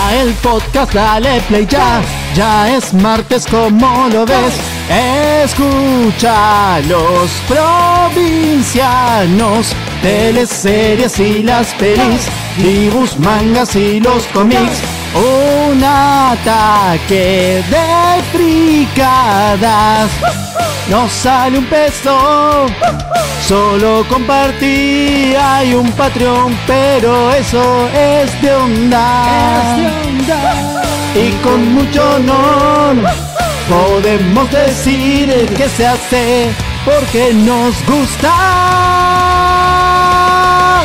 Comienza el podcast, dale play ya. Ya es martes, como lo ves. Escucha los provincianos, teleseries y las pelis, dibujos, mangas y los cómics. Un ataque de fricadas. No sale un peso, solo compartí. Hay un Patreon, pero eso es de onda. Y con mucho honor podemos decir que se hace porque nos gusta.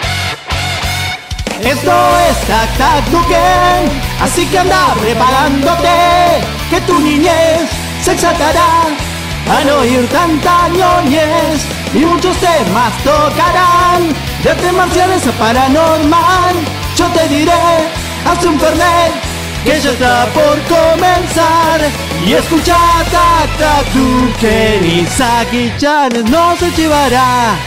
Esto es Tac Tac Tu Game, así que anda preparándote, que tu niñez se exaltará al oír tanta ñoñez, y muchos temas tocarán, desde marciales a paranormal. Yo te diré, haz un fernet, que ya está por comenzar, y escucha Tac Tac Tu Game, y Saki-chan no se chivará.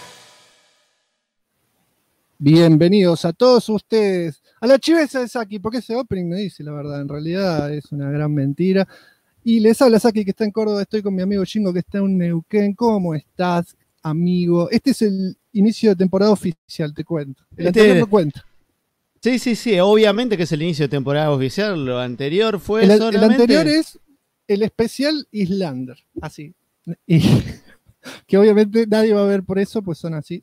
Bienvenidos a todos ustedes a la chiveza de Saki, porque ese opening me dice la verdad, en realidad es una gran mentira. Y les habla Saki, que está en Córdoba, estoy con mi amigo Jingo, que está en Neuquén. ¿Cómo estás, amigo? Este es el inicio de temporada oficial, te cuento. El anterior no cuenta. Sí, obviamente que es el inicio de temporada oficial, lo anterior fue el solamente... El anterior es el especial Islander, así. Y que obviamente nadie va a ver por eso, pues son así.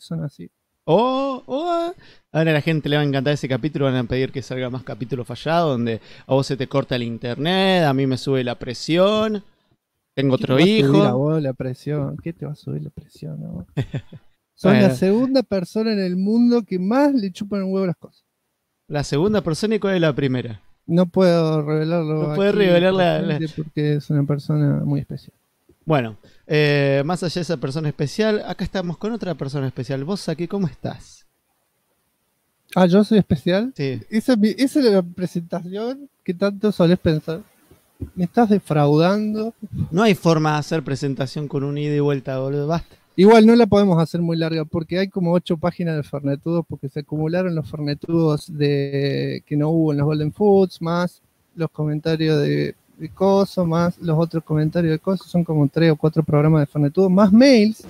Ahora a la gente le va a encantar ese capítulo, van a pedir que salga más capítulos fallados, donde a vos se te corta el internet, a mí me sube la presión, tengo otro hijo. ¿Qué te va a subir a vos la presión? ¿Qué te va a subir la presión a vos? Son la segunda persona en el mundo que más le chupan un huevo las cosas. La segunda persona, ¿y cuál es la primera? No puedo revelarlo. No puedes revelarla porque es una persona muy especial. Bueno, más allá de esa persona especial, acá estamos con otra persona especial. Vos, Saki, ¿cómo estás? Ah, ¿yo soy especial? Sí. Esa es la presentación que tanto solés pensar. Me estás defraudando. No hay forma de hacer presentación con un ida y vuelta, boludo, basta. Igual no la podemos hacer muy larga porque hay como 8 páginas de Fernetudos, porque se acumularon los Fernetudos que no hubo en los Golden Foods, más los comentarios de Coso, más los otros comentarios de Coso. Son como 3 o 4 programas de Fernetudos, más mails.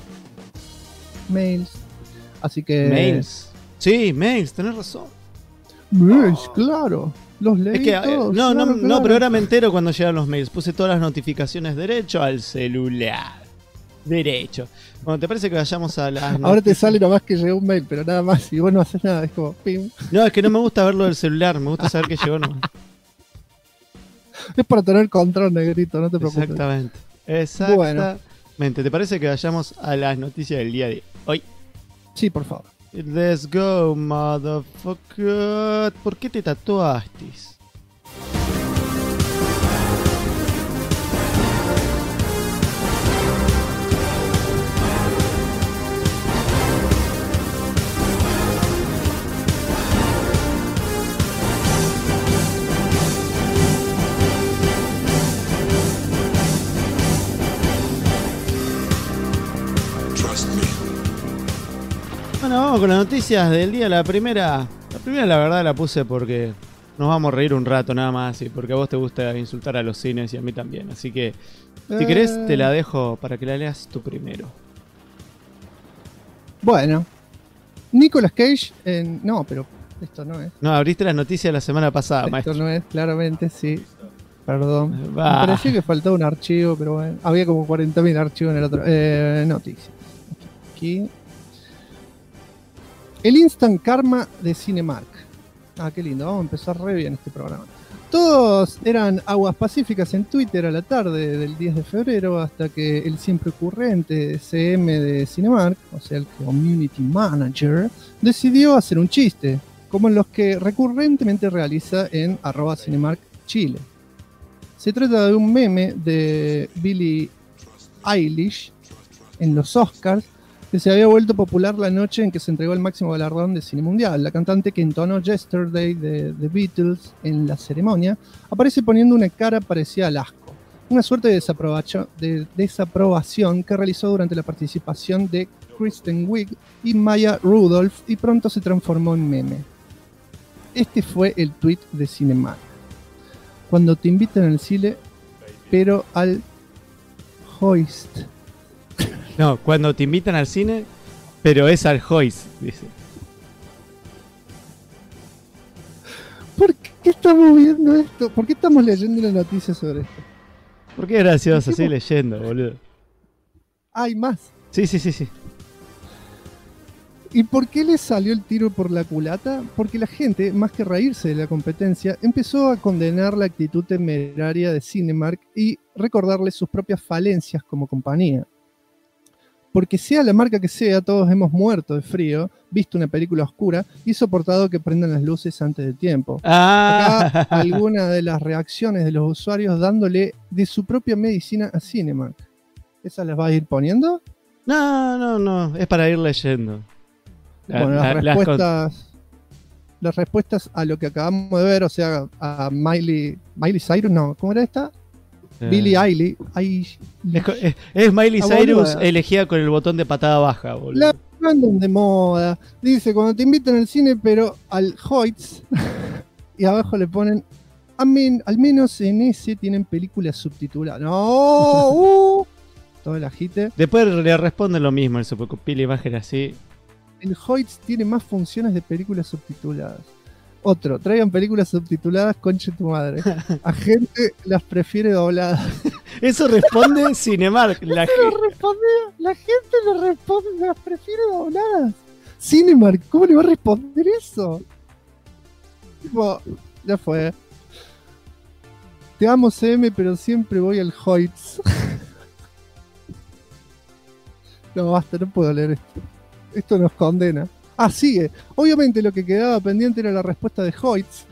Así que... Mails. Sí, mails, tenés razón. Mails, claro. Los leí es que, todos. No, pero ahora me entero cuando llegan los mails. Puse todas las notificaciones derecho al celular. Derecho. Bueno, ¿te parece que vayamos a las Ahora te sale nomás que llegó un mail, pero nada más. Y vos no haces nada, es como pim. No, es que no me gusta verlo del celular. Me gusta saber que llegó nomás. Es para tener control, negrito, no te preocupes. Exactamente. Bueno. ¿Te parece que vayamos a las noticias del día de hoy? Sí, por favor. Let's go, motherfucker. ¿Por qué te tatuaste? Bueno, vamos con las noticias del día. La primera la verdad la puse porque nos vamos a reír un rato nada más, y porque a vos te gusta insultar a los cines y a mí también. Así que, si querés, te la dejo para que la leas tú primero. Bueno, Nicolas Cage no, pero esto no es. No, abriste las noticias la semana pasada, maestro. Esto no es, claramente, sí. Perdón. Me pareció que faltaba un archivo, pero bueno. Había como 40.000 archivos en el otro. Noticias. Aquí. El Instant Karma de Cinemark. Ah, qué lindo, vamos a empezar re bien este programa. Todos eran aguas pacíficas en Twitter a la tarde del 10 de febrero, hasta que el siempre ocurrente CM de Cinemark, o sea el Community Manager, decidió hacer un chiste, como en los que recurrentemente realiza en @Cinemark Chile. Se trata de un meme de Billie Eilish en los Oscars, que se había vuelto popular la noche en que se entregó el máximo galardón de cine mundial. La cantante que entonó Yesterday de The Beatles en la ceremonia aparece poniendo una cara parecida al asco, una suerte de desaprobación que realizó durante la participación de Kristen Wiig y Maya Rudolph, y pronto se transformó en meme. Este fue el tweet de Cinemark. Cuando te invitan al cine, pero al hoist. No, cuando te invitan al cine, pero es al hoist, dice. ¿Por qué estamos viendo esto? ¿Por qué estamos leyendo la noticia sobre esto? ¿Por qué es gracioso así leyendo, boludo? Hay más. Sí. ¿Y por qué le salió el tiro por la culata? Porque la gente, más que reírse de la competencia, empezó a condenar la actitud temeraria de Cinemark y recordarle sus propias falencias como compañía. Porque sea la marca que sea, todos hemos muerto de frío, visto una película oscura y soportado que prendan las luces antes de tiempo. Acá algunas de las reacciones de los usuarios dándole de su propia medicina a Cinemark. ¿Esas las vas a ir poniendo? No, es para ir leyendo. Bueno, las respuestas a lo que acabamos de ver, o sea, a Miley Cyrus, no, ¿cómo era esta? Billie Eilish. Es Miley Cyrus elegida con el botón de patada baja, boludo. La random de moda. Dice, cuando te invitan al cine, pero al Hoyts, y abajo le ponen, al menos en ese tienen películas subtituladas. ¡No! Todo el agite. Después le responde lo mismo, él se copia la imagen así. El Hoyts tiene más funciones de películas subtituladas. Otro, traigan películas subtituladas, conche tu madre. A gente las prefiere dobladas. Eso responde Cinemark. La gente le responde, las prefiere dobladas. Cinemark, ¿cómo le va a responder eso? Tipo, ya fue. Te amo, CM, pero siempre voy al Hoyts. No, basta, no puedo leer esto. Esto nos condena. Sigue. Obviamente lo que quedaba pendiente era la respuesta de Hoyts,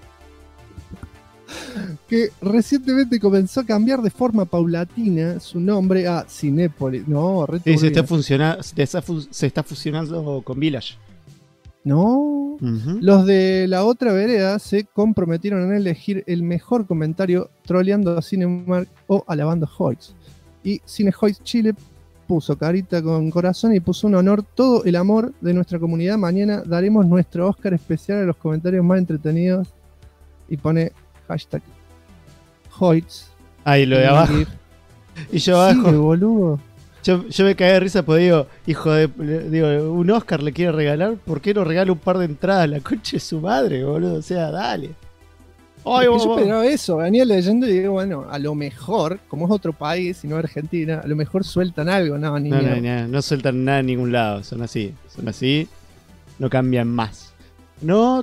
que recientemente comenzó a cambiar de forma paulatina su nombre a Cinépolis. No, sí, se está fusionando con Village. No. Los de la otra vereda se comprometieron a elegir el mejor comentario troleando a Cinemark o alabando a Hoyts. Y Cine Hoyts Chile puso carita con corazón y puso un honor, todo el amor de nuestra comunidad. Mañana daremos nuestro Oscar especial a los comentarios más entretenidos. Y pone hashtag Hoyts. Ahí lo de abajo. Y yo abajo. Sí, boludo. Yo me caí de risa porque digo, un Oscar le quiere regalar, ¿por qué no regala un par de entradas? La concha de su madre, boludo. O sea, dale. Yo esperaba eso, venía leyendo y digo, bueno, a lo mejor, como es otro país y no Argentina, a lo mejor sueltan algo, no sueltan nada en ningún lado, son así, no cambian más. No,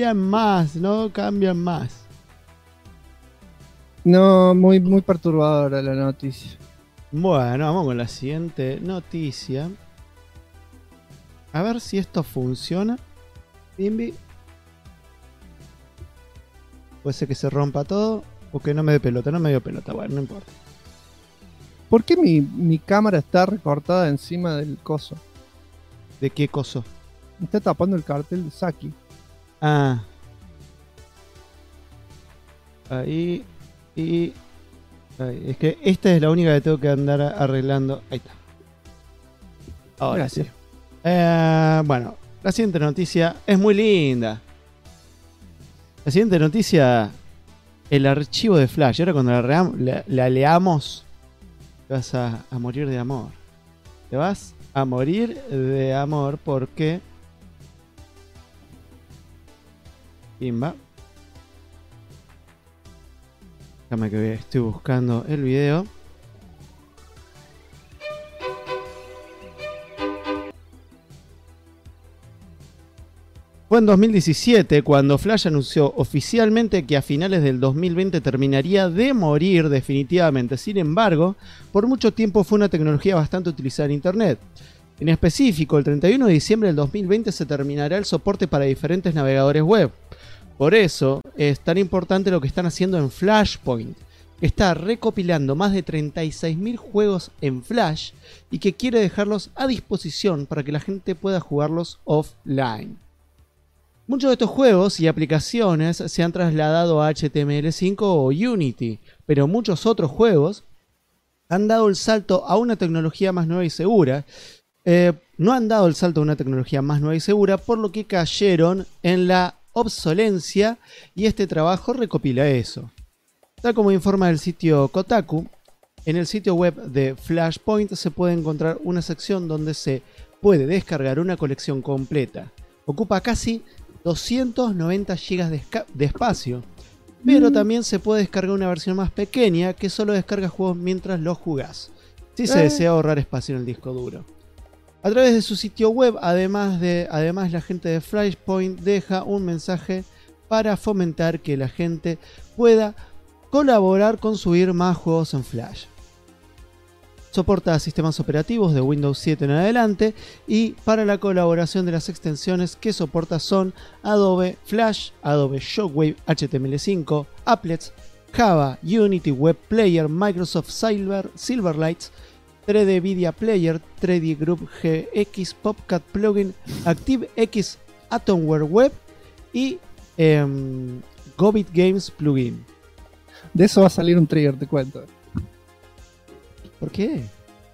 muy perturbadora la noticia. Bueno, vamos con la siguiente noticia. A ver si esto funciona. Bimbi. Puede ser que se rompa todo o que no me dé pelota. No me dio pelota, bueno, no importa. ¿Por qué mi cámara está recortada encima del coso? ¿De qué coso? Me está tapando el cartel de Saki. Ahí. Es que esta es la única que tengo que andar arreglando. Ahí está. Ahora gracias. Sí. Bueno, la siguiente noticia es muy linda. La siguiente noticia, el archivo de Flash. Ahora cuando la leamos, te vas a morir de amor. Te vas a morir de amor porque... Pimba. Déjame que estoy buscando el video. Fue en 2017 cuando Flash anunció oficialmente que a finales del 2020 terminaría de morir definitivamente. Sin embargo, por mucho tiempo fue una tecnología bastante utilizada en Internet. En específico, el 31 de diciembre del 2020 se terminará el soporte para diferentes navegadores web. Por eso es tan importante lo que están haciendo en Flashpoint, que está recopilando más de 36.000 juegos en Flash y que quiere dejarlos a disposición para que la gente pueda jugarlos offline. Muchos de estos juegos y aplicaciones se han trasladado a HTML5 o Unity, pero muchos otros juegos han dado el salto a una tecnología más nueva y segura. No han dado el salto a una tecnología más nueva y segura, por lo que cayeron en la obsolencia, y este trabajo recopila eso. Tal como informa el sitio Kotaku, en el sitio web de Flashpoint se puede encontrar una sección donde se puede descargar una colección completa. Ocupa casi 290 GB de espacio, pero también se puede descargar una versión más pequeña que solo descarga juegos mientras los jugás, si se desea ahorrar espacio en el disco duro. A través de su sitio web, además la gente de Flashpoint deja un mensaje para fomentar que la gente pueda colaborar con subir más juegos en Flash. Soporta sistemas operativos de Windows 7 en adelante, y para la colaboración de las extensiones que soporta son Adobe Flash, Adobe Shockwave HTML5, Applets, Java, Unity Web Player, Microsoft Silverlight, 3D Media Player, 3D Group GX, PopCat Plugin, ActiveX Atomware Web y Gobit Games Plugin. De eso va a salir un trigger, te cuento. ¿Por qué?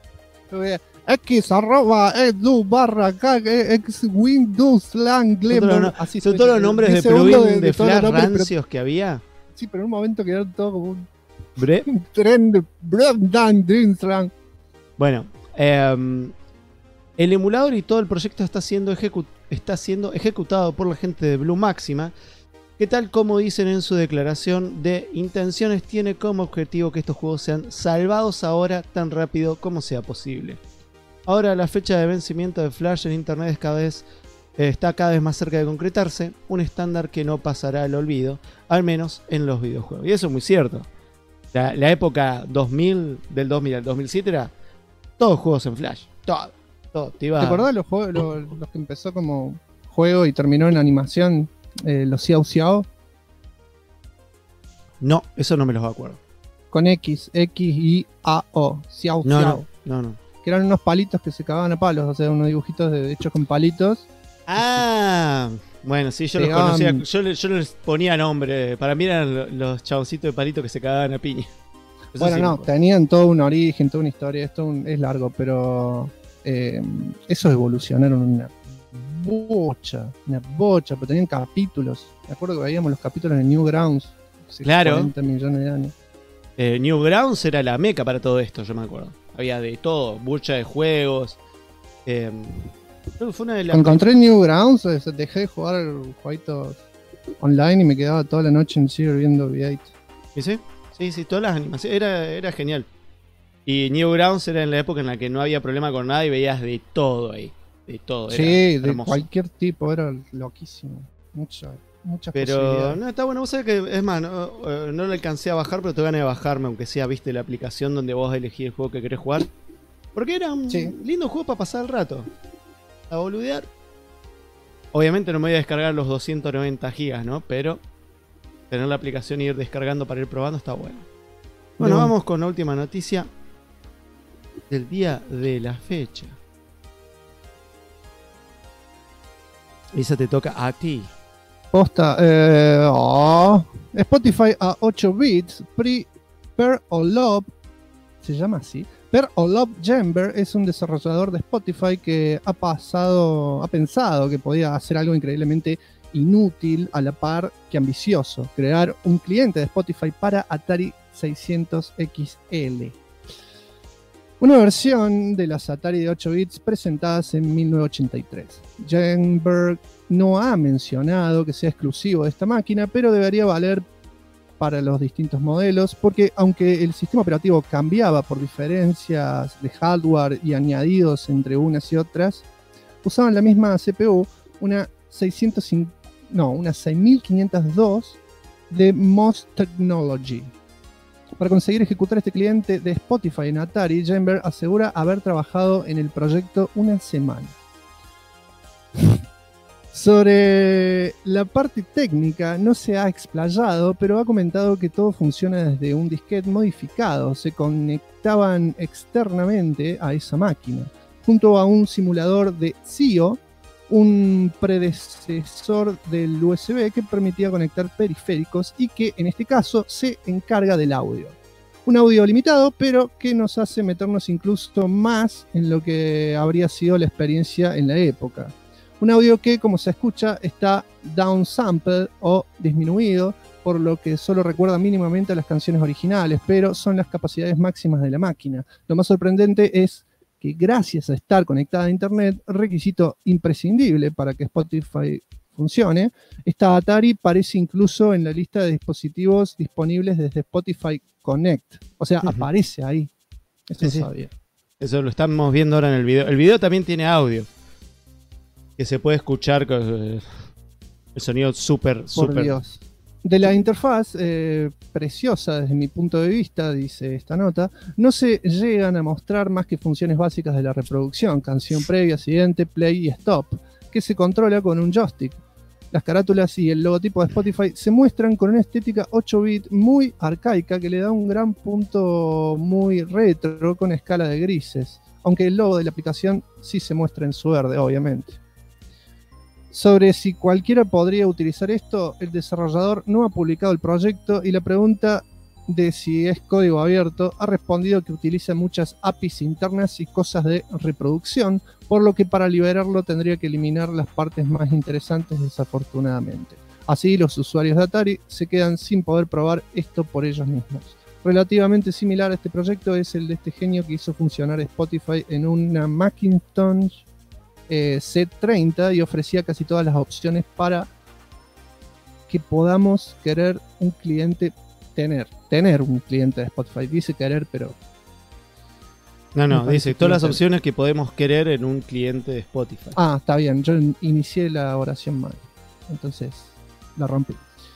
x Windows Lang son todos los nombres de plugin de Flash rancios que había. Sí, pero en un momento quedaron todo como un tren de Bueno, el emulador y todo el proyecto está siendo ejecutado por la gente de Blue Máxima, que tal como dicen en su declaración de intenciones, tiene como objetivo que estos juegos sean salvados ahora tan rápido como sea posible. Ahora la fecha de vencimiento de Flash en internet está cada vez más cerca de concretarse, un estándar que no pasará al olvido, al menos en los videojuegos. Y eso es muy cierto. La época 2000, del 2000 al 2007 era todos juegos en Flash. Todo. ¿Te acordás los juegos, los que empezó como juego y terminó en animación? Los Xiao Xiao. No, eso no me los acuerdo. Con X-I-A-O. Xiao Xiao. No. Que eran unos palitos que se cagaban a palos, o sea, unos dibujitos hechos con palitos. Ah, bueno, sí, yo los conocía. Yo les ponía nombre. Para mí eran los chaboncitos de palito que se cagaban a piña. Eso bueno, sí, no, tenían todo un origen, toda una historia. Esto es largo, pero eso evolucionaron una bocha, pero tenían capítulos. Me acuerdo que veíamos los capítulos en Newgrounds. Claro. 40 millones de años. Newgrounds era la meca para todo esto, yo me acuerdo. Había de todo, mucha de juegos. Creo que fue una de las... Encontré Newgrounds, dejé de jugar jueguitos online y me quedaba toda la noche en Ciber viendo V8. Sí, todas las animaciones. Era genial. Y Newgrounds era en la época en la que no había problema con nada y veías de todo ahí. De todo. Sí, de cualquier tipo, era loquísimo. Muchas pero no, está bueno. Vos sabés que, es más, no lo alcancé a bajar, pero te gané de bajarme, aunque sea, viste, la aplicación donde vos elegís el juego que querés jugar. Porque era un lindo juego para pasar el rato. A boludear. Obviamente no me voy a descargar los 290 gigas, ¿no? Pero tener la aplicación y ir descargando para ir probando está bueno. Bueno, vamos con la última noticia del día de la fecha. Esa te toca a ti. Posta, Spotify a 8 bits, Per Olof, se llama así. Per Olof Jamber es un desarrollador de Spotify que ha pensado que podía hacer algo increíblemente inútil a la par que ambicioso: crear un cliente de Spotify para Atari 600 XL. Una versión de las Atari de 8 bits presentadas en 1983. Jamberg no ha mencionado que sea exclusivo de esta máquina, pero debería valer para los distintos modelos, porque aunque el sistema operativo cambiaba por diferencias de hardware y añadidos entre unas y otras, usaban la misma CPU, una 6502 de MOS Technology. Para conseguir ejecutar este cliente de Spotify en Atari, Jamberg asegura haber trabajado en el proyecto una semana. Sobre la parte técnica no se ha explayado, pero ha comentado que todo funciona desde un disquete modificado. Se conectaban externamente a esa máquina, junto a un simulador de CIO, un predecesor del USB que permitía conectar periféricos y que en este caso se encarga del audio. Un audio limitado, pero que nos hace meternos incluso más en lo que habría sido la experiencia en la época. Un audio que, como se escucha, está downsampled o disminuido, por lo que solo recuerda mínimamente a las canciones originales, pero son las capacidades máximas de la máquina. Lo más sorprendente es que gracias a estar conectada a Internet, requisito imprescindible para que Spotify funcione, esta Atari parece incluso en la lista de dispositivos disponibles desde Spotify Connect. O sea, aparece ahí. Eso no sabía. Eso lo estamos viendo ahora en el video. El video también tiene audio, que se puede escuchar con el sonido súper. Dios. De la interfaz, preciosa desde mi punto de vista, dice esta nota, no se llegan a mostrar más que funciones básicas de la reproducción, canción previa, siguiente, play y stop, que se controla con un joystick. Las carátulas y el logotipo de Spotify se muestran con una estética 8-bit muy arcaica que le da un gran punto muy retro con escala de grises, aunque el logo de la aplicación sí se muestra en su verde, obviamente. Sobre si cualquiera podría utilizar esto, el desarrollador no ha publicado el proyecto y la pregunta de si es código abierto ha respondido que utiliza muchas APIs internas y cosas de reproducción, por lo que para liberarlo tendría que eliminar las partes más interesantes desafortunadamente. Así los usuarios de Atari se quedan sin poder probar esto por ellos mismos. Relativamente similar a este proyecto es el de este genio que hizo funcionar Spotify en una Macintosh C30 y ofrecía casi todas las opciones para que podamos querer un cliente, tener un cliente de Spotify. Dice querer, pero... No, dice todas las opciones que podemos querer en un cliente de Spotify. Ah, está bien, yo inicié la oración mal, entonces la rompí.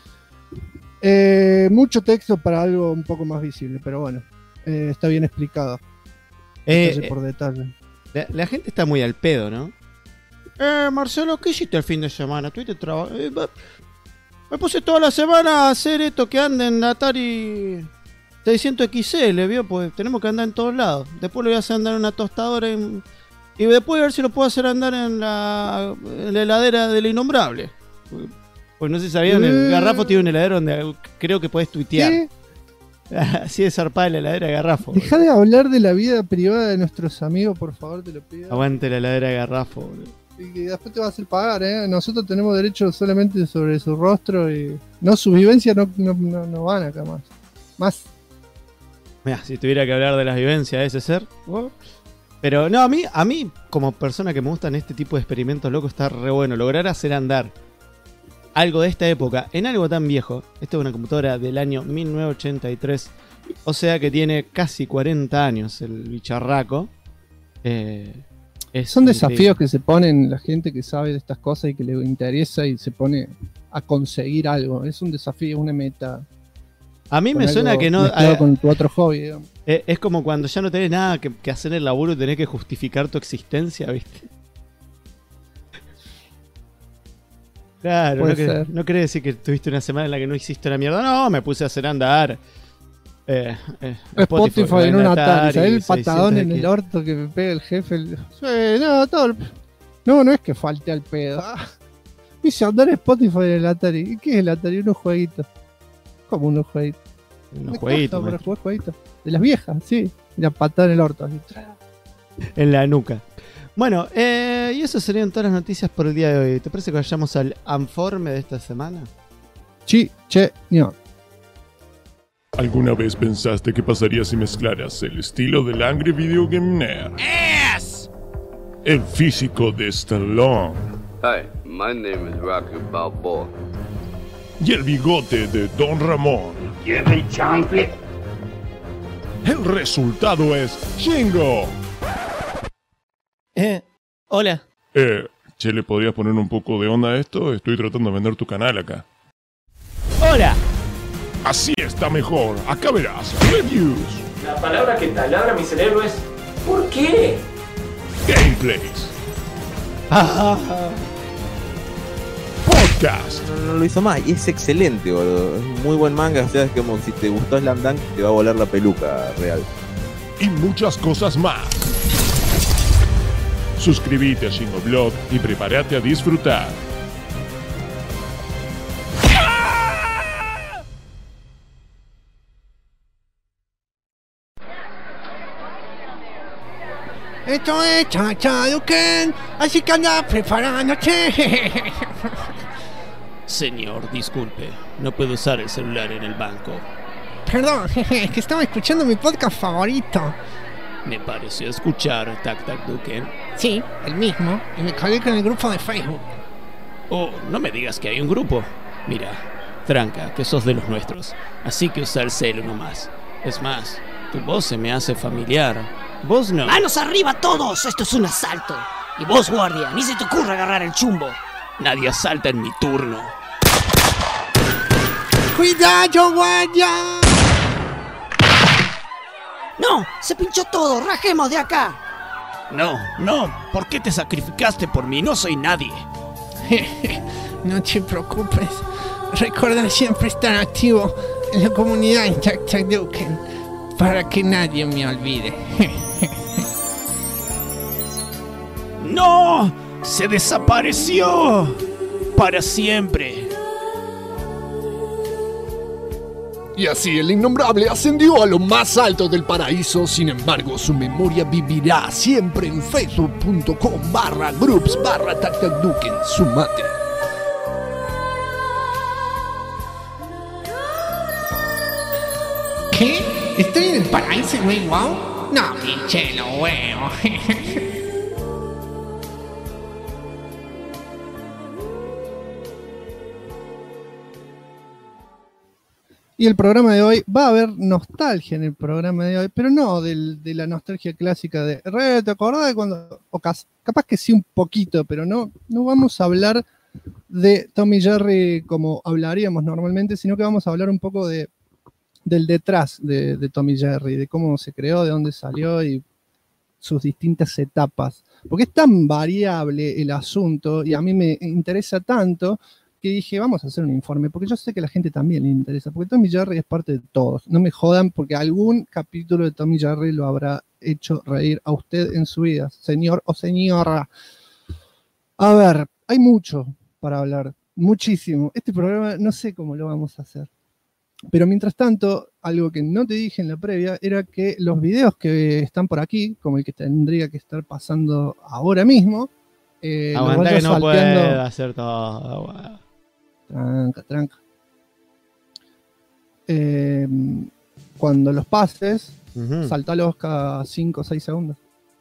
Mucho texto para algo un poco más visible, pero bueno, está bien explicado. Detalle por detalle. La gente está muy al pedo, ¿no? Marcelo, ¿qué hiciste el fin de semana? ¿Tuviste trabajo? Me puse toda la semana a hacer esto que anda en la Atari 600 XL, ¿vio? Pues tenemos que andar en todos lados. Después lo voy a hacer andar en una tostadora y después a ver si lo puedo hacer andar en la heladera del Innombrable. Pues no sé si sabían, el Garrafo tiene un heladero donde creo que podés tuitear. ¿Qué? Así de zarpada la heladera de Garrafo. Deja de hablar de la vida privada de nuestros amigos, por favor, te lo pido. Aguante la heladera de Garrafo, boludo. Y que después te va a hacer pagar, ¿eh? Nosotros tenemos derecho solamente sobre su rostro y... No, sus vivencias no van acá más. Mira, si tuviera que hablar de las vivencias de ese ser... Pero no, a mí como persona que me gustan este tipo de experimentos locos está re bueno. Lograr hacer andar algo de esta época en algo tan viejo. Esta es una computadora del año 1983. O sea que tiene casi 40 años el bicharraco. Son desafíos que se ponen la gente que sabe de estas cosas y que le interesa y se pone a conseguir algo. Es un desafío, una meta. A mí me suena que no... con tu otro hobby, digamos. Es como cuando ya no tenés nada que hacer en el laburo y tenés que justificar tu existencia, ¿viste? Claro, no quiere decir que tuviste una semana en la que no hiciste una mierda. No, me puse a hacer andar. Spotify en una Atari. ¿Sabes el patadón en el orto que me pega el jefe? No es que falte al pedo. Hice andar Spotify en el Atari. ¿Y qué es el Atari? Unos jueguitos. ¿Cómo unos jueguitos? Unos jueguitos. Para jugar jueguitos. De las viejas, sí. Y la patada en el orto. Así. En la nuca. Bueno, y eso serían todas las noticias por el día de hoy. ¿Te parece que vayamos al informe de esta semana? Sí, no. ¿Alguna vez pensaste qué pasaría si mezclaras el estilo del Angry Video Game Nerd? Yes! El físico de Stallone. Hi, my name is Rocky Balboa. Y el bigote de Don Ramón. Give me chocolate. El resultado es Shingo. Hola. Che, ¿le podrías poner un poco de onda a esto? Estoy tratando de vender tu canal acá. Hola. Así está mejor. Acá verás. Reviews. La palabra que taladra mi cerebro es ¿por qué? Gameplays. Podcast. No lo hizo más y es excelente, boludo. Es un muy buen manga. O sea, es como si te gustó Slam Dunk, te va a volar la peluca real. Y muchas cosas más. Suscríbete a Shingo Blog y prepárate a disfrutar. Esto es Chachaduken, así que anda preparándote. Señor, disculpe, no puedo usar el celular en el banco. Perdón, es que estaba escuchando mi podcast favorito. Me pareció escuchar Tac Tac Duken. Sí, el mismo, y me colgué con el grupo de Facebook. Oh, no me digas que hay un grupo. Mira, tranca, que sos de los nuestros, así que usa el celu nomás. Es más, tu voz se me hace familiar. Vos no. ¡Manos arriba todos! Esto es un asalto. Y vos, guardia, ni se te ocurra agarrar el chumbo. Nadie asalta en mi turno. ¡Cuidado, guardia! ¡No! ¡Se pinchó todo! ¡Rajemos de acá! No, ¿por qué te sacrificaste por mí? No soy nadie. No te preocupes. Recuerda siempre estar activo en la comunidad en Chachaduken para que nadie me olvide. ¡No! ¡Se desapareció! ¡Para siempre! Y así el innombrable ascendió a lo más alto del paraíso. Sin embargo, su memoria vivirá siempre en facebook.com/groups/TacTacDuken. Sumate. ¿Qué? ¿Estoy en el paraíso, güey? ¿Wow? No, pinche lo huevo. Y el programa de hoy, va a haber nostalgia en el programa de hoy, pero no de la nostalgia clásica de ¿te acordás de cuando? O capaz que sí un poquito, pero no vamos a hablar de Tom y Jerry como hablaríamos normalmente, sino que vamos a hablar un poco del detrás de Tom y Jerry, de cómo se creó, de dónde salió y sus distintas etapas. Porque es tan variable el asunto y a mí me interesa tanto que dije, vamos a hacer un informe, porque yo sé que a la gente también le interesa, porque Tom y Jerry es parte de todos. No me jodan, porque algún capítulo de Tom y Jerry lo habrá hecho reír a usted en su vida, señor o señora. A ver, hay mucho para hablar, muchísimo. Este programa no sé cómo lo vamos a hacer. Pero mientras tanto, algo que no te dije en la previa era que los videos que están por aquí, como el que tendría que estar pasando ahora mismo, aguanta que no puede hacer todo. Tranca. Cuando los pases, saltalos cada 5 o 6 segundos.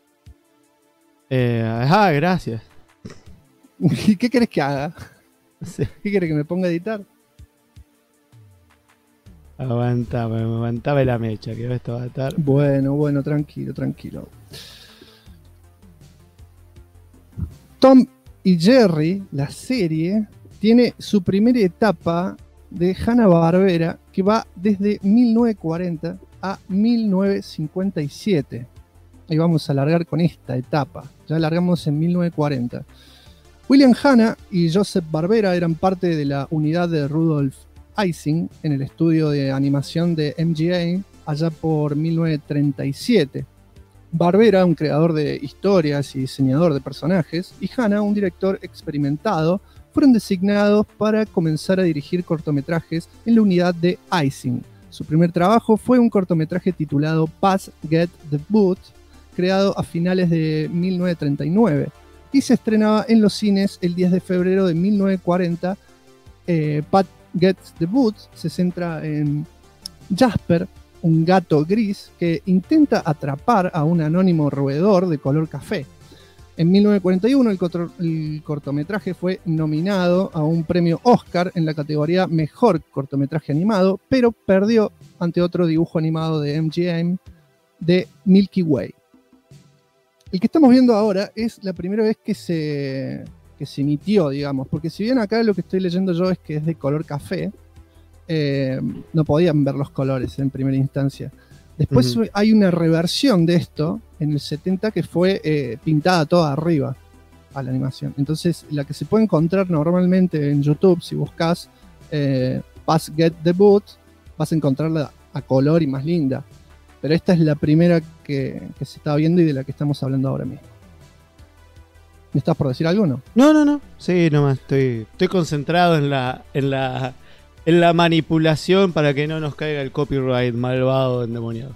Gracias. ¿Y qué querés que haga? Sí. ¿Qué querés que me ponga a editar? Aguantame la mecha, que esto va a estar. Bueno, tranquilo. Tom y Jerry, la serie, tiene su primera etapa de Hanna-Barbera que va desde 1940 a 1957. Ahí vamos a largar con esta etapa. Ya largamos en 1940. William Hanna y Joseph Barbera eran parte de la unidad de Rudolf Ising en el estudio de animación de MGA allá por 1937. Barbera, un creador de historias y diseñador de personajes, y Hanna, un director experimentado, fueron designados para comenzar a dirigir cortometrajes en la unidad de Ising. Su primer trabajo fue un cortometraje titulado Pass Get the Boot, creado a finales de 1939, y se estrenaba en los cines el 10 de febrero de 1940. Pat Gets the Boot se centra en Jasper, un gato gris que intenta atrapar a un anónimo roedor de color café. En 1941 el cortometraje fue nominado a un premio Oscar en la categoría Mejor Cortometraje Animado, pero perdió ante otro dibujo animado de MGM de Milky Way. El que estamos viendo ahora es la primera vez que se emitió, digamos, porque si bien acá lo que estoy leyendo yo es que es de color café, no podían ver los colores en primera instancia. Después hay una reversión de esto en el 70 que fue pintada toda arriba a la animación. Entonces la que se puede encontrar normalmente en YouTube, si buscas Pass Get the Boot, vas a encontrarla a color y más linda. Pero esta es la primera que se está viendo y de la que estamos hablando ahora mismo. ¿Me estás por decir algo o no? No. Sí, nomás estoy concentrado en la manipulación para que no nos caiga el copyright malvado endemoniado.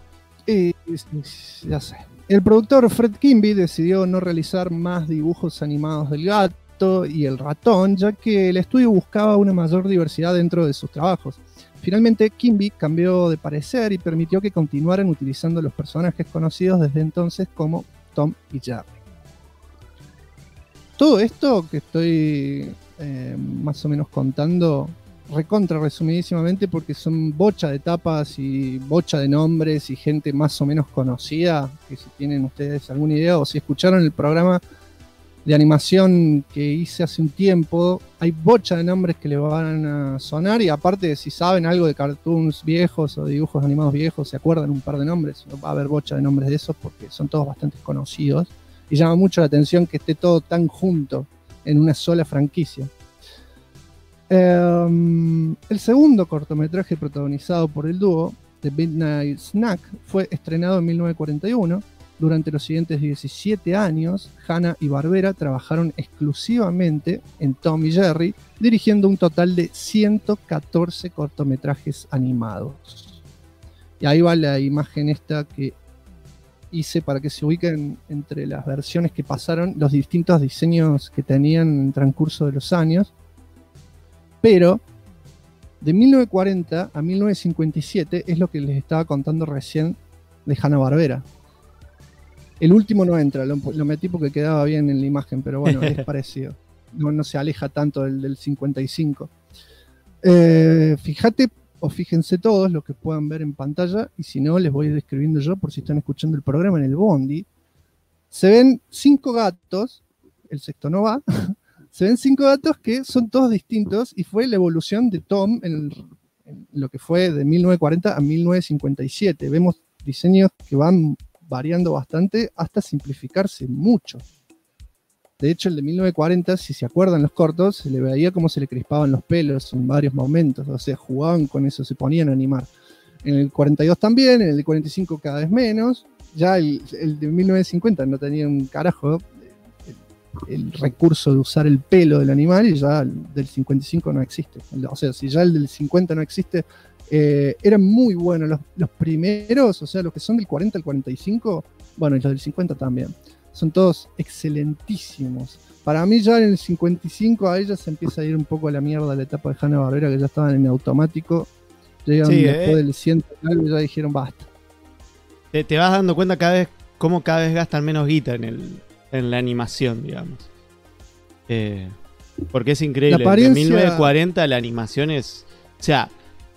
Ya sé. El productor Fred Kimby decidió no realizar más dibujos animados del gato y el ratón, ya que el estudio buscaba una mayor diversidad dentro de sus trabajos. Finalmente, Kimby cambió de parecer y permitió que continuaran utilizando los personajes conocidos desde entonces como Tom y Jerry. Todo esto que estoy más o menos contando, recontra resumidísimamente, porque son bocha de tapas y bocha de nombres y gente más o menos conocida, que si tienen ustedes alguna idea o si escucharon el programa de animación que hice hace un tiempo, hay bocha de nombres que le van a sonar, y aparte si saben algo de cartoons viejos o dibujos animados viejos, se acuerdan un par de nombres, va a haber bocha de nombres de esos porque son todos bastante conocidos y llama mucho la atención que esté todo tan junto en una sola franquicia. El segundo cortometraje protagonizado por el dúo, The Midnight Snack, fue estrenado en 1941. Durante los siguientes 17 años, Hanna-Barbera trabajaron exclusivamente en Tom y Jerry, dirigiendo un total de 114 cortometrajes animados. Y ahí va la imagen esta que hice para que se ubiquen entre las versiones que pasaron, los distintos diseños que tenían en el transcurso de los años. Pero de 1940 a 1957 es lo que les estaba contando recién de Hanna-Barbera. El último no entra, lo metí porque quedaba bien en la imagen, pero bueno, es parecido. No se aleja tanto del 55. Fíjate, o fíjense todos los que puedan ver en pantalla, y si no, les voy describiendo yo por si están escuchando el programa en el Bondi. Se ven 5 gatos, el sexto no va, se ven 5 gatos que son todos distintos, y fue la evolución de Tom en lo que fue de 1940 a 1957. Vemos diseños que van variando bastante hasta simplificarse mucho. De hecho, el de 1940, si se acuerdan los cortos, se le veía cómo se le crispaban los pelos en varios momentos, o sea, jugaban con eso, se ponían a animar. En el 42 también, en el 45 cada vez menos. Ya el de 1950 no tenía un carajo el recurso de usar el pelo del animal, y ya el del 55 no existe. O sea, si ya el del 50 no existe, eran muy buenos los primeros, o sea, los que son del 40 al 45, bueno, y los del 50 también, son todos excelentísimos. Para mí ya en el 55 a ella se empieza a ir un poco a la mierda la etapa de Hanna-Barbera, que ya estaban en automático, llegan después del 100 y ya dijeron basta. Te vas dando cuenta cómo cada vez gastan menos guita en la animación, digamos. Porque es increíble, apariencia... de 1940 la animación es, o sea,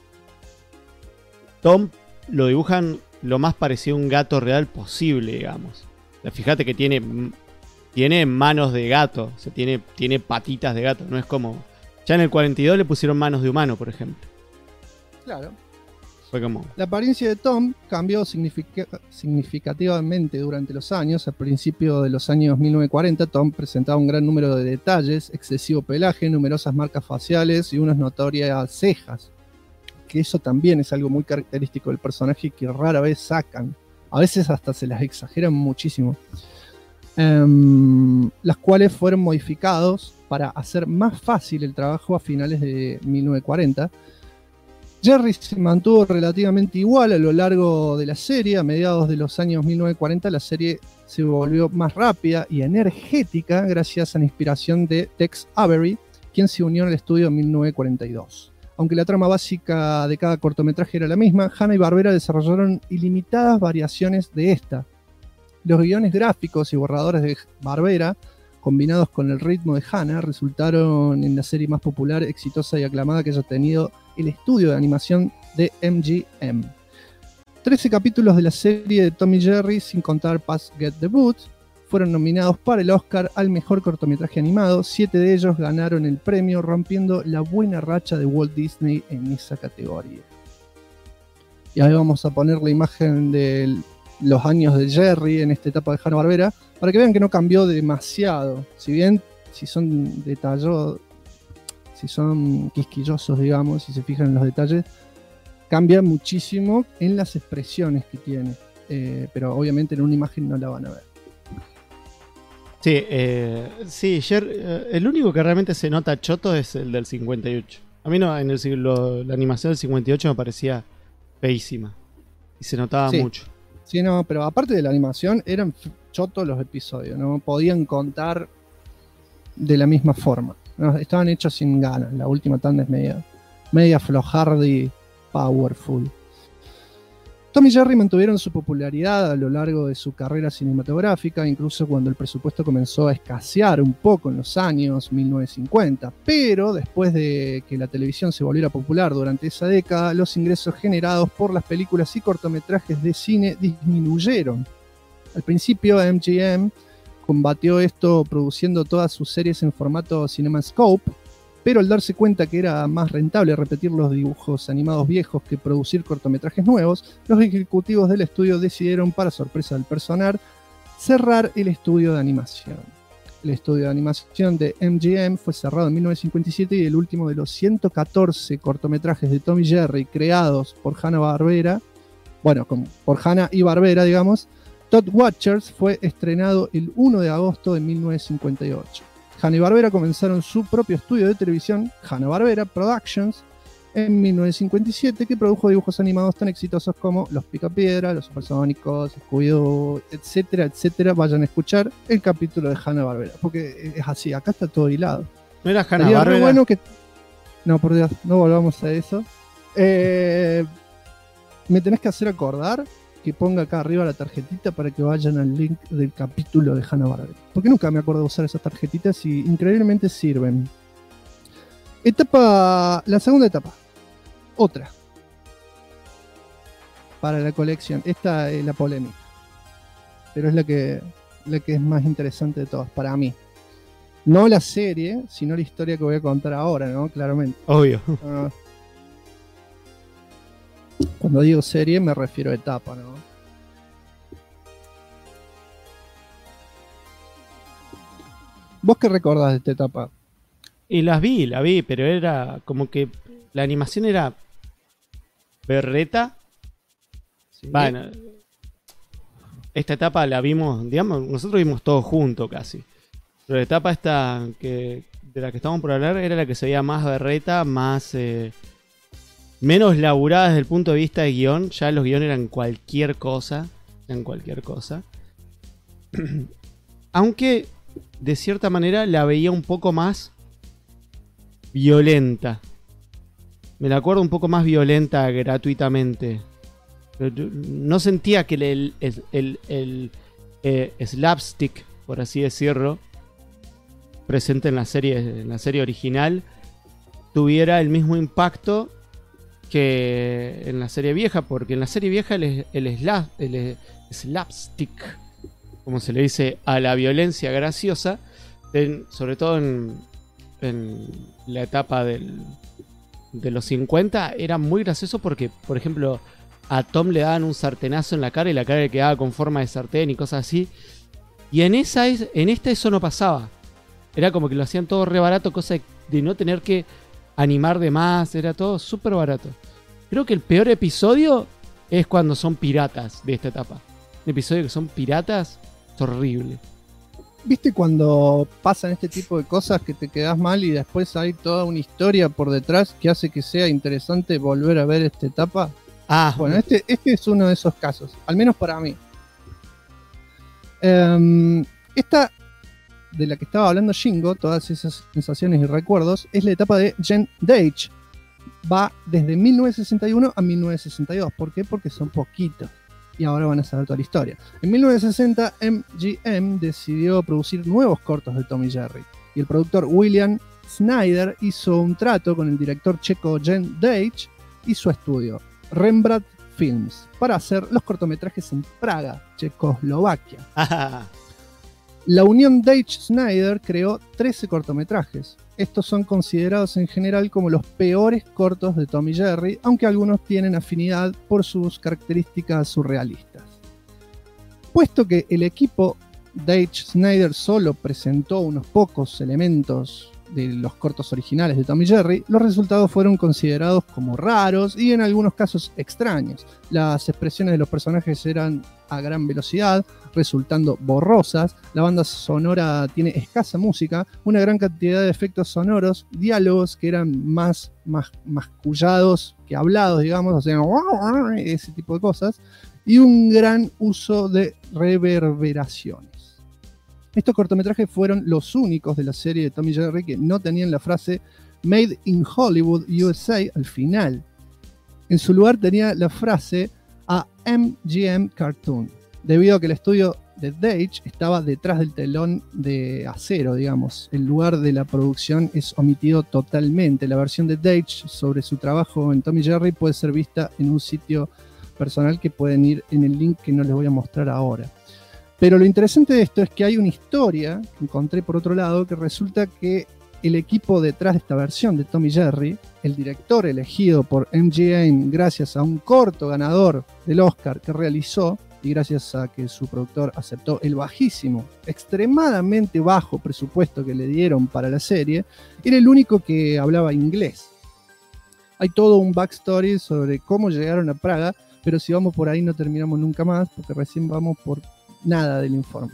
Tom lo dibujan lo más parecido a un gato real posible, digamos. O sea, fíjate que tiene manos de gato, o sea, tiene patitas de gato, no es como... Ya en el 42 le pusieron manos de humano, por ejemplo. Claro. Fue como... La apariencia de Tom cambió significativamente durante los años. Al principio de los años 1940, Tom presentaba un gran número de detalles, excesivo pelaje, numerosas marcas faciales y unas notorias cejas. Que eso también es algo muy característico del personaje que rara vez sacan. A veces hasta se las exageran muchísimo. Las cuales fueron modificados para hacer más fácil el trabajo a finales de 1940. Jerry se mantuvo relativamente igual a lo largo de la serie. A mediados de los años 1940 la serie se volvió más rápida y energética gracias a la inspiración de Tex Avery, quien se unió al estudio en 1942. Aunque la trama básica de cada cortometraje era la misma, Hanna-Barbera desarrollaron ilimitadas variaciones de esta. Los guiones gráficos y borradores de Barbera, combinados con el ritmo de Hanna, resultaron en la serie más popular, exitosa y aclamada que haya tenido el estudio de animación de MGM. 13 capítulos de la serie de Tom y Jerry, sin contar Past Get the Boot, fueron nominados para el Oscar al mejor cortometraje animado. 7 de ellos ganaron el premio, rompiendo la buena racha de Walt Disney en esa categoría. Y ahí vamos a poner la imagen de los años de Jerry en esta etapa de Hanna-Barbera, para que vean que no cambió demasiado. Si bien, si son detallados, si son quisquillosos, digamos, si se fijan en los detalles, cambia muchísimo en las expresiones que tiene. Pero obviamente en una imagen no la van a ver. Sí, el único que realmente se nota choto es el del 58. A mí no, la animación del 58 me parecía feísima. Y se notaba mucho. Sí, no, pero aparte de la animación, eran chotos los episodios, no podían contar de la misma forma. No, estaban hechos sin ganas. La última tanda es media flojardi, powerful. Tom y Jerry mantuvieron su popularidad a lo largo de su carrera cinematográfica, incluso cuando el presupuesto comenzó a escasear un poco en los años 1950. Pero después de que la televisión se volviera popular durante esa década, los ingresos generados por las películas y cortometrajes de cine disminuyeron. Al principio, MGM combatió esto produciendo todas sus series en formato CinemaScope, pero al darse cuenta que era más rentable repetir los dibujos animados viejos que producir cortometrajes nuevos, los ejecutivos del estudio decidieron, para sorpresa del personal, cerrar el estudio de animación. El estudio de animación de MGM fue cerrado en 1957 y el último de los 114 cortometrajes de Tom y Jerry creados por Hanna-Barbera, por Hanna y Barbera, digamos, Todd Watchers, fue estrenado el 1 de agosto de 1958. Hanna-Barbera comenzaron su propio estudio de televisión, Hanna-Barbera Productions, en 1957, que produjo dibujos animados tan exitosos como Los Picapiedra, Los Supersónicos, Scooby-Doo, etcétera, etcétera. Vayan a escuchar el capítulo de Hanna-Barbera, porque es así, acá está todo hilado. ¿No era Hanna-Barbera? Bueno que... No, por Dios, no volvamos a eso. Me tenés que hacer acordar que ponga acá arriba la tarjetita para que vayan al link del capítulo de Hanna-Barbera. Porque nunca me acuerdo de usar esas tarjetitas y increíblemente sirven. La segunda etapa. Otra. Para la colección. Esta es la polémica. Pero es la que es más interesante de todas, para mí. No la serie, sino la historia que voy a contar ahora, ¿no? Claramente. Obvio. Cuando digo serie me refiero a etapa, ¿no? ¿Vos qué recordás de esta etapa? Y la vi, pero era como que la animación era berreta. Sí. Bueno, esta etapa la vimos, digamos, nosotros vimos todo junto casi. Pero la etapa esta de la que estamos por hablar era la que se veía más berreta, más... menos laburada desde el punto de vista de guión. Ya los guiones eran cualquier cosa. Aunque de cierta manera la veía un poco más violenta. Me la acuerdo un poco más violenta gratuitamente. No sentía que el slapstick, por así decirlo, presente en la serie original, tuviera el mismo impacto que en la serie vieja, porque en la serie vieja el slapstick, como se le dice a la violencia graciosa, sobre todo en la etapa de los 50, era muy gracioso porque, por ejemplo, a Tom le daban un sartenazo en la cara y la cara le quedaba con forma de sartén y cosas así, y en esta eso no pasaba. Era como que lo hacían todo re barato, cosa de no tener que animar de más, era todo súper barato. Creo que el peor episodio es cuando son piratas de esta etapa. Un episodio que son piratas es horrible. ¿Viste cuando pasan este tipo de cosas que te quedás mal y después hay toda una historia por detrás que hace que sea interesante volver a ver esta etapa? Bueno, este es uno de esos casos, al menos para mí. Esta de la que estaba hablando Shingo, todas esas sensaciones y recuerdos, es la etapa de Jen Deitch. Va desde 1961 a 1962. ¿Por qué? Porque son poquitos. Y ahora van a saber toda la historia. En 1960, MGM decidió producir nuevos cortos de Tom y Jerry. Y el productor William Snyder hizo un trato con el director checo Jen Deitch y su estudio, Rembrandt Films, para hacer los cortometrajes en Praga, Checoslovaquia. La unión Deitch-Snyder creó 13 cortometrajes. Estos son considerados en general como los peores cortos de Tom y Jerry, aunque algunos tienen afinidad por sus características surrealistas. Puesto que el equipo Deitch-Snyder solo presentó unos pocos elementos de los cortos originales de Tom y Jerry, los resultados fueron considerados como raros y en algunos casos extraños. Las expresiones de los personajes eran a gran velocidad, resultando borrosas. La banda sonora tiene escasa música, una gran cantidad de efectos sonoros, diálogos que eran más mascullados que hablados, digamos, o sea, ese tipo de cosas. y un gran uso de reverberaciones. Estos cortometrajes fueron los únicos de la serie de Tom y Jerry que no tenían la frase Made in Hollywood, USA al final. En su lugar tenía la frase a MGM Cartoon, debido a que el estudio de Deitch estaba detrás del telón de acero, digamos. El lugar de la producción es omitido totalmente. La versión de Deitch sobre su trabajo en Tom y Jerry puede ser vista en un sitio personal que pueden ir en el link que no les voy a mostrar ahora. Pero lo interesante de esto es que hay una historia que encontré por otro lado, que resulta que el equipo detrás de esta versión de Tom y Jerry, el director elegido por MGM gracias a un corto ganador del Oscar que realizó, y gracias a que su productor aceptó el bajísimo, extremadamente bajo presupuesto que le dieron para la serie, era el único que hablaba inglés. Hay todo un backstory sobre cómo llegaron a Praga, pero si vamos por ahí no terminamos nunca más, porque recién vamos por nada del informe.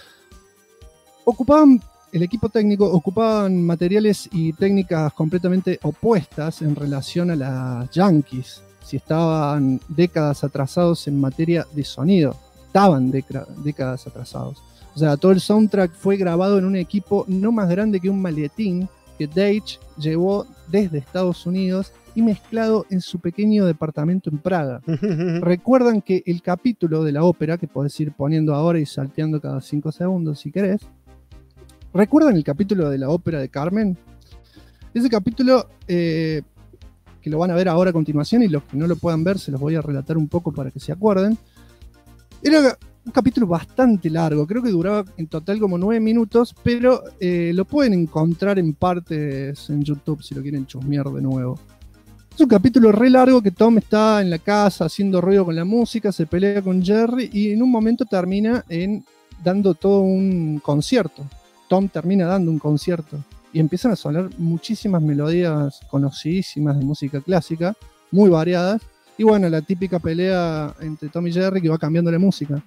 El equipo técnico ocupaban materiales y técnicas completamente opuestas en relación a las Yankees. Si estaban décadas atrasados en materia de sonido, estaban décadas atrasados. O sea, todo el soundtrack fue grabado en un equipo no más grande que un maletín que Deitch llevó desde Estados Unidos y mezclado en su pequeño departamento en Praga. Recuerdan que el capítulo de la ópera, que podés ir poniendo ahora y salteando cada 5 segundos si querés. ¿Recuerdan el capítulo de la ópera de Carmen? Ese capítulo, que lo van a ver ahora a continuación, y los que no lo puedan ver se los voy a relatar un poco para que se acuerden. Era un capítulo bastante largo, creo que duraba en total como 9 minutos, pero lo pueden encontrar en partes en YouTube si lo quieren chusmear de nuevo. Es un capítulo re largo que Tom está en la casa haciendo ruido con la música, se pelea con Jerry y en un momento termina dando todo un concierto. Tom termina dando un concierto y empiezan a sonar muchísimas melodías conocidísimas de música clásica, muy variadas, y bueno, la típica pelea entre Tom y Jerry que va cambiando la música.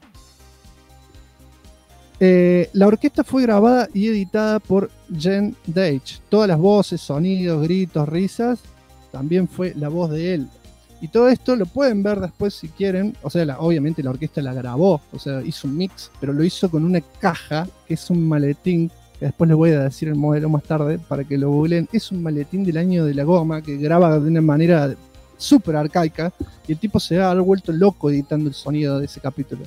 La orquesta fue grabada y editada por Jen Deitch. Todas las voces, sonidos, gritos, risas, también fue la voz de él. Y todo esto lo pueden ver después si quieren. O sea, obviamente la orquesta la grabó, o sea, hizo un mix, pero lo hizo con una caja, que es un maletín, que después les voy a decir el modelo más tarde para que lo googleen. Es un maletín del año de la goma que graba de una manera súper arcaica y el tipo se ha vuelto loco editando el sonido de ese capítulo.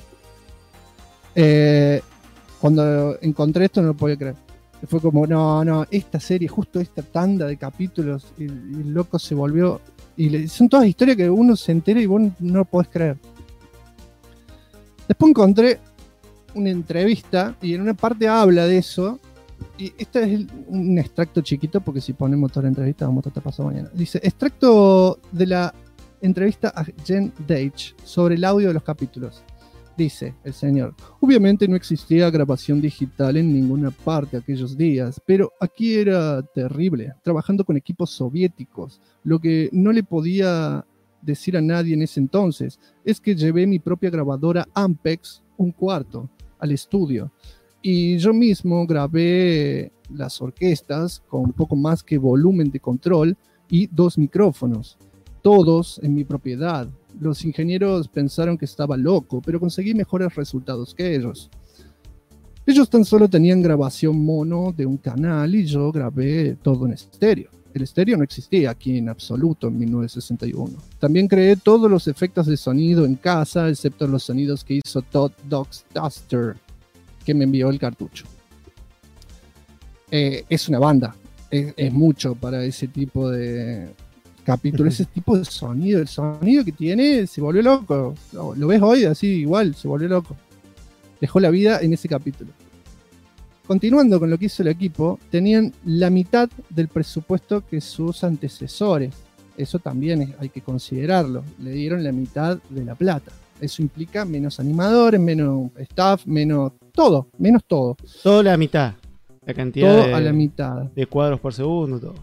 Cuando encontré esto no lo podía creer. Fue como, no, esta serie, justo esta tanda de capítulos, y el loco se volvió... Y son todas historias que uno se entera y vos no lo podés creer. Después encontré una entrevista y en una parte habla de eso. Y este es un extracto chiquito porque si ponemos toda la entrevista vamos a estar pasado mañana. Dice, extracto de la entrevista a Jen Deitch sobre el audio de los capítulos. Dice el señor, obviamente no existía grabación digital en ninguna parte aquellos días, pero aquí era terrible, trabajando con equipos soviéticos. Lo que no le podía decir a nadie en ese entonces es que llevé mi propia grabadora Ampex un cuarto al estudio y yo mismo grabé las orquestas con un poco más que volumen de control y 2 micrófonos, todos en mi propiedad. Los ingenieros pensaron que estaba loco, pero conseguí mejores resultados que ellos. Ellos tan solo tenían grabación mono de un canal y yo grabé todo en estéreo. El estéreo no existía aquí en absoluto en 1961. También creé todos los efectos de sonido en casa, excepto los sonidos que hizo Todd Duster, que me envió el cartucho. Es una banda, es mucho para ese tipo de capítulo, ese tipo de sonido. El sonido que tiene se volvió loco. Lo ves hoy así igual, se volvió loco. Dejó la vida en ese capítulo. Continuando con lo que hizo el equipo, tenían la mitad del presupuesto que sus antecesores. Eso también hay que considerarlo. Le dieron la mitad de la plata. Eso implica menos animadores, menos staff, menos todo. Todo la mitad. La cantidad todo a la mitad. De cuadros por segundo, todo.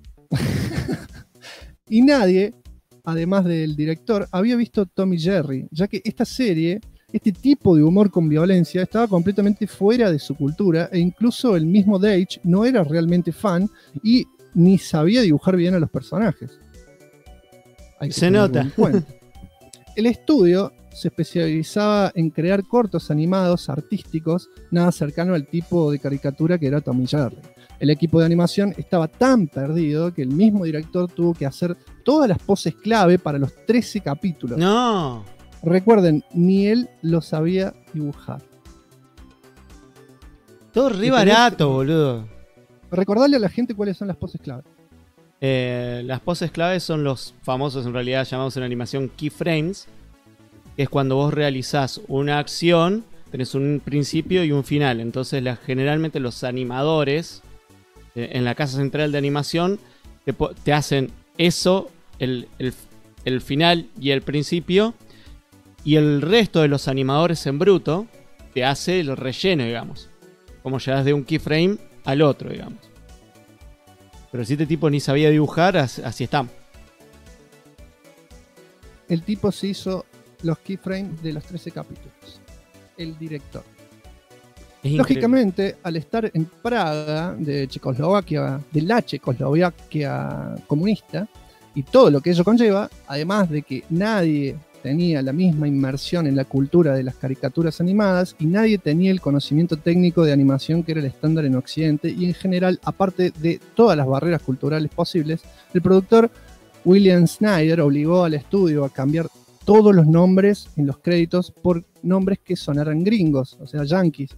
Y nadie, además del director, había visto Tom y Jerry, ya que esta serie, este tipo de humor con violencia, estaba completamente fuera de su cultura, e incluso el mismo Deitch no era realmente fan y ni sabía dibujar bien a los personajes. Se nota. El estudio se especializaba en crear cortos animados artísticos, nada cercano al tipo de caricatura que era Tom y Jerry. El equipo de animación estaba tan perdido que el mismo director tuvo que hacer todas las poses clave para los 13 capítulos. No. Recuerden, ni él lo sabía dibujar. Todo re barato, boludo. Recordarle a la gente cuáles son las poses clave. Las poses claves son los famosos, en realidad llamados en animación keyframes, que es cuando vos realizás una acción, tenés un principio y un final. Entonces generalmente los animadores en la casa central de animación te hacen eso, el final y el principio, y el resto de los animadores en bruto te hace el relleno, digamos. Como llegas de un keyframe al otro, digamos. Pero si este tipo ni sabía dibujar, así estamos. El tipo se hizo los keyframes de los 13 capítulos. El director. Lógicamente, al estar en Praga, de Checoslovaquia, de la Checoslovaquia comunista, y todo lo que ello conlleva, además de que nadie tenía la misma inmersión en la cultura de las caricaturas animadas y nadie tenía el conocimiento técnico de animación que era el estándar en Occidente, y en general, aparte de todas las barreras culturales posibles, el productor William Snyder obligó al estudio a cambiar todos los nombres en los créditos por nombres que sonaran gringos, o sea, yankees.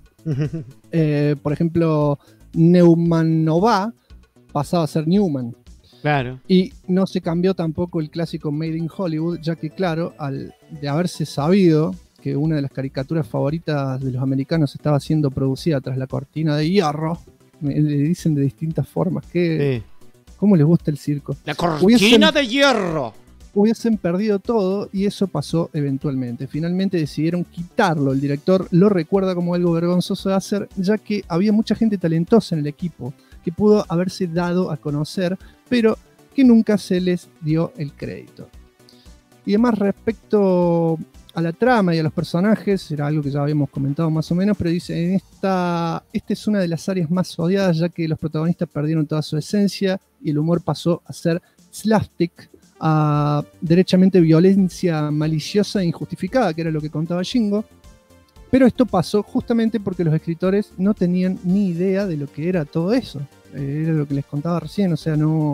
Por ejemplo, Neumanova pasaba a ser Newman. Claro. Y no se cambió tampoco el clásico Made in Hollywood, ya que, claro, de haberse sabido que una de las caricaturas favoritas de los americanos estaba siendo producida tras la cortina de hierro, le dicen de distintas formas, que ¿cómo les gusta el circo? ¡La cortina de hierro! Hubiesen perdido todo, y eso pasó eventualmente. Finalmente decidieron quitarlo. El director lo recuerda como algo vergonzoso de hacer, ya que había mucha gente talentosa en el equipo que pudo haberse dado a conocer, pero que nunca se les dio el crédito. Y además, respecto a la trama y a los personajes, era algo que ya habíamos comentado más o menos, pero dice, esta es una de las áreas más odiadas, ya que los protagonistas perdieron toda su esencia y el humor pasó a ser slapstick, a derechamente violencia maliciosa e injustificada, que era lo que contaba Shingo. Pero esto pasó justamente porque los escritores no tenían ni idea de lo que era todo eso. Era lo que les contaba recién, o sea, no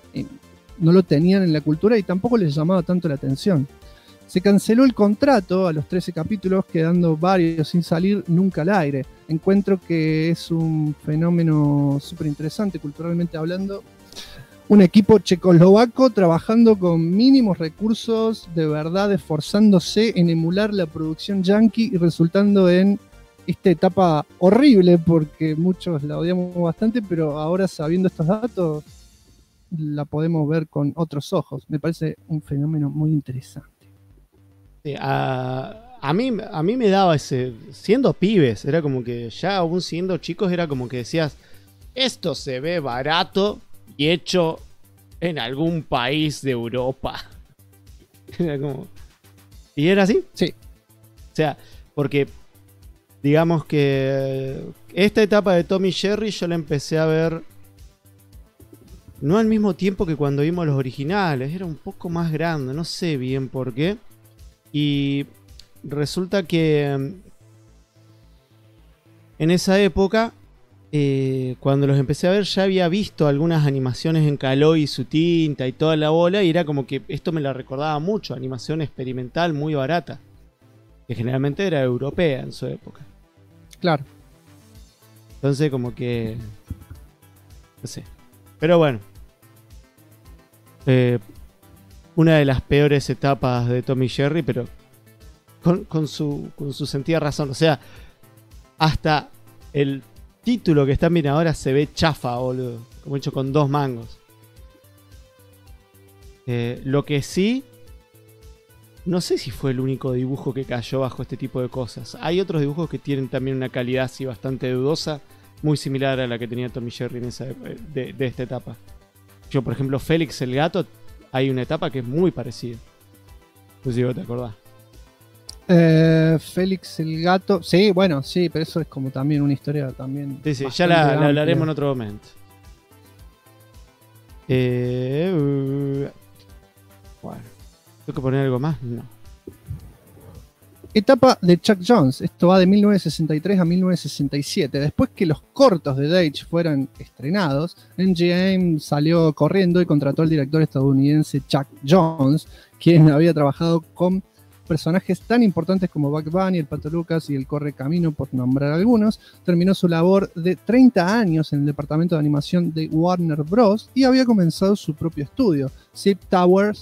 lo tenían en la cultura y tampoco les llamaba tanto la atención. Se canceló el contrato a los 13 capítulos, quedando varios sin salir nunca al aire. Encuentro que es un fenómeno súper interesante culturalmente hablando. Un equipo checoslovaco trabajando con mínimos recursos, de verdad esforzándose en emular la producción yankee y resultando en esta etapa horrible, porque muchos la odiamos bastante, pero ahora, sabiendo estos datos, la podemos ver con otros ojos. Me parece un fenómeno muy interesante. Sí, a mí me daba ese... Siendo pibes, era como que ya aún siendo chicos, era como que decías, esto se ve barato y hecho en algún país de Europa. Era como... ¿Y era así? Sí. O sea, porque digamos que esta etapa de Tom y Jerry yo la empecé a ver no al mismo tiempo que cuando vimos los originales, era un poco más grande, no sé bien por qué. Y resulta que en esa época, cuando los empecé a ver, ya había visto algunas animaciones en Caloi y su tinta y toda la bola, y era como que esto me la recordaba mucho, animación experimental muy barata, que generalmente era europea en su época. Claro. Entonces como que... no sé. Pero bueno. Una de las peores etapas de Tom y Jerry, pero con su sentida razón. O sea, hasta el título que están viendo ahora se ve chafa, boludo. Como hecho con 2 mangos. Lo que sí, no sé si fue el único dibujo que cayó bajo este tipo de cosas. Hay otros dibujos que tienen también una calidad así bastante dudosa, muy similar a la que tenía Tom y Jerry en esa de esta etapa. Yo, por ejemplo, Félix el gato, hay una etapa que es muy parecida. No sé si vos te acordás. Félix el gato, sí, bueno, sí, pero eso es como también una historia también. Sí, ya la hablaremos en otro momento. Bueno, ¿tengo que poner algo más? No. Etapa de Chuck Jones. Esto va de 1963 a 1967. Después que los cortos de Deitch fueran estrenados, MGM salió corriendo y contrató al director estadounidense Chuck Jones, quien había trabajado con personajes tan importantes como Bugs Bunny, el Pato Lucas y el Correcamino, por nombrar algunos. Terminó su labor de 30 años en el departamento de animación de Warner Bros. Y había comenzado su propio estudio, Zip Towers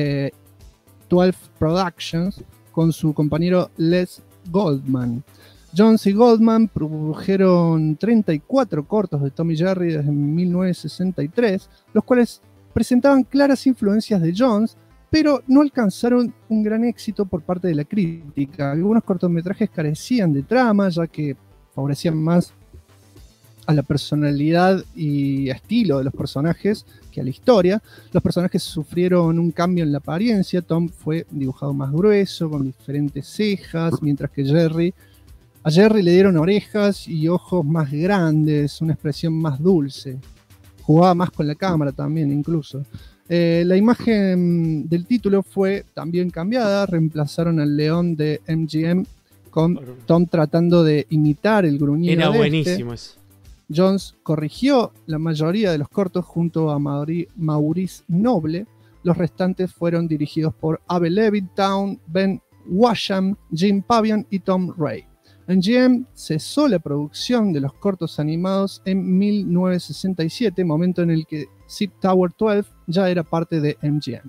12 Productions, con su compañero Les Goldman. Jones y Goldman produjeron 34 cortos de Tom y Jerry desde 1963, los cuales presentaban claras influencias de Jones, pero no alcanzaron un gran éxito por parte de la crítica. Algunos cortometrajes carecían de trama, ya que favorecían más a la personalidad y estilo de los personajes que a la historia. Los personajes sufrieron un cambio en la apariencia. Tom fue dibujado más grueso, con diferentes cejas, mientras que a Jerry le dieron orejas y ojos más grandes, una expresión más dulce. Jugaba más con la cámara también, incluso. La imagen del título fue también cambiada. Reemplazaron al león de MGM con Tom tratando de imitar el gruñido. Era de buenísimo eso. Jones corrigió la mayoría de los cortos junto a Maurice Noble. Los restantes fueron dirigidos por Abe Levittown, Ben Washam, Jim Pavion y Tom Ray. MGM cesó la producción de los cortos animados en 1967, momento en el que Zip Tower 12 ya era parte de MGM.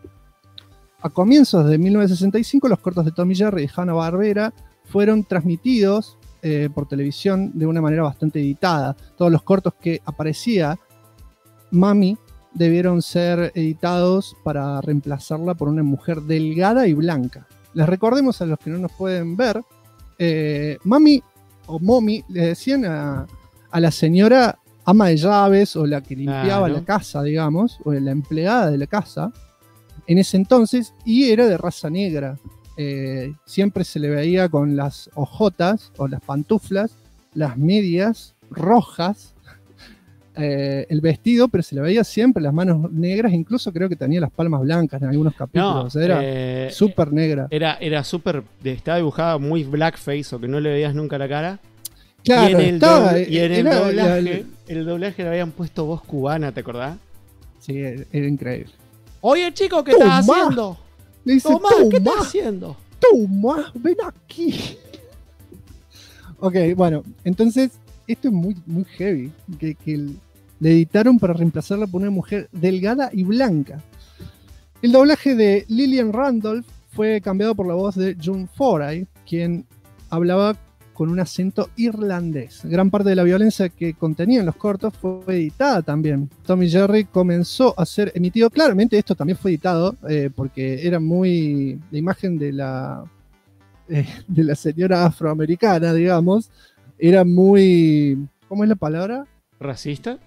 A comienzos de 1965, los cortos de Tom y Jerry y Hanna-Barbera fueron transmitidos por televisión de una manera bastante editada. Todos los cortos que aparecía Mami debieron ser editados para reemplazarla por una mujer delgada y blanca. Les recordemos a los que no nos pueden ver, Mami o Mommy le decían a la señora ama de llaves o la que limpiaba la casa, digamos, o la empleada de la casa en ese entonces, y era de raza negra. Siempre se le veía con las ojotas o las pantuflas, las medias rojas, el vestido, pero se le veía siempre las manos negras, incluso creo que tenía las palmas blancas en algunos capítulos. No, o sea, era súper negra. Era súper, estaba dibujada muy blackface, o que no le veías nunca la cara. Claro, y en el doblaje le habían puesto voz cubana, ¿te acordás? Sí, era increíble. Oye, chico, ¿qué estás haciendo? Le dice, Tomás, ¿qué estás haciendo? Tomás, ven aquí. Ok, bueno, entonces esto es muy, muy heavy, que le editaron para reemplazarla por una mujer delgada y blanca. El doblaje de Lillian Randolph fue cambiado por la voz de June Foray, quien hablaba con un acento irlandés. Gran parte de la violencia que contenían los cortos fue editada también. Tom y Jerry comenzó a ser emitido. Claramente esto también fue editado porque era muy... La imagen de la señora afroamericana, digamos, era muy... ¿Cómo es la palabra? ¿Racista?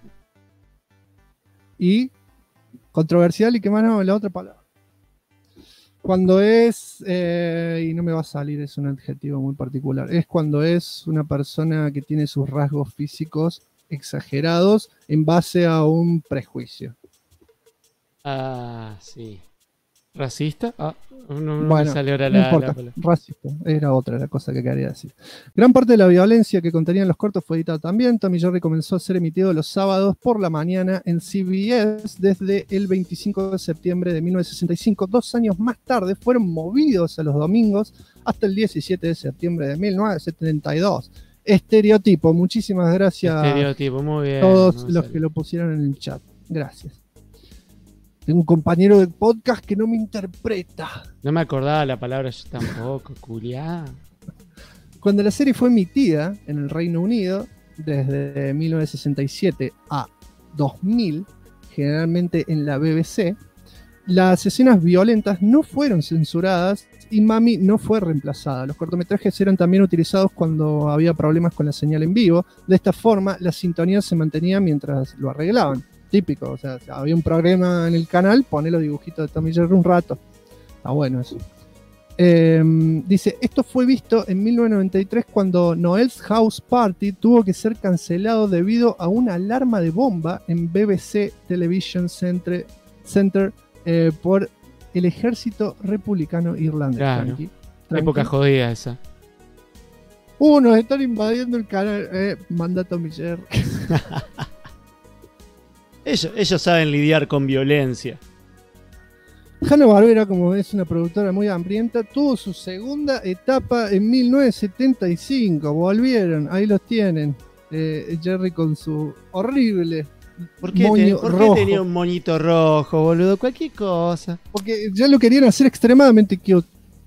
Y controversial. ¿Y qué más? No, la otra palabra. Cuando es, y no me va a salir, es un adjetivo muy particular, es cuando es una persona que tiene sus rasgos físicos exagerados en base a un prejuicio. Ah, sí. ¿Racista? Ah, no bueno, me salió ahora no importa. Racista, era otra la cosa que quería decir. Gran parte de la violencia que contenían los cortos fue editada también. Tom y Jerry comenzó a ser emitido los sábados por la mañana en CBS desde el 25 de septiembre de 1965. 2 años más tarde fueron movidos a los domingos hasta el 17 de septiembre de 1972. Estereotipo, muchísimas gracias. Estereotipo, muy bien. A todos los que lo pusieron en el chat. Gracias. Tengo un compañero de podcast que no me interpreta. No me acordaba la palabra yo tampoco, culiá. Cuando la serie fue emitida en el Reino Unido, desde 1967 a 2000, generalmente en la BBC, las escenas violentas no fueron censuradas y Mami no fue reemplazada. Los cortometrajes eran también utilizados cuando había problemas con la señal en vivo. De esta forma, la sintonía se mantenía mientras lo arreglaban. Típico, o sea, había un problema en el canal, poné los dibujitos de Tom y Jerry un rato. Está bueno eso. Dice, esto fue visto en 1993 cuando Noel's House Party tuvo que ser cancelado debido a una alarma de bomba en BBC Television Center por el ejército republicano irlandés. Claro. Época jodida esa. Nos están invadiendo el canal. Manda Tommy Jerry. Ellos saben lidiar con violencia. Hanna-Barbera, como es una productora muy hambrienta, tuvo su segunda etapa en 1975. Volvieron, ahí los tienen. Jerry con su horrible ¿Por qué tenía un moñito rojo, boludo? Cualquier cosa. Porque ya lo querían hacer extremadamente cute.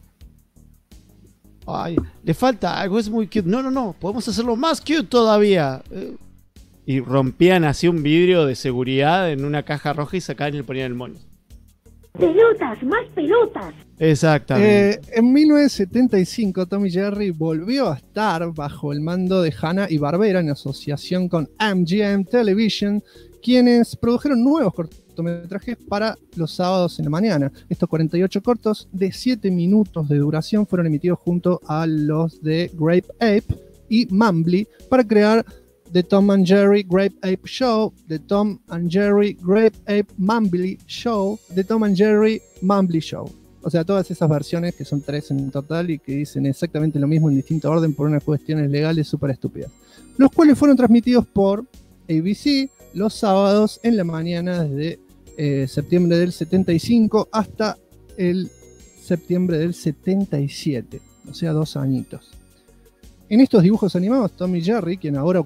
Ay, le falta algo, es muy cute. No, podemos hacerlo más cute todavía. Y rompían así un vidrio de seguridad en una caja roja y sacaban y le ponían el moño. Pelotas, más pelotas. Exactamente. En 1975 Tommy Jerry volvió a estar bajo el mando de Hanna-Barbera en asociación con MGM Television, quienes produjeron nuevos cortometrajes para los sábados en la mañana. Estos 48 cortos de 7 minutos de duración fueron emitidos junto a los de Grape Ape y Mumbly para crear The Tom and Jerry Grape Ape Show, The Tom and Jerry Grape Ape Mumbly Show, The Tom and Jerry Mumbly Show. O sea, todas esas versiones, que son 3 en total y que dicen exactamente lo mismo en distinto orden por unas cuestiones legales súper estúpidas. Los cuales fueron transmitidos por ABC los sábados en la mañana desde septiembre del 75 hasta el septiembre del 77. O sea, 2 añitos. En estos dibujos animados, Tom y Jerry, quien ahora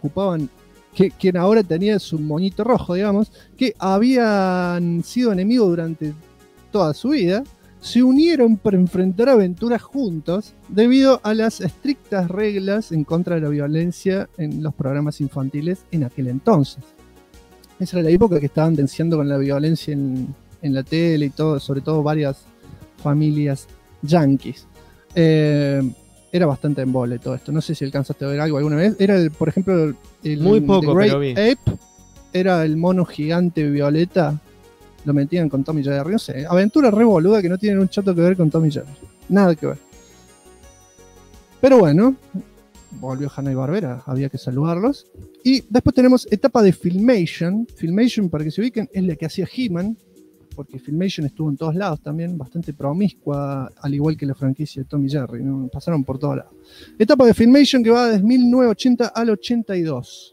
tenía su moñito rojo, digamos, que habían sido enemigos durante toda su vida, se unieron para enfrentar aventuras juntos debido a las estrictas reglas en contra de la violencia en los programas infantiles en aquel entonces. Esa era la época que estaban venciendo con la violencia en la tele y todo, sobre todo varias familias yanquis. Era bastante embole todo esto. No sé si alcanzaste a ver algo alguna vez. Era, por ejemplo, el muy poco, pero vi. Ape. Era el mono gigante violeta. Lo metían con Tommy Jerry. No sé, aventura re boluda que no tienen un chato que ver con Tommy Jerry. Nada que ver. Pero bueno, volvió Hanna-Barbera. Había que saludarlos. Y después tenemos etapa de Filmation. Filmation, para que se ubiquen, es la que hacía He-Man. Porque Filmation estuvo en todos lados también, bastante promiscua, al igual que la franquicia de Tommy Jerry, ¿no? Pasaron por todos lados. Etapa de Filmation que va desde 1980 al 82.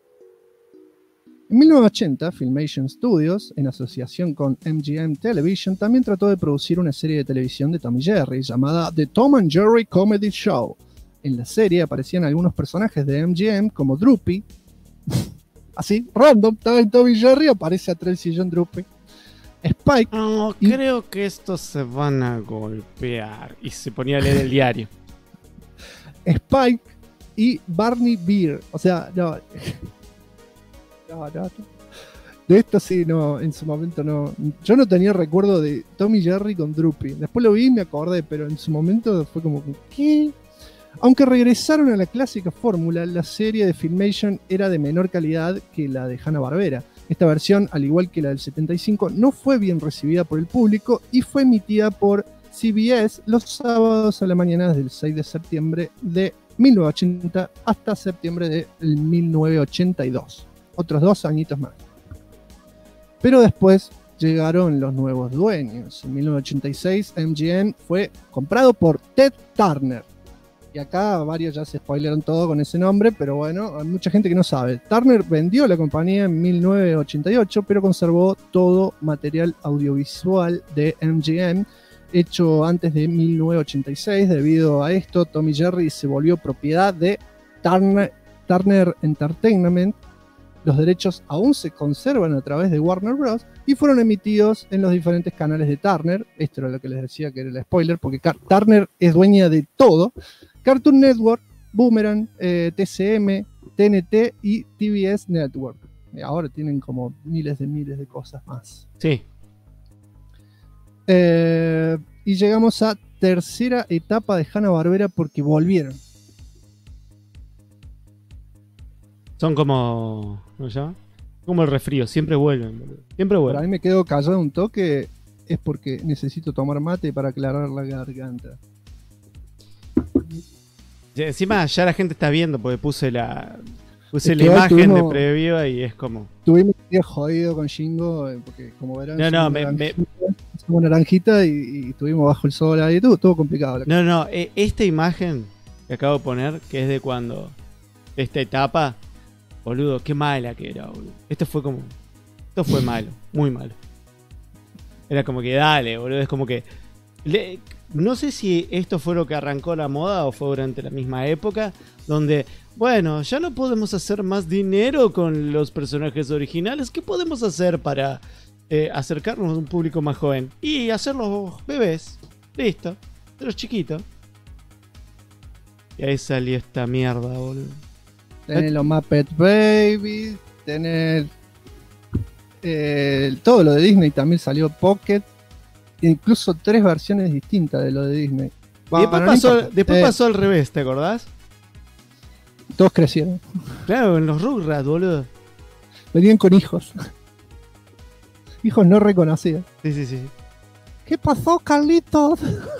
En 1980, Filmation Studios, en asociación con MGM Television, también trató de producir una serie de televisión de Tommy Jerry llamada The Tom and Jerry Comedy Show. En la serie aparecían algunos personajes de MGM como Droopy. Así, random, estaba en Tommy Jerry, aparece atrás el sillón Droopy. Spike. No, creo que estos se van a golpear. Y se ponía a leer el diario. Spike y Barney Bear. O sea, no. De esto sí, no, en su momento no. Yo no tenía recuerdo de Tommy Jerry con Droopy. Después lo vi y me acordé, pero en su momento fue como, ¿qué? Aunque regresaron a la clásica fórmula, la serie de Filmation era de menor calidad que la de Hanna-Barbera. Esta versión, al igual que la del 75, no fue bien recibida por el público y fue emitida por CBS los sábados a la mañana desde el 6 de septiembre de 1980 hasta septiembre de 1982. Otros 2 añitos más. Pero después llegaron los nuevos dueños. En 1986, MGM fue comprado por Ted Turner. Y acá varios ya se spoilearon todo con ese nombre, pero bueno, hay mucha gente que no sabe. Turner vendió la compañía en 1988, pero conservó todo material audiovisual de MGM hecho antes de 1986. Debido a esto, Tommy Jerry se volvió propiedad de Turner Entertainment. Los derechos aún se conservan a través de Warner Bros. Y fueron emitidos en los diferentes canales de Turner. Esto era lo que les decía que era el spoiler, porque Turner es dueña de todo. Cartoon Network, Boomerang, TCM, TNT y TBS Network. Y ahora tienen como miles de cosas más. Sí. Y llegamos a tercera etapa de Hanna-Barbera porque volvieron. Son como... ¿cómo se llama? Como el resfrío, siempre vuelven. Siempre vuelven. Para mí me quedo callado un toque, es porque necesito tomar mate para aclarar la garganta. Y encima ya la gente está viendo porque puse la imagen de preview y es como... Tuvimos un día jodido con Shingo porque como verán... No, Como naranjita y estuvimos bajo el sol ahí, todo complicado. No, esta imagen que acabo de poner, que es de cuando esta etapa, boludo, qué mala que era, boludo. Esto fue malo, muy malo. Era como que dale, boludo, es como que... no sé si esto fue lo que arrancó la moda o fue durante la misma época, donde, bueno, ya no podemos hacer más dinero con los personajes originales. ¿Qué podemos hacer para acercarnos a un público más joven? Y hacer los bebés, listo, de los chiquitos. Y ahí salió esta mierda, boludo. Tenés los Muppet Babies, tenés todo lo de Disney, también salió Pocket, incluso 3 versiones distintas de lo de Disney. Y después pasó al revés, ¿te acordás? Todos crecieron. Claro, en los Rugrats, boludo. Venían con hijos. Hijos no reconocidos. Sí. ¿Qué pasó, Carlitos?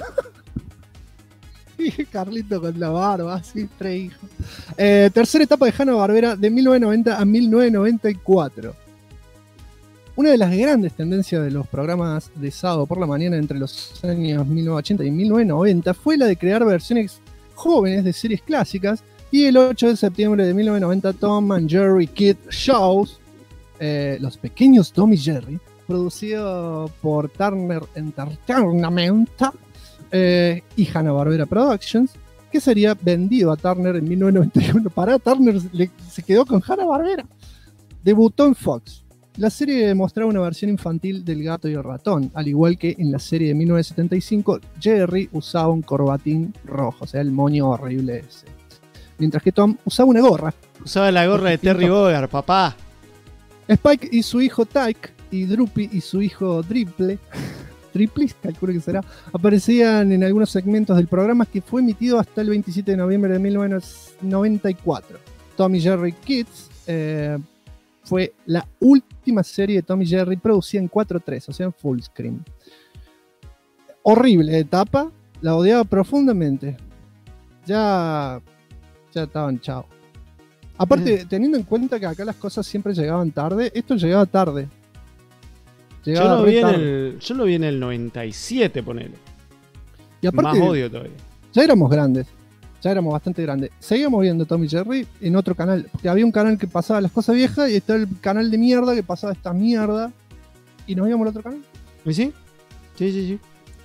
Dije Carlito con la barba, así, 3 hijos. Tercera etapa de Hanna-Barbera de 1990 a 1994. Una de las grandes tendencias de los programas de sábado por la mañana entre los años 1980 y 1990 fue la de crear versiones jóvenes de series clásicas, y el 8 de septiembre de 1990 Tom and Jerry Kid Shows, Los Pequeños Tom y Jerry, producido por Turner Entertainment y Hanna-Barbera Productions, que sería vendido a Turner en 1991. Para Turner se quedó con Hanna-Barbera. Debutó en Fox. La serie mostraba una versión infantil del gato y el ratón, al igual que en la serie de 1975, Jerry usaba un corbatín rojo, o sea, el moño horrible ese. Mientras que Tom usaba una gorra. Usaba la gorra de Terry Bogard, papá. Spike y su hijo Tyke, y Droopy y su hijo Dripple, calculo que será, aparecían en algunos segmentos del programa, que fue emitido hasta el 27 de noviembre de 1994. Tom y Jerry Kids fue la última serie de Tom y Jerry producida en 4:3, o sea, en full screen. Horrible etapa, la odiaba profundamente. Ya estaban chao. Aparte, teniendo en cuenta que acá las cosas siempre llegaban tarde, esto llegaba tarde. Yo lo vi en el 97, ponele. Y aparte, más odio todavía. Ya éramos grandes. Ya éramos bastante grandes. Seguíamos viendo Tom y Jerry en otro canal. Porque había un canal que pasaba las cosas viejas y estaba el canal de mierda que pasaba esta mierda. Y nos íbamos al otro canal. ¿Y sí? Sí.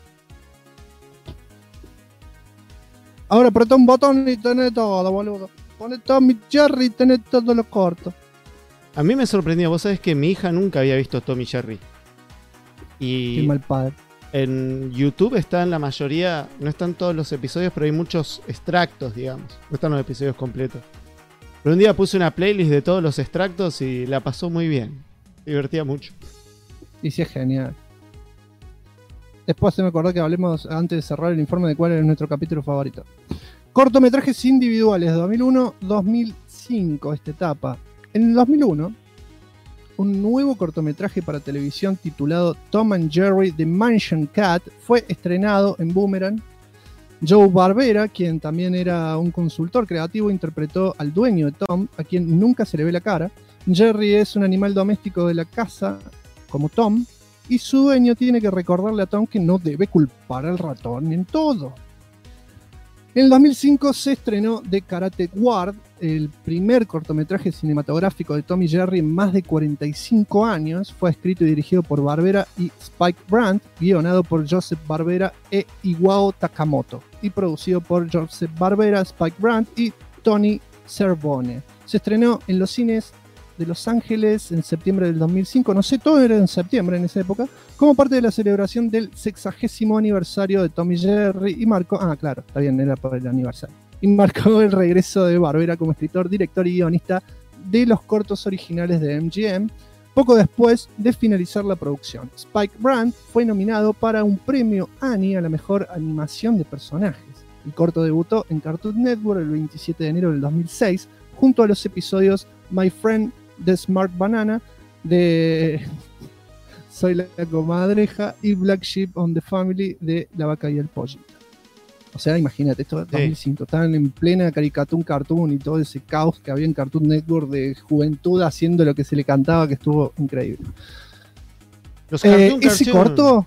Ahora apretá un botón y tenés todo, boludo. Poné Tom y Jerry y tenés todo lo corto. A mí me sorprendió. Vos sabés que mi hija nunca había visto Tom y Jerry. Y qué mal padre. En YouTube están la mayoría, no están todos los episodios, pero hay muchos extractos, digamos. No están los episodios completos. Pero un día puse una playlist de todos los extractos y la pasó muy bien. Me divertía mucho. Y sí, es genial. Después se me acordó que hablemos, antes de cerrar el informe, de cuál es nuestro capítulo favorito. Cortometrajes individuales, 2001-2005, esta etapa. En el 2001, un nuevo cortometraje para televisión titulado Tom and Jerry The Mansion Cat fue estrenado en Boomerang. Joe Barbera, quien también era un consultor creativo, interpretó al dueño de Tom, a quien nunca se le ve la cara. Jerry es un animal doméstico de la casa, como Tom, y su dueño tiene que recordarle a Tom que no debe culpar al ratón en todo. En el 2005 se estrenó The Karate Guard, el primer cortometraje cinematográfico de Tom y Jerry en más de 45 años. Fue escrito y dirigido por Barbera y Spike Brandt, guionado por Joseph Barbera e Iwao Takamoto, y producido por Joseph Barbera, Spike Brandt y Tony Cervone. Se estrenó en los cines de Los Ángeles en septiembre del 2005, no sé, todo era en septiembre en esa época, como parte de la celebración del 60º aniversario de Tom y Jerry, y marcó, claro, está bien, era por el aniversario, y marcó el regreso de Barbera como escritor, director y guionista de los cortos originales de MGM, poco después de finalizar la producción. Spike Brandt fue nominado para un premio Annie a la mejor animación de personajes. El corto debutó en Cartoon Network el 27 de enero del 2006, junto a los episodios My Friend The Smart Banana, de Soy la comadreja, y Black Sheep on the Family, de La Vaca y el Pollito. O sea, imagínate, esto es 2005, estaban en plena cartoon y todo ese caos que había en Cartoon Network de juventud haciendo lo que se le cantaba, que estuvo increíble. Ese corto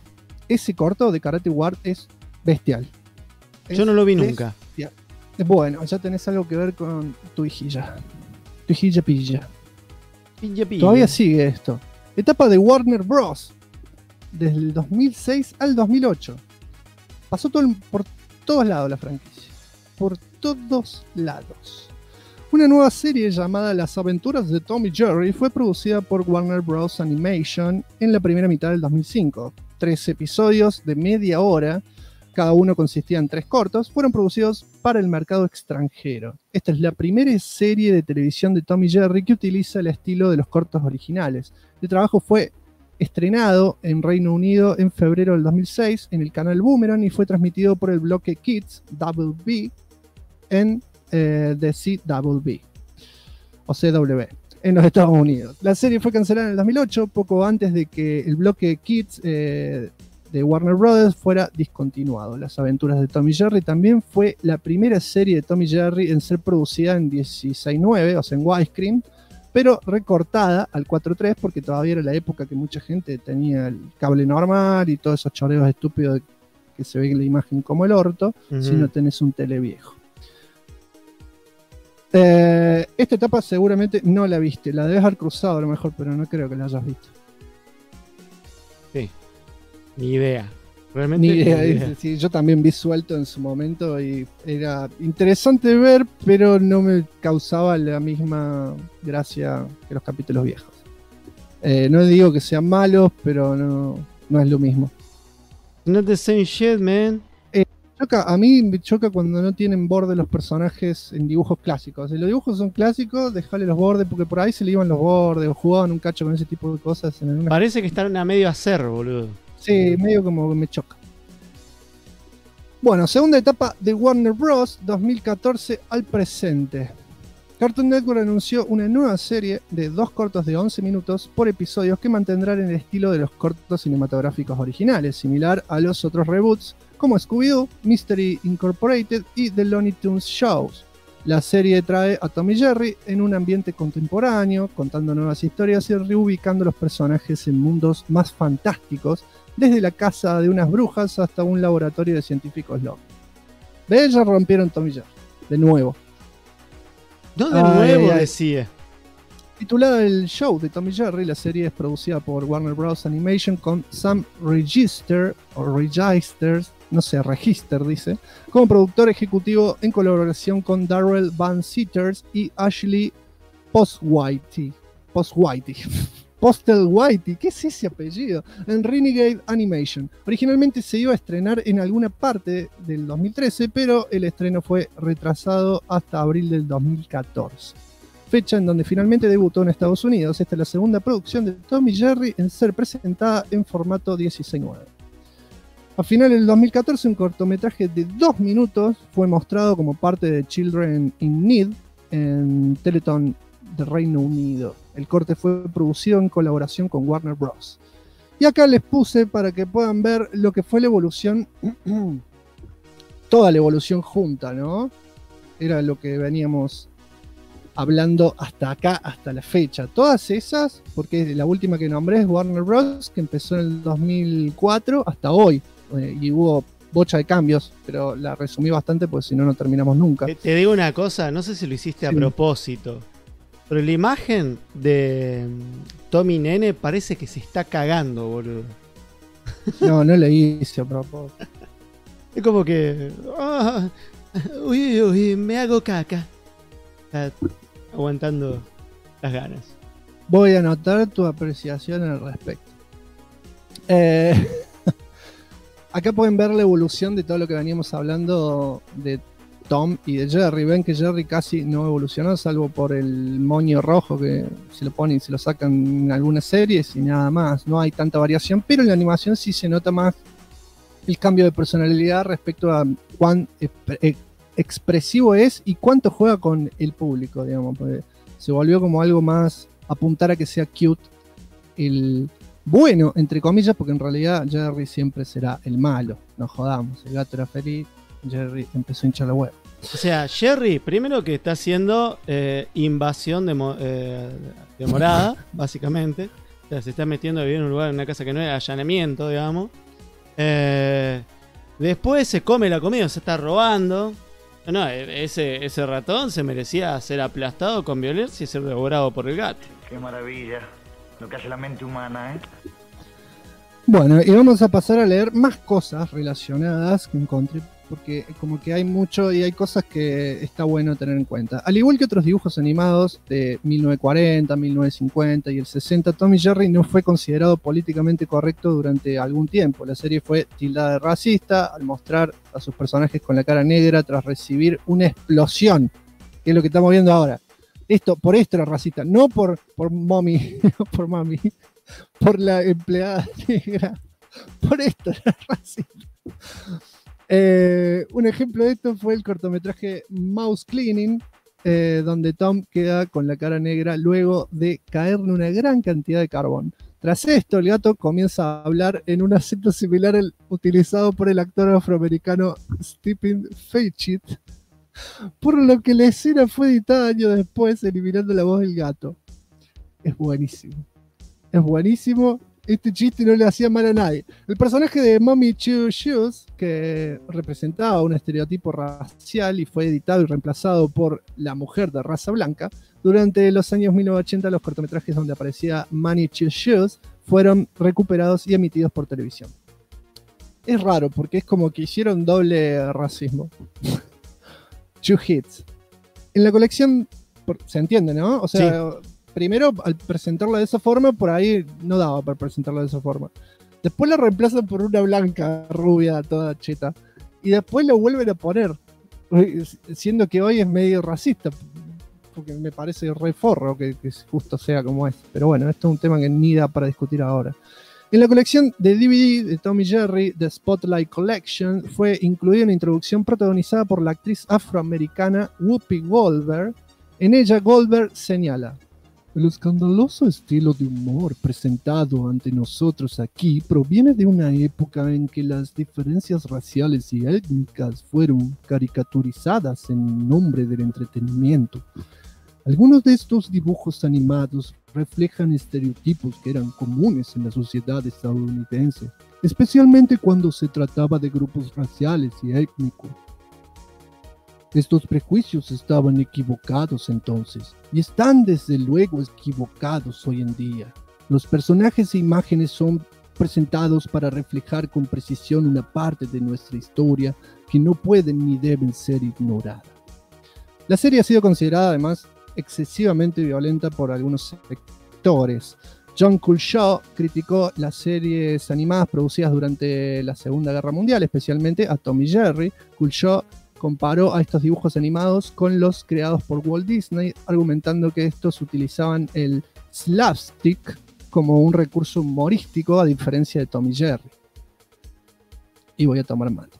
ese corto de Karate Ward es bestial. Yo no lo vi nunca. Bestial. Bueno, ya tenés algo que ver con tu hijilla. Tu hijilla pilla. Todavía sigue esto. Etapa de Warner Bros. Desde el 2006 al 2008. Pasó por todos lados la franquicia. Por todos lados. Una nueva serie llamada Las Aventuras de Tom y Jerry fue producida por Warner Bros. Animation en la primera mitad del 2005. 13 episodios de media hora, cada uno consistía en 3 cortos, fueron producidos para el mercado extranjero. Esta es la primera serie de televisión de Tom y Jerry que utiliza el estilo de los cortos originales. El trabajo fue estrenado en Reino Unido en febrero del 2006 en el canal Boomerang y fue transmitido por el bloque Kids WB en The CWB o CW en los Estados Unidos. La serie fue cancelada en el 2008, poco antes de que el bloque Kids de Warner Brothers fuera discontinuado. Las Aventuras de Tom y Jerry también fue la primera serie de Tom y Jerry en ser producida en 16:9, o sea en widescreen, pero recortada al 4:3 porque todavía era la época que mucha gente tenía el cable normal y todos esos choreos estúpidos que se ve en la imagen como el orto, si no tenés un tele viejo. Esta etapa seguramente no la viste, la debes haber cruzado a lo mejor, pero no creo que la hayas visto. Sí, ni idea. Realmente ni idea. Sí, yo también vi suelto en su momento y era interesante de ver, pero no me causaba la misma gracia que los capítulos viejos. No digo que sean malos, pero no es lo mismo. Not the same shit, man. A mí me choca cuando no tienen borde los personajes en dibujos clásicos. Si los dibujos son clásicos, dejale los bordes, porque por ahí se le iban los bordes o jugaban un cacho con ese tipo de cosas. Parece que están a medio hacer, boludo. Sí, medio como que me choca. Bueno, segunda etapa de Warner Bros. 2014 al presente. Cartoon Network anunció una nueva serie de 2 cortos de 11 minutos por episodios que mantendrán el estilo de los cortos cinematográficos originales, similar a los otros reboots como Scooby-Doo, Mystery Incorporated y The Looney Tunes Shows. La serie trae a Tom y Jerry en un ambiente contemporáneo, contando nuevas historias y reubicando los personajes en mundos más fantásticos, desde la casa de unas brujas hasta un laboratorio de científicos locos. ¿Ves? Ya rompieron Tom y Jerry. De nuevo. No, de nuevo decía. Titulada El Show de Tom y Jerry, la serie es producida por Warner Bros. Animation con Sam Register, no sé, Register dice, como productor ejecutivo en colaboración con Darrell Van Seters y Ashley Postwhite, ¿qué es ese apellido? En Renegade Animation. Originalmente se iba a estrenar en alguna parte del 2013, pero el estreno fue retrasado hasta abril del 2014. Fecha en donde finalmente debutó en Estados Unidos. Esta es la segunda producción de Tom y Jerry en ser presentada en formato 16:9. A finales del 2014, un cortometraje de 2 minutos fue mostrado como parte de Children in Need en Teleton de Reino Unido. El corte fue producido en colaboración con Warner Bros. Y acá les puse para que puedan ver lo que fue la evolución, toda la evolución junta, ¿no? Era lo que veníamos hablando hasta acá, hasta la fecha. Todas esas, porque la última que nombré es Warner Bros., que empezó en el 2004 hasta hoy. Y hubo bocha de cambios, pero la resumí bastante porque si no, no terminamos nunca. Te digo una cosa, no sé si lo hiciste a propósito, pero la imagen de Tommy Nene parece que se está cagando, boludo. No la hice a propósito. Es como que... uy, me hago caca. Está aguantando las ganas. Voy a anotar tu apreciación al respecto. Acá pueden ver la evolución de todo lo que veníamos hablando de Tom y de Jerry. Ven que Jerry casi no evolucionó, salvo por el moño rojo que se lo ponen y se lo sacan en algunas series y nada más. No hay tanta variación, pero en la animación sí se nota más el cambio de personalidad respecto a cuán expresivo es y cuánto juega con el público, digamos, porque se volvió como algo más apuntar a que sea cute el bueno, entre comillas, porque en realidad Jerry siempre será el malo, no jodamos, el gato era feliz, Jerry empezó a hinchar la hueá. O sea, Jerry, primero que está haciendo invasión de morada, básicamente, o sea, se está metiendo a vivir en un lugar, en una casa que no era allanamiento, digamos. Después se come la comida, se está robando. No, ese ratón se merecía ser aplastado con violencia y ser devorado por el gato. Qué maravilla, lo que hace la mente humana, ¿eh? Bueno, y vamos a pasar a leer más cosas relacionadas que encontré, porque como que hay mucho y hay cosas que está bueno tener en cuenta. Al igual que otros dibujos animados de 1940, 1950 y el 60, Tom y Jerry no fue considerado políticamente correcto durante algún tiempo. La serie fue tildada de racista al mostrar a sus personajes con la cara negra tras recibir una explosión, que es lo que estamos viendo ahora. Por esto era racista, no por mommy, por mami, por la empleada negra. Por esto era racista. Un ejemplo de esto fue el cortometraje Mouse Cleaning, donde Tom queda con la cara negra luego de caerle una gran cantidad de carbón. Tras esto, el gato comienza a hablar en un acento similar al utilizado por el actor afroamericano Stephen Fetchit, por lo que la escena fue editada años después, eliminando la voz del gato. Es buenísimo. Es buenísimo. Este chiste no le hacía mal a nadie. El personaje de Mommy Two Shoes, que representaba un estereotipo racial y fue editado y reemplazado por la mujer de raza blanca, durante los años 1980 los cortometrajes donde aparecía Mommy Two Shoes fueron recuperados y emitidos por televisión. Es raro porque es como que hicieron doble racismo. Two hits. En la colección, se entiende, ¿no? O sea... Sí. Primero, al presentarla de esa forma, por ahí no daba para presentarla de esa forma. Después la reemplazan por una blanca, rubia, toda cheta. Y después la vuelven a poner. Siendo que hoy es medio racista. Porque me parece re forro que justo sea como es. Pero bueno, esto es un tema que ni da para discutir ahora. En la colección de DVD de Tom y Jerry, The Spotlight Collection, fue incluida una introducción protagonizada por la actriz afroamericana Whoopi Goldberg. En ella, Goldberg señala: el escandaloso estilo de humor presentado ante nosotros aquí proviene de una época en que las diferencias raciales y étnicas fueron caricaturizadas en nombre del entretenimiento. Algunos de estos dibujos animados reflejan estereotipos que eran comunes en la sociedad estadounidense, especialmente cuando se trataba de grupos raciales y étnicos. Estos prejuicios estaban equivocados entonces, y están desde luego equivocados hoy en día. Los personajes e imágenes son presentados para reflejar con precisión una parte de nuestra historia que no pueden ni deben ser ignorada. La serie ha sido considerada además excesivamente violenta por algunos sectores. John Culshaw criticó las series animadas producidas durante la Segunda Guerra Mundial, especialmente a Tom y Jerry. Culshaw comparó a estos dibujos animados con los creados por Walt Disney, argumentando que estos utilizaban el slapstick como un recurso humorístico a diferencia de Tom y Jerry. Y voy a tomar mate.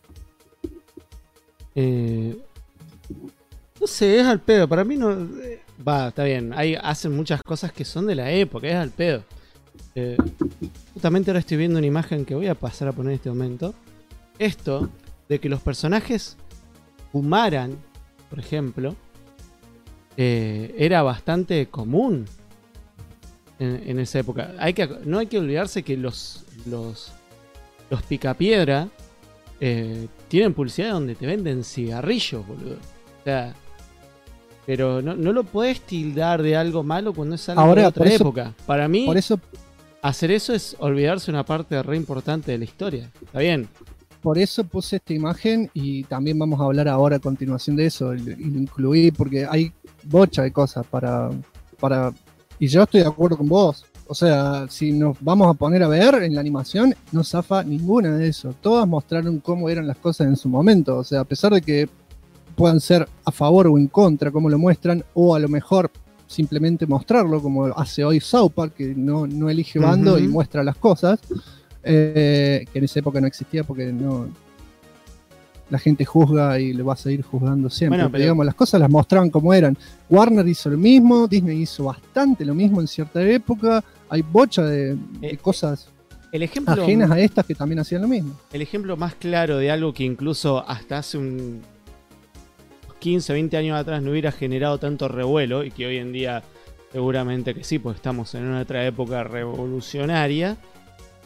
No sé, es al pedo. Para mí no... está bien. Hacen muchas cosas que son de la época, es al pedo. Justamente ahora estoy viendo una imagen que voy a pasar a poner en este momento. Esto de que los personajes fumaran, por ejemplo, era bastante común en esa época. No hay que olvidarse que los picapiedra tienen publicidad donde te venden cigarrillos, boludo. O sea, pero no lo puedes tildar de algo malo cuando es algo de otra época. Para mí, hacer eso es olvidarse una parte re importante de la historia. Está bien. Por eso puse esta imagen y también vamos a hablar ahora a continuación de eso. Y lo incluí porque hay bocha de cosas para... Y yo estoy de acuerdo con vos. O sea, si nos vamos a poner a ver en la animación, no zafa ninguna de eso. Todas mostraron cómo eran las cosas en su momento. O sea, a pesar de que puedan ser a favor o en contra, como lo muestran, o a lo mejor simplemente mostrarlo, como hace hoy South Park, que no elige bando y muestra las cosas. Que en esa época no existía porque no, la gente juzga y lo va a seguir juzgando siempre. Bueno, pero digamos, las cosas las mostraban como eran. Warner hizo lo mismo, Disney hizo bastante lo mismo en cierta época. Hay bocha de cosas ajenas a estas que también hacían lo mismo. El ejemplo más claro de algo que incluso hasta hace un 15, 20 años atrás no hubiera generado tanto revuelo, y que hoy en día seguramente que sí, pues estamos en otra época revolucionaria,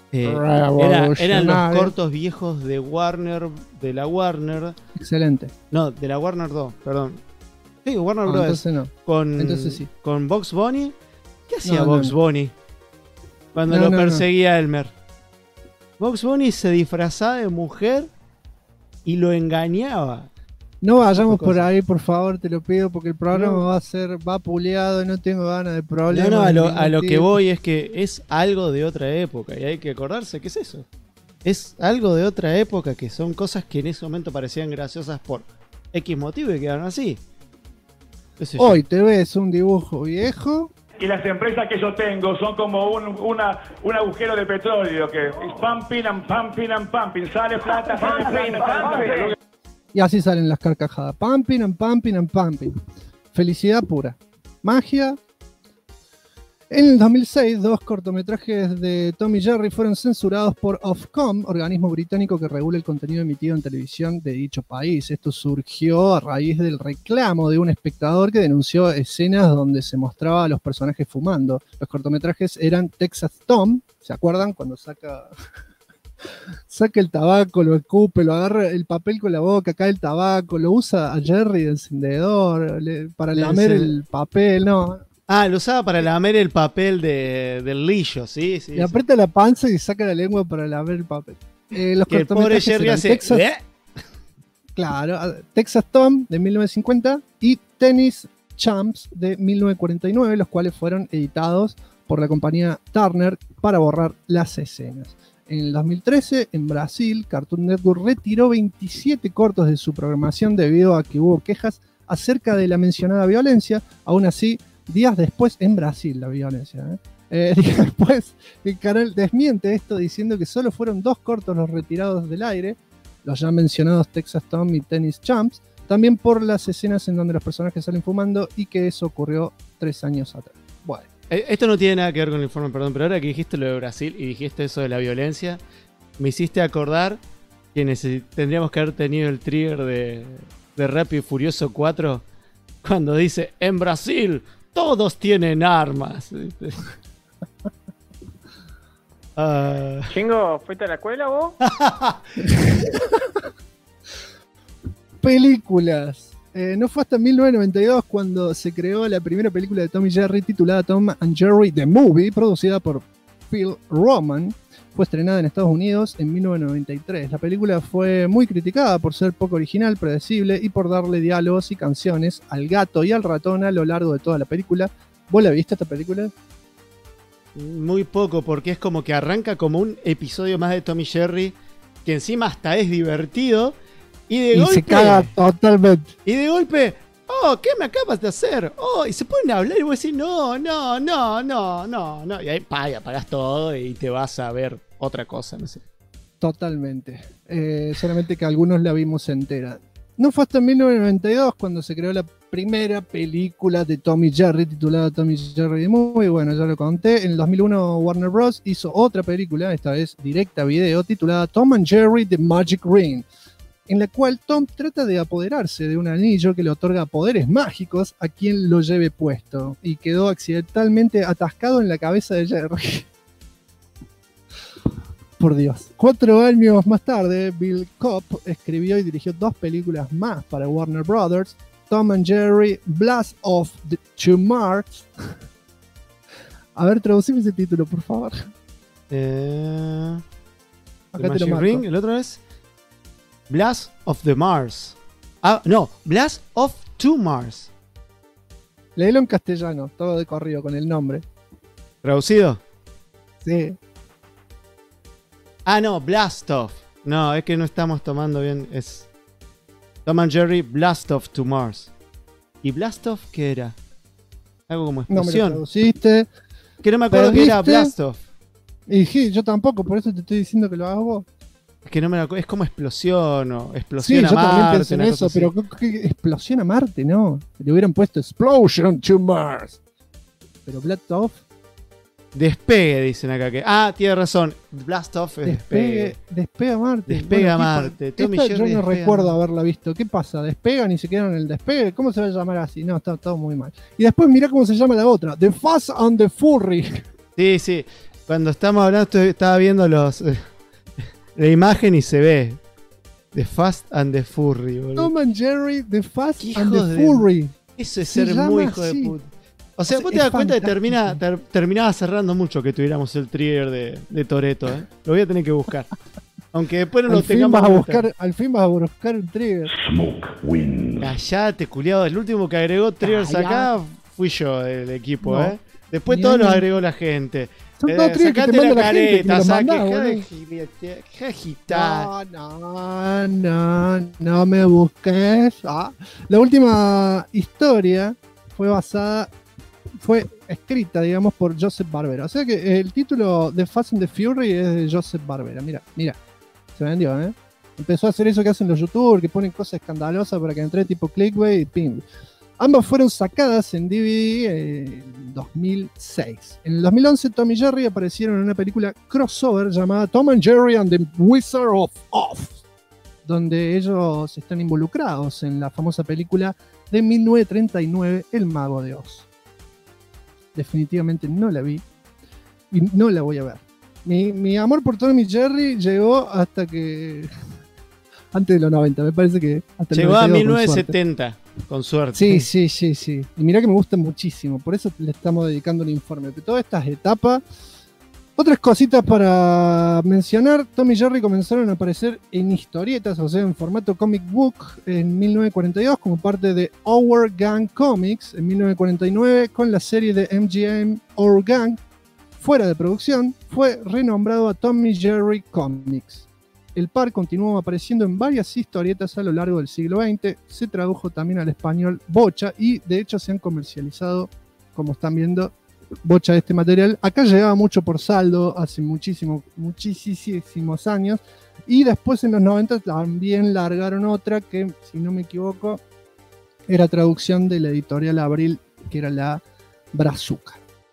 Eran los cortos viejos de Warner, de la Warner. Excelente. No, de la Warner 2, perdón. Sí, Warner Bros. Entonces no. Entonces sí. Con Bugs Bunny. ¿Qué hacía Bugs Bunny cuando lo perseguía Elmer? Bugs Bunny se disfrazaba de mujer y lo engañaba. No vayamos por ahí, por favor, te lo pido, porque el programa va puleado y no tengo ganas de problemas. No, a lo que voy es que es algo de otra época y hay que acordarse que es eso. Es algo de otra época, que son cosas que en ese momento parecían graciosas por X motivo y quedaron así. Hoy te ves un dibujo viejo. Y las empresas que yo tengo son como un agujero de petróleo que pumping and pumping and pumping, sale plata, sale plata. Y así salen las carcajadas. Pumping and pumping and pumping. Felicidad pura. Magia. En el 2006, 2 cortometrajes de Tom y Jerry fueron censurados por Ofcom, organismo británico que regula el contenido emitido en televisión de dicho país. Esto surgió a raíz del reclamo de un espectador que denunció escenas donde se mostraba a los personajes fumando. Los cortometrajes eran Texas Tom, ¿se acuerdan? Cuando saca el tabaco, lo escupe, lo agarra el papel con la boca, cae el tabaco, lo usa a Jerry de encendedor para lamer el papel, ¿no? Lo usaba para lamer el papel del lillo, sí. Le aprieta la panza y saca la lengua para lamer el papel. Los que el pobre Jerry hace... Texas, claro, Texas Tom de 1950 y Tennis Champs de 1949, los cuales fueron editados por la compañía Turner para borrar las escenas. En el 2013, en Brasil, Cartoon Network retiró 27 cortos de su programación debido a que hubo quejas acerca de la mencionada violencia. Aún así, días después, en Brasil la violencia, días después, el canal desmiente esto diciendo que solo fueron 2 cortos los retirados del aire, los ya mencionados Texas Tom y Tennis Champs, también por las escenas en donde los personajes salen fumando y que eso ocurrió 3 años atrás. Bueno. Esto no tiene nada que ver con el informe, perdón, pero ahora que dijiste lo de Brasil y dijiste eso de la violencia, me hiciste acordar que tendríamos que haber tenido el trigger de Rápido y Furioso 4 cuando dice, en Brasil todos tienen armas. Chingo, ¿fuiste a la escuela vos? Películas. No fue hasta 1992 cuando se creó la primera película de Tom y Jerry titulada Tom and Jerry The Movie, producida por Phil Roman. Fue estrenada en Estados Unidos en 1993. La película fue muy criticada por ser poco original, predecible y por darle diálogos y canciones al gato y al ratón a lo largo de toda la película. ¿Vos la viste esta película? Muy poco, porque es como que arranca como un episodio más de Tom y Jerry, que encima hasta es divertido. Y golpe, se caga totalmente. Y de golpe, ¿qué me acabas de hacer? Y se ponen a hablar y vos decís, no. Y ahí apagás todo y te vas a ver otra cosa, no sé. Totalmente. Solamente que algunos la vimos entera. No fue hasta 1992 cuando se creó la primera película de Tom y Jerry titulada Tom y Jerry The Movie. Bueno, ya lo conté. En el 2001 Warner Bros. Hizo otra película, esta vez directa a video, titulada Tom and Jerry The Magic Ring, en la cual Tom trata de apoderarse de un anillo que le otorga poderes mágicos a quien lo lleve puesto, y quedó accidentalmente atascado en la cabeza de Jerry. Por Dios. 4 años más tarde, Bill Kopp escribió y dirigió 2 películas más para Warner Brothers, Tom and Jerry Blast of the Two Mars. A ver, traducime ese título, por favor. Acá te lo marco. Ring, ¿el otro es? Blast of the Mars. No, Blast of Two Mars. Léelo en castellano, todo de corrido con el nombre. ¿Traducido? Sí. No, Blast of. No, es que no estamos tomando bien. Es Tom and Jerry Blast of to Mars. ¿Y Blast of qué era? Algo como explosión. No me lo traduciste. Que no me acuerdo que era Blast of. Y sí, yo tampoco, por eso te estoy diciendo que lo hagas vos. Es que no me lo acuerdo. Es como explosión o explosión a Marte. Sí, yo también pensé en eso, pero ¿qué explosión a Marte? No. Le hubieran puesto Explosion to Mars. Pero Blast Off. Despegue, dicen acá que. Tiene razón. Blast Off es despegue. Despega a Marte. Despega a Marte. Yo no recuerdo haberla visto. ¿Qué pasa? ¿Despegan y se quedan en el despegue? ¿Cómo se va a llamar así? No, está todo muy mal. Y después mirá cómo se llama la otra. The Fast and the Furry. Sí. Cuando estamos hablando, estaba viendo la imagen y se ve The Fast and the Furry, boludo. Tom and Jerry, The Fast and Hijos the de- Furry. Eso es Se ser llama muy hijo así. de puta. O sea, O sea, vos te es das cuenta que fantástico. terminaba cerrando mucho que tuviéramos el trigger de Toretto, ¿eh? Lo voy a tener que buscar. Aunque después no lo Al fin tengamos. vas a en buscar, al fin vas a buscar un trigger. Callate, culiado. El último que agregó triggers acá fui yo del equipo, No. ¿eh? Después Ni todos los ahí. agregó la gente. Son todos triggers que te Sacate manda la gente, que me los mandás, deja de agitar. No me busques. La última historia fue escrita, digamos, por Joseph Barbera. O sea que el título de Fast and the Fury es de Joseph Barbera. Mira, se vendió, ¿eh? Empezó a hacer eso que hacen los youtubers, que ponen cosas escandalosas para que entre tipo clickbait y pim. Ambas fueron sacadas en DVD en 2006. En el 2011, Tom y Jerry aparecieron en una película crossover llamada Tom and Jerry and the Wizard of Oz, donde ellos están involucrados en la famosa película de 1939, El Mago de Oz. Definitivamente no la vi y no la voy a ver. Mi amor por Tom y Jerry llegó hasta que... antes de los 90, me parece que hasta el Llegó a 92, con 1970, con suerte. Sí. Y mirá que me gusta muchísimo, por eso le estamos dedicando un informe. De todas estas etapas, otras cositas para mencionar: Tom y Jerry comenzaron a aparecer en historietas, o sea, en formato comic book, en 1942 como parte de Our Gang Comics. En 1949, con la serie de MGM Our Gang, fuera de producción, fue renombrado a Tom y Jerry Comics. El par continuó apareciendo en varias historietas a lo largo del siglo XX, se tradujo también al español bocha y de hecho se han comercializado, como están viendo, bocha de este material. Acá llegaba mucho por saldo hace muchísimos años y después en los 90 también largaron otra que, si no me equivoco, era traducción de la editorial Abril, que era la Brazuca.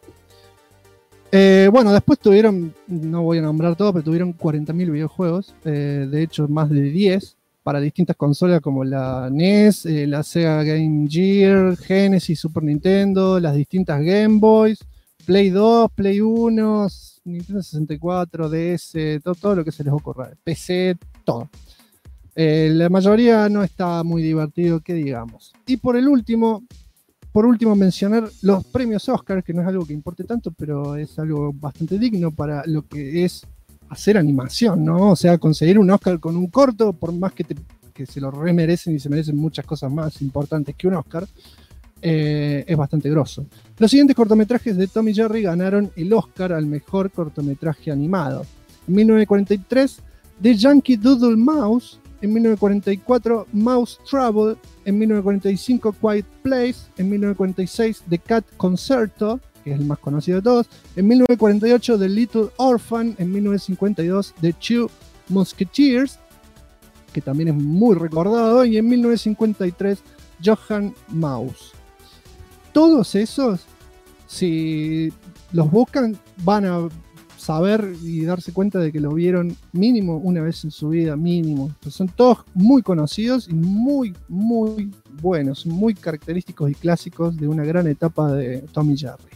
Bueno, después tuvieron, no voy a nombrar todo, pero tuvieron 40.000 videojuegos, de hecho más de 10, para distintas consolas como la NES, la Sega Game Gear, Genesis, Super Nintendo, las distintas Game Boys, Play 2, Play 1, Nintendo 64, DS, todo lo que se les ocurra, PC, todo. La mayoría no está muy divertido, que digamos. Y por último mencionar los premios Oscar, que no es algo que importe tanto, pero es algo bastante digno para lo que es hacer animación, ¿no? O sea, conseguir un Oscar con un corto, por más que se lo remerecen y se merecen muchas cosas más importantes que un Oscar, es bastante grosso. Los siguientes cortometrajes de Tom y Jerry ganaron el Oscar al mejor cortometraje animado. En 1943, The Yankee Doodle Mouse. En 1944, Mouse Trouble. En 1945, Quiet Place. En 1946, The Cat Concerto, que es el más conocido de todos. En 1948, The Little Orphan. En 1952, The Two Musketeers, que también es muy recordado. Y en 1953, Johann Mouse. Todos esos, si los buscan, van a saber y darse cuenta de que lo vieron mínimo una vez en su vida, mínimo. Pues son todos muy conocidos y muy, muy buenos, muy característicos y clásicos de una gran etapa de Tom y Jerry.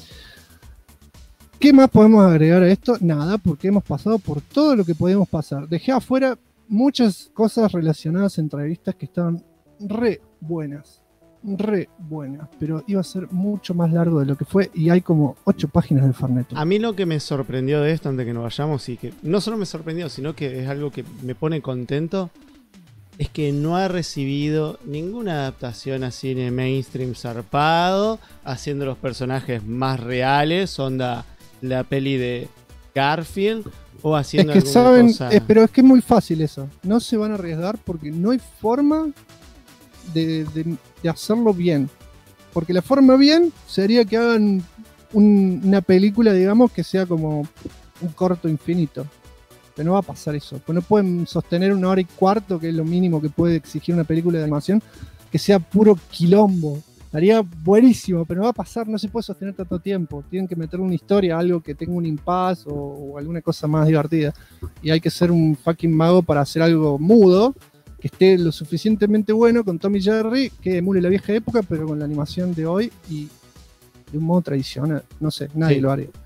¿Qué más podemos agregar a esto? Nada, porque hemos pasado por todo lo que podíamos pasar. Dejé afuera muchas cosas relacionadas a entrevistas que estaban re buenas, pero iba a ser mucho más largo de lo que fue y hay como 8 páginas del Farneto. A mí lo que me sorprendió de esto, antes de que nos vayamos, y que no solo me sorprendió, sino que es algo que me pone contento, es que no ha recibido ninguna adaptación a cine mainstream zarpado, haciendo los personajes más reales, onda la peli de Garfield, o haciendo es que alguna saben, cosa. pero es que es muy fácil eso. No se van a arriesgar porque no hay forma de hacerlo bien. Porque la forma bien sería que hagan una película, digamos, que sea como un corto infinito. Pero no va a pasar eso. Pues no pueden sostener 1 hora y cuarto, que es lo mínimo que puede exigir una película de animación, que sea puro quilombo. Estaría buenísimo, pero no va a pasar, no se puede sostener tanto tiempo. Tienen que meterle una historia, algo que tenga un impasse o alguna cosa más divertida. Y hay que ser un fucking mago para hacer algo mudo, que esté lo suficientemente bueno con Tom y Jerry, que emule la vieja época, pero con la animación de hoy y de un modo tradicional. No sé, nadie lo haría.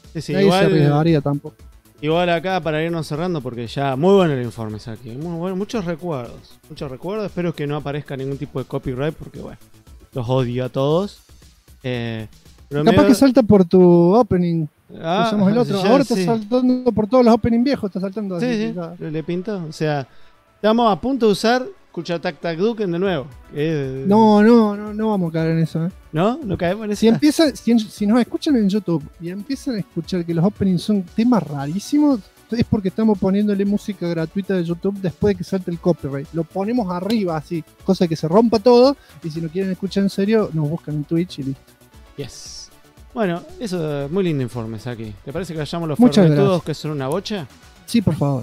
Sí, Nadie se arriesgaría tampoco. Igual acá para irnos cerrando, porque ya muy bueno el informe, Saki. Muy bueno, muchos recuerdos. Espero que no aparezca ningún tipo de copyright, porque bueno, los odio a todos. Pero Capaz que salta por tu opening. Usamos el otro. ya, Ahora sí. está saltando por todos los opening viejos, está saltando así. Sí, le pintó. O sea, estamos a punto de usar Escucha Tac Tac Duken de nuevo. No vamos a caer en eso, ¿eh? ¿No? ¿No caemos en eso? Si nos escuchan en YouTube y empiezan a escuchar que los openings son temas rarísimos, es porque estamos poniéndole música gratuita de YouTube después de que salte el copyright. Lo ponemos arriba así, cosa que se rompa todo, y si no quieren escuchar en serio, nos buscan en Twitch y listo. Yes. Bueno, eso es muy lindo informe, Saki. ¿Te parece que vayamos los Muchas fernetudos gracias. que son una bocha? Sí, por favor.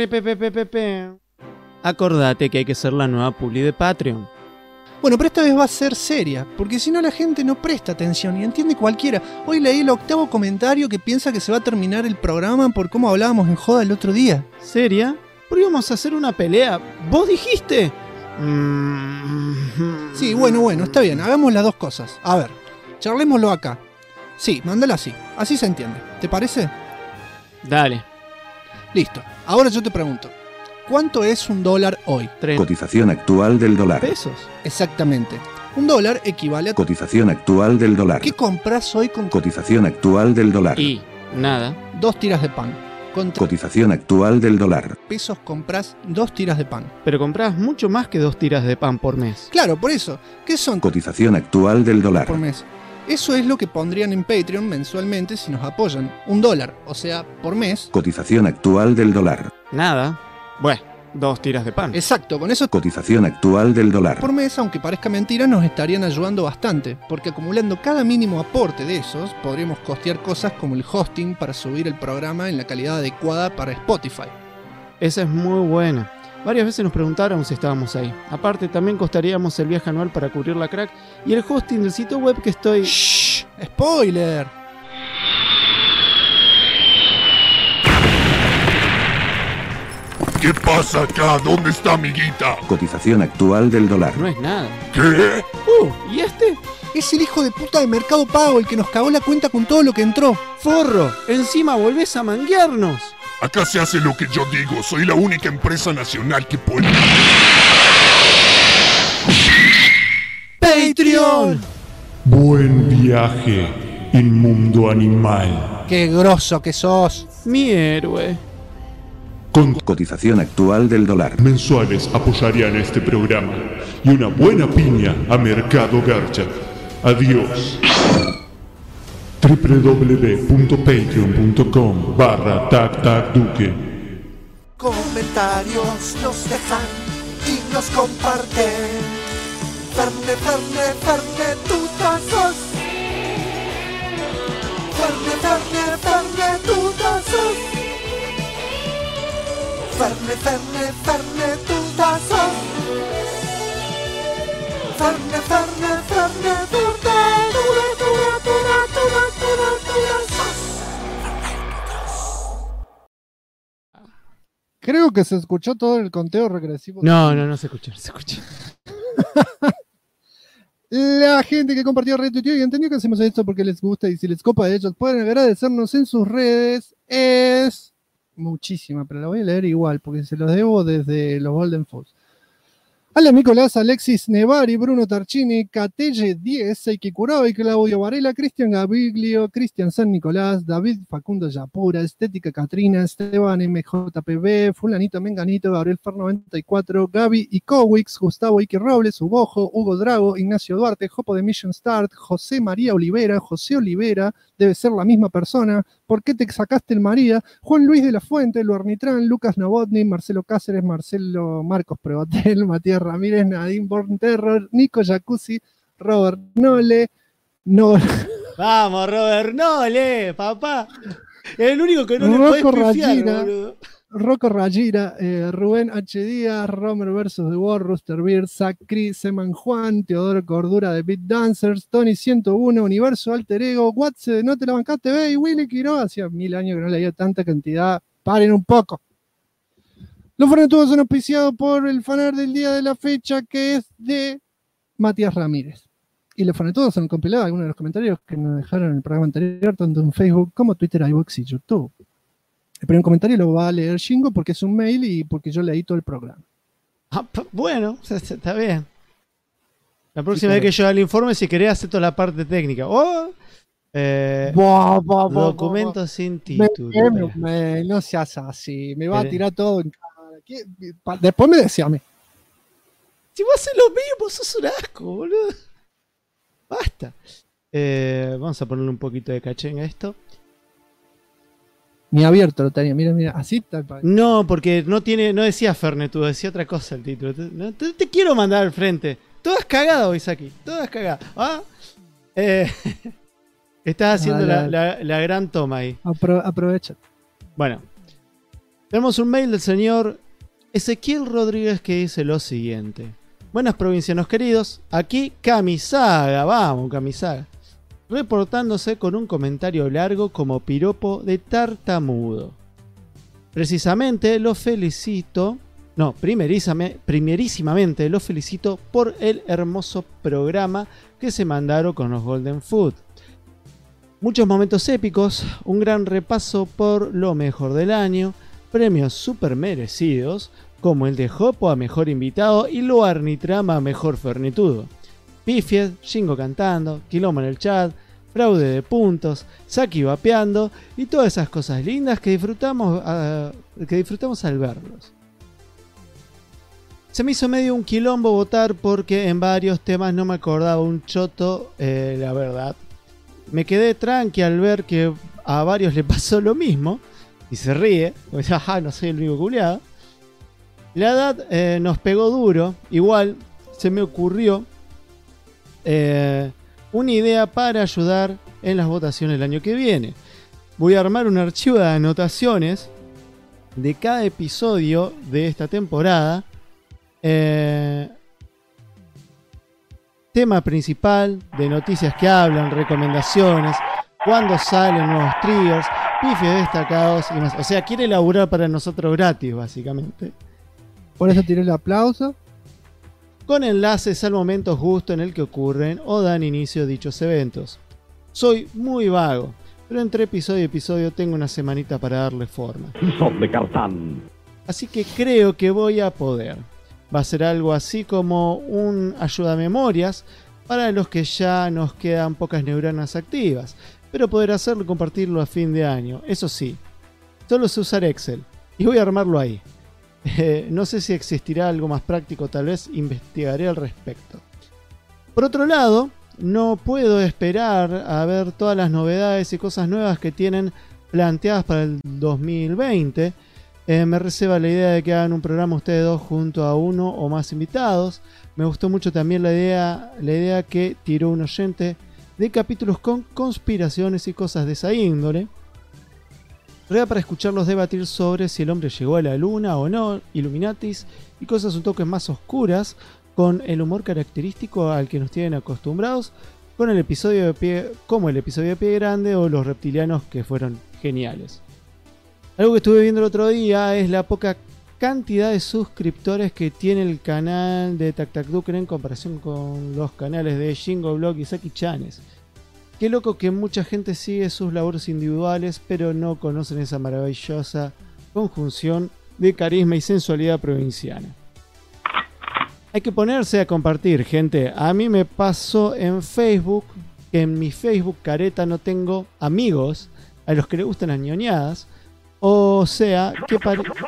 Acordate que hay que ser la nueva publi de Patreon. Bueno, pero esta vez va a ser seria, porque si no la gente no presta atención y entiende cualquiera. Hoy leí el 8º comentario que piensa que se va a terminar el programa por cómo hablábamos en joda el otro día. ¿Seria? ¿Por qué íbamos a hacer una pelea? ¿Vos dijiste? Sí, bueno, está bien, hagamos las dos cosas. A ver, charlémoslo acá. Sí, mándala así se entiende. ¿Te parece? Dale. Listo, ahora yo te pregunto, ¿cuánto es $1 hoy? Cotización actual del dólar. ¿Pesos? Exactamente. $1 equivale a... Cotización actual del dólar. ¿Qué compras hoy con... Cotización actual del dólar. Y nada. 2 tiras de pan. Con Cotización actual del dólar. pesos compras 2 tiras de pan. Pero compras mucho más que 2 tiras de pan por mes. Claro, por eso. ¿Qué son? Cotización actual del dólar. Por mes. Eso es lo que pondrían en Patreon mensualmente si nos apoyan. $1, o sea, por mes. Cotización actual del dólar. Nada. Bueno, 2 tiras de pan. Exacto, con eso Cotización actual del dólar. por mes, aunque parezca mentira, nos estarían ayudando bastante, porque acumulando cada mínimo aporte de esos, podríamos costear cosas como el hosting para subir el programa en la calidad adecuada para Spotify. Esa es muy buena. Varias veces nos preguntaron si estábamos ahí. Aparte, también costaríamos el viaje anual para cubrir la crack y el hosting del sitio web que estoy... ¡Shh! ¡Spoiler! ¿Qué pasa acá? ¿Dónde está amiguita? Cotización actual del dólar. No es nada. ¿Qué? ¿Y este? Es el hijo de puta de Mercado Pago, el que nos cagó la cuenta con todo lo que entró. ¡Forro! Encima volvés a manguearnos. Acá se hace lo que yo digo. Soy la única empresa nacional que puede... ¡Patreon! Buen viaje, inmundo animal. ¡Qué grosso que sos! Mi héroe. Con Cotización actual del dólar. mensuales apoyarían este programa y una buena piña a Mercado Garcha. Adiós. www.patreon.com/tactacduque. Comentarios nos dejan y nos comparten. Ferne, tutazos. Ferne, tutazos. Ferne, tutazos. Ferne, Creo que se escuchó todo el conteo regresivo. No se escucha, se escucha. La gente que compartió, retuiteó y entendió que hacemos esto porque les gusta y si les copa de ellos pueden agradecernos en sus redes. Es muchísima, pero la voy a leer igual porque se los debo desde los Golden Falls. Alan Nicolás, Alexis Nevari, Bruno Tarchini, Catelle 10, Seiki Kuroi, Claudio Varela, Cristian Gaviglio, Cristian San Nicolás, David Facundo Yapura, Estética Catrina, Esteban MJPB, Fulanito Menganito, Gabriel Fer 94, Gaby Ikowix, Gustavo Ike Robles, Ubojo, Hugo Drago, Ignacio Duarte, Jopo de Mission Start, José María Olivera, José Olivera, debe ser la misma persona, ¿por qué te sacaste el María? Juan Luis de la Fuente, Luarnitrán, Lucas Novotny, Marcelo Cáceres, Marcelo Marcos Prevatel, Matías Ramírez, Nadine Born Terror, Nico Jacuzzi, Robert Nole, Vamos, Robert Nole, papá. Es el único que no le Rocco podés pifiar, Ragina, boludo. Rocco Ragira, Rubén H. Díaz, Romer vs. The War, Rooster Beer, Sacri, Seman Juan, Teodoro Cordura de Beat Dancers, Tony 101, Universo Alter Ego, Watts, No Te La Bancaste, ve, y Willy Quiroga. Hacía 1000 años que no leía tanta cantidad. Paren un poco. Los Fornetudos son auspiciados por el fanart del día de la fecha, que es de Matías Ramírez. Y los Fornetudos son compilados algunos de los comentarios que nos dejaron en el programa anterior, tanto en Facebook como Twitter, iVoox y YouTube. El primer comentario lo va a leer Shingo porque es un mail y porque yo leí todo el programa. Bueno, está bien. La próxima vez que yo haga el informe, si querés, hacer toda la parte técnica. Documento sin título. No seas así, me va a tirar todo en cara. Después me decía a mí. Si vos haces lo mismo, sos un asco, boludo. Basta. Vamos a ponerle un poquito de cachenga a esto. Ni abierto lo tenía, mira, así está. No, porque no decía Fernetudo, decía otra cosa el título. No, te quiero mandar al frente. Todas cagadas, Isaki, todas cagadas. Estás haciendo la gran toma ahí. Aprovecha. Bueno, tenemos un mail del señor Ezequiel Rodríguez que dice lo siguiente. Buenas provincianos queridos, aquí Kamisaga, vamos Kamisaga, reportándose con un comentario largo como piropo de tartamudo. Precisamente lo felicito, primerísimamente lo felicito por el hermoso programa que se mandaron con los Golden Food. Muchos momentos épicos, un gran repaso por lo mejor del año, premios super merecidos, como el de Jopo a mejor invitado y Luar Nitrama a mejor Fernetudo. Pifies, Shingo cantando, quilombo en el chat, fraude de puntos, Saki vapeando y todas esas cosas lindas que disfrutamos al verlos. Se me hizo medio un quilombo votar porque en varios temas no me acordaba un choto, la verdad. Me quedé tranqui al ver que a varios le pasó lo mismo y se ríe, como dice, ajá, no soy el único culiado. La edad nos pegó duro, igual se me ocurrió una idea para ayudar en las votaciones el año que viene. Voy a armar un archivo de anotaciones de cada episodio de esta temporada. Tema principal, de noticias que hablan, recomendaciones, cuándo salen nuevos triggers, pifies destacados y más. O sea, quiere laburar para nosotros gratis, básicamente. Por eso tiré el aplauso. Con enlaces al momento justo en el que ocurren o dan inicio a dichos eventos. Soy muy vago, pero entre episodio y episodio tengo una semanita para darle forma. Son de cartán. Así que creo que voy a poder. Va a ser algo así como un ayudamemorias para los que ya nos quedan pocas neuronas activas, pero poder hacerlo y compartirlo a fin de año. Eso sí, solo sé usar Excel y voy a armarlo ahí. No sé si existirá algo más práctico, tal vez investigaré al respecto. Por otro lado, no puedo esperar a ver todas las novedades y cosas nuevas que tienen planteadas para el 2020. Me receba la idea de que hagan un programa ustedes dos junto a uno o más invitados. Me gustó mucho también la idea que tiró un oyente de capítulos con conspiraciones y cosas de esa índole. Rea para escucharlos debatir sobre si el hombre llegó a la luna o no, Illuminatis y cosas un toque más oscuras, con el humor característico al que nos tienen acostumbrados, con el episodio de pie, como el episodio de Pie Grande o los reptilianos que fueron geniales. Algo que estuve viendo el otro día es la poca cantidad de suscriptores que tiene el canal de TacTacDuken en comparación con los canales de Shingo Blog y Saki Chanes. Qué loco que mucha gente sigue sus labores individuales, pero no conocen esa maravillosa conjunción de carisma y sensualidad provinciana. Hay que ponerse a compartir, gente. A mí me pasó en Facebook, que en mi Facebook careta no tengo amigos a los que les gustan las ñoñadas. O sea, que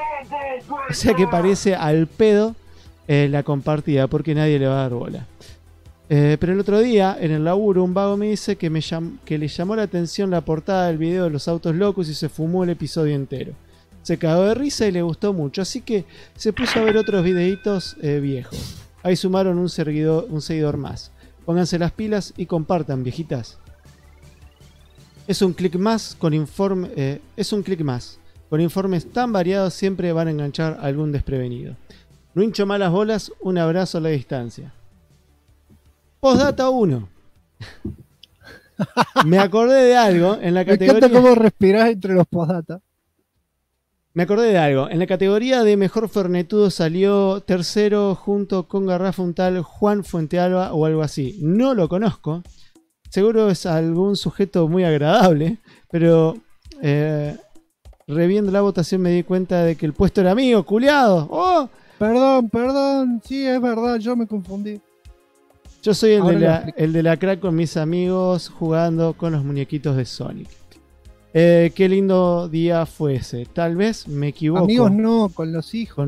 parece al pedo la compartida, porque nadie le va a dar bola. Pero el otro día, en el laburo, un vago me dice que le llamó la atención la portada del video de los autos locos y se fumó el episodio entero. Se cagó de risa y le gustó mucho, así que se puso a ver otros videitos viejos. Ahí sumaron un seguidor más. Pónganse las pilas y compartan, viejitas. Es un clic más con informes tan variados, siempre van a enganchar a algún desprevenido. No hincho malas bolas, un abrazo a la distancia. Postdata 1. Me acordé de algo en la categoría. Me encanta cómo respirás entre los postdata. Me acordé de algo. En la categoría de mejor fernetudo salió tercero junto con Garrafa un tal Juan Fuentealba o algo así. No lo conozco. Seguro es algún sujeto muy agradable, pero reviendo la votación me di cuenta de que el puesto era mío, culiado. ¡Oh! Perdón, sí, es verdad, yo me confundí. Yo soy el de la crack con mis amigos jugando con los muñequitos de Sonic. Qué lindo día fue ese. Tal vez me equivoco. Amigos no, con los hijos.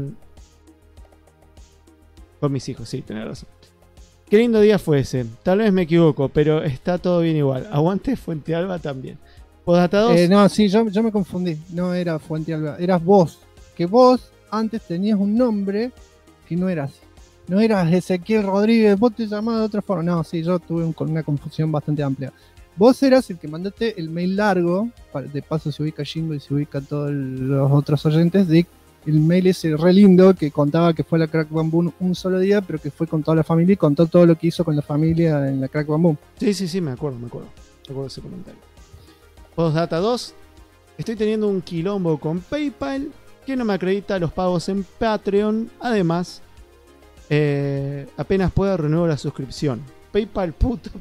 Con mis hijos, sí, tenés razón. Qué lindo día fue ese. Tal vez me equivoco, pero está todo bien igual. Aguante Fuentealba también. ¿Postdata 2? No, sí, yo me confundí. No era Fuentealba, eras vos. Que vos antes tenías un nombre que no eras. No eras Ezequiel Rodríguez, vos te llamabas de otra forma. No, sí, yo tuve una confusión bastante amplia. Vos eras el que mandaste el mail largo, de paso se ubica Jingo y se ubica todos los otros oyentes, de el mail ese re lindo que contaba que fue la Crack Bam Boom un solo día, pero que fue con toda la familia y contó todo lo que hizo con la familia en la Crack Bam Boom. Sí, me acuerdo de ese comentario. Postdata 2. Estoy teniendo un quilombo con PayPal que no me acredita los pagos en Patreon. Además, apenas pueda renuevo la suscripción. PayPal, puto.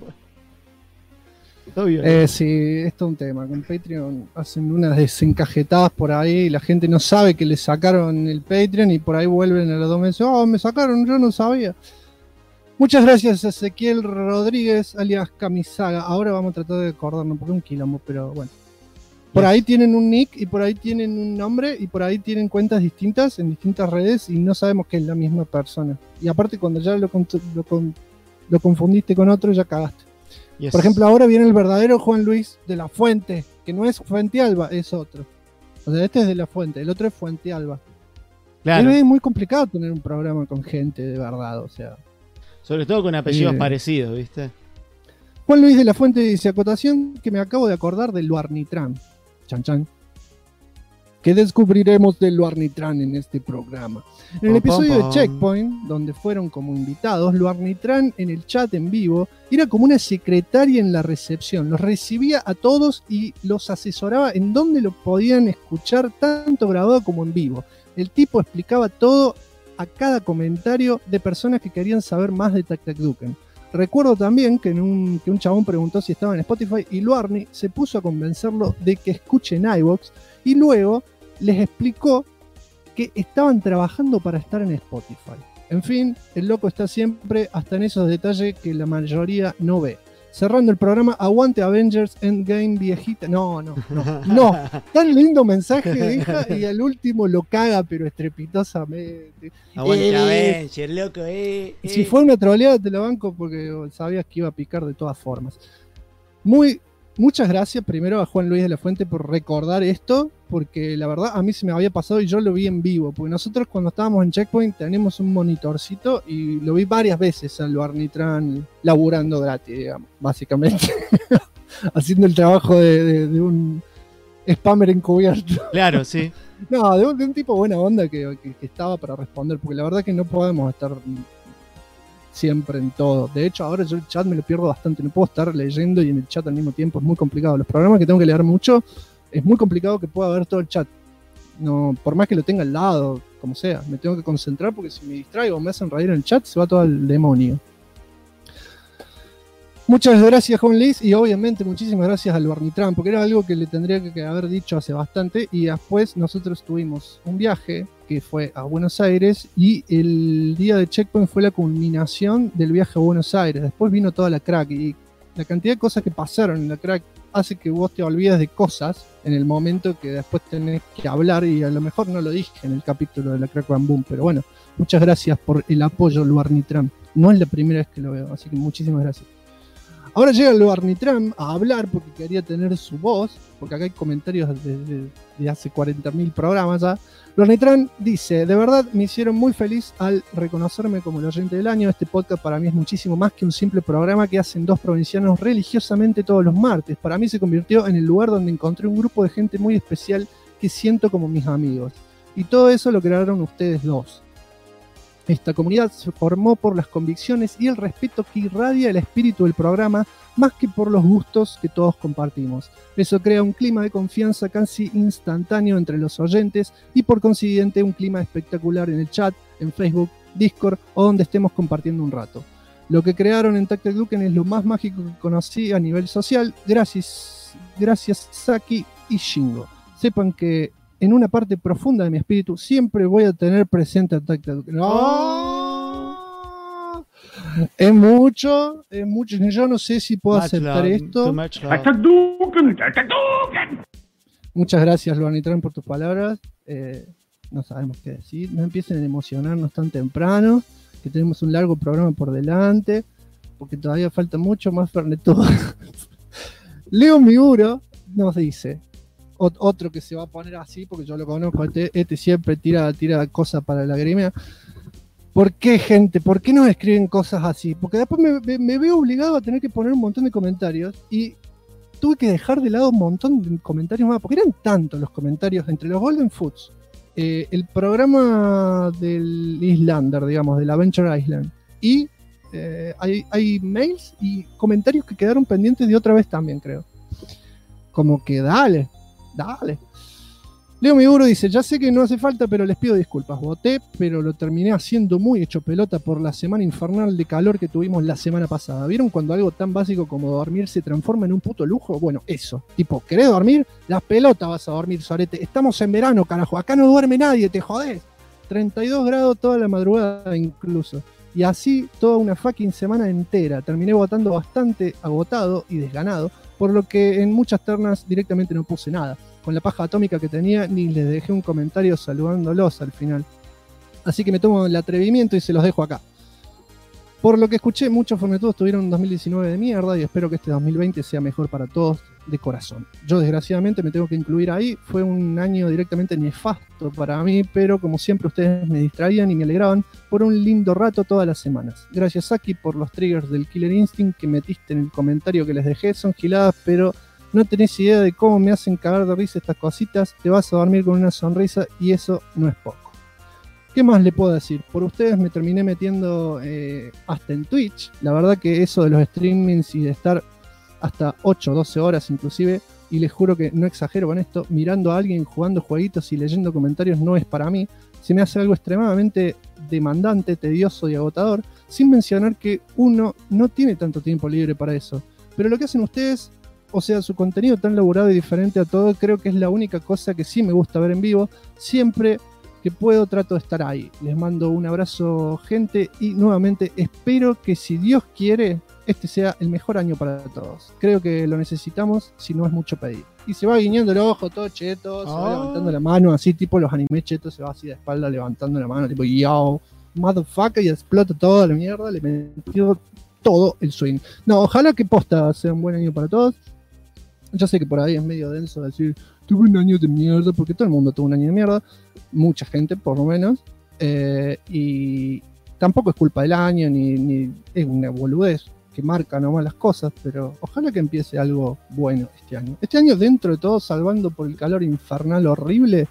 Sí, esto es un tema. Con Patreon hacen unas desencajetadas por ahí y la gente no sabe que le sacaron el Patreon y por ahí vuelven a los 2 meses. Oh, me sacaron, yo no sabía. Muchas gracias a Ezequiel Rodríguez, alias Camisaga. Ahora vamos a tratar de acordarnos porque es un quilombo, pero bueno. Por ahí tienen un nick y por ahí tienen un nombre y por ahí tienen cuentas distintas en distintas redes y no sabemos que es la misma persona. Y aparte cuando ya lo confundiste con otro ya cagaste. Yes. Por ejemplo, ahora viene el verdadero Juan Luis de la Fuente, que no es Fuentealba, es otro. O sea, este es de la Fuente, el otro es Fuentealba. Claro. Es muy complicado tener un programa con gente de verdad, o sea. Sobre todo con apellidos parecidos, ¿viste? Juan Luis de la Fuente dice, acotación que me acabo de acordar del Luarnitrán. Chan chan. ¿Qué descubriremos del Luarnitrán en este programa? En el episodio de Checkpoint, donde fueron como invitados, Luarnitrán en el chat en vivo era como una secretaria en la recepción. Los recibía a todos y los asesoraba en dónde lo podían escuchar, tanto grabado como en vivo. El tipo explicaba todo a cada comentario de personas que querían saber más de Tac Tac Duken. Recuerdo también que un chabón preguntó si estaba en Spotify y Luarni se puso a convencerlo de que escuchen iVoox y luego les explicó que estaban trabajando para estar en Spotify. En fin, el loco está siempre hasta en esos detalles que la mayoría no ve. Cerrando el programa, aguante Avengers Endgame viejita. No. Tan lindo mensaje deja y al último lo caga, pero estrepitosamente. Aguante Avengers, loco, Si fue una troleada te la banco porque sabías que iba a picar de todas formas. Muchas gracias primero a Juan Luis de la Fuente por recordar esto, porque la verdad a mí se me había pasado y yo lo vi en vivo, porque nosotros cuando estábamos en Checkpoint tenemos un monitorcito y lo vi varias veces al Luarnitrán laburando gratis, digamos, básicamente, haciendo el trabajo de un spammer encubierto. Claro, sí. No, de un tipo buena onda que estaba para responder, porque la verdad que no podemos estar siempre en todo. De hecho, ahora yo el chat me lo pierdo bastante. No puedo estar leyendo y en el chat al mismo tiempo. Es muy complicado. Los programas que tengo que leer mucho, es muy complicado que pueda ver todo el chat. No, por más que lo tenga al lado, como sea, me tengo que concentrar porque si me distraigo o me hacen reír en el chat, se va todo al demonio. Muchas gracias, Juan Luis, y obviamente muchísimas gracias al Luarnitrán, porque era algo que le tendría que haber dicho hace bastante, y después nosotros tuvimos un viaje que fue a Buenos Aires, y el día de Checkpoint fue la culminación del viaje a Buenos Aires. Después vino toda la Crack, y la cantidad de cosas que pasaron en la Crack hace que vos te olvides de cosas en el momento que después tenés que hablar, y a lo mejor no lo dije en el capítulo de la Crack Bam Boom, pero bueno, muchas gracias por el apoyo, Luarnitrán. No es la primera vez que lo veo, así que muchísimas gracias. Ahora llega Luarnitrán a hablar porque quería tener su voz, porque acá hay comentarios de hace 40.000 programas ya. Luarnitrán dice, de verdad me hicieron muy feliz al reconocerme como el oyente del año. Este podcast para mí es muchísimo más que un simple programa que hacen dos provincianos religiosamente todos los martes. Para mí se convirtió en el lugar donde encontré un grupo de gente muy especial que siento como mis amigos. Y todo eso lo crearon ustedes dos. Esta comunidad se formó por las convicciones y el respeto que irradia el espíritu del programa, más que por los gustos que todos compartimos. Eso crea un clima de confianza casi instantáneo entre los oyentes y por consiguiente un clima espectacular en el chat, en Facebook, Discord o donde estemos compartiendo un rato. Lo que crearon en Tactic Duken es lo más mágico que conocí a nivel social, gracias Saki y Shingo. Sepan que en una parte profunda de mi espíritu siempre voy a tener presente a Tactic Duken. ¡Oh! Es mucho, yo no sé si puedo aceptar esto. Muchas gracias, Luanitran, por tus palabras. No sabemos qué decir. No empiecen a emocionarnos tan temprano, que tenemos un largo programa por delante, porque todavía falta mucho más Fernetudo. Leo Miguro nos dice, otro que se va a poner así, porque yo lo conozco, este siempre tira cosas para la gremia. ¿Por qué, gente? ¿Por qué nos escriben cosas así? Porque después me veo obligado a tener que poner un montón de comentarios y tuve que dejar de lado un montón de comentarios más, porque eran tantos los comentarios entre los Golden Foods, el programa del Islander, digamos, del Adventure Island, y hay mails y comentarios que quedaron pendientes de otra vez también, creo. Como que dale. Leo Miguro dice, ya sé que no hace falta, pero les pido disculpas. Voté, pero lo terminé haciendo muy hecho pelota por la semana infernal de calor que tuvimos la semana pasada. ¿Vieron cuando algo tan básico como dormir se transforma en un puto lujo? Bueno, eso. Tipo, ¿querés dormir? Las pelotas vas a dormir, sorete. Estamos en verano, carajo. Acá no duerme nadie, te jodés. 32 grados toda la madrugada incluso. Y así toda una fucking semana entera. Terminé votando bastante agotado y desganado, por lo que en muchas ternas directamente no puse nada. Con la paja atómica que tenía, ni les dejé un comentario saludándolos al final. Así que me tomo el atrevimiento y se los dejo acá. Por lo que escuché, muchos Fornetudos tuvieron un 2019 de mierda y espero que este 2020 sea mejor para todos de corazón. Yo desgraciadamente me tengo que incluir ahí. Fue un año directamente nefasto para mí, pero como siempre ustedes me distraían y me alegraban por un lindo rato todas las semanas. Gracias, Saki, por los triggers del Killer Instinct que metiste en el comentario que les dejé. Son giladas, pero no tenés idea de cómo me hacen cagar de risa estas cositas. Te vas a dormir con una sonrisa y eso no es poco. ¿Qué más le puedo decir? Por ustedes me terminé metiendo hasta en Twitch. La verdad que eso de los streamings y de estar hasta 8 o 12 horas inclusive, y les juro que no exagero con esto, mirando a alguien jugando jueguitos y leyendo comentarios no es para mí. Se me hace algo extremadamente demandante, tedioso y agotador, sin mencionar que uno no tiene tanto tiempo libre para eso. Pero lo que hacen ustedes, o sea, su contenido tan elaborado y diferente a todo, creo que es la única cosa que sí me gusta ver en vivo. Siempre que puedo trato de estar ahí. Les mando un abrazo, gente, y nuevamente espero que, si Dios quiere, este sea el mejor año para todos. Creo que lo necesitamos, si no es mucho pedir. Y se va guiñando el ojo todo cheto, se va levantando la mano, así tipo los animes chetos, se va así de espalda levantando la mano, tipo yo, motherfucker, y explota toda la mierda, le metió todo el swing. No, ojalá que posta sea un buen año para todos. Yo sé que por ahí es medio denso decir, tuve un año de mierda, porque todo el mundo tuvo un año de mierda, mucha gente por lo menos, y tampoco es culpa del año, ni es una boludez que marca nomás las cosas, pero ojalá que empiece algo bueno este año. Este año, dentro de todo, salvando por el calor infernal horrible,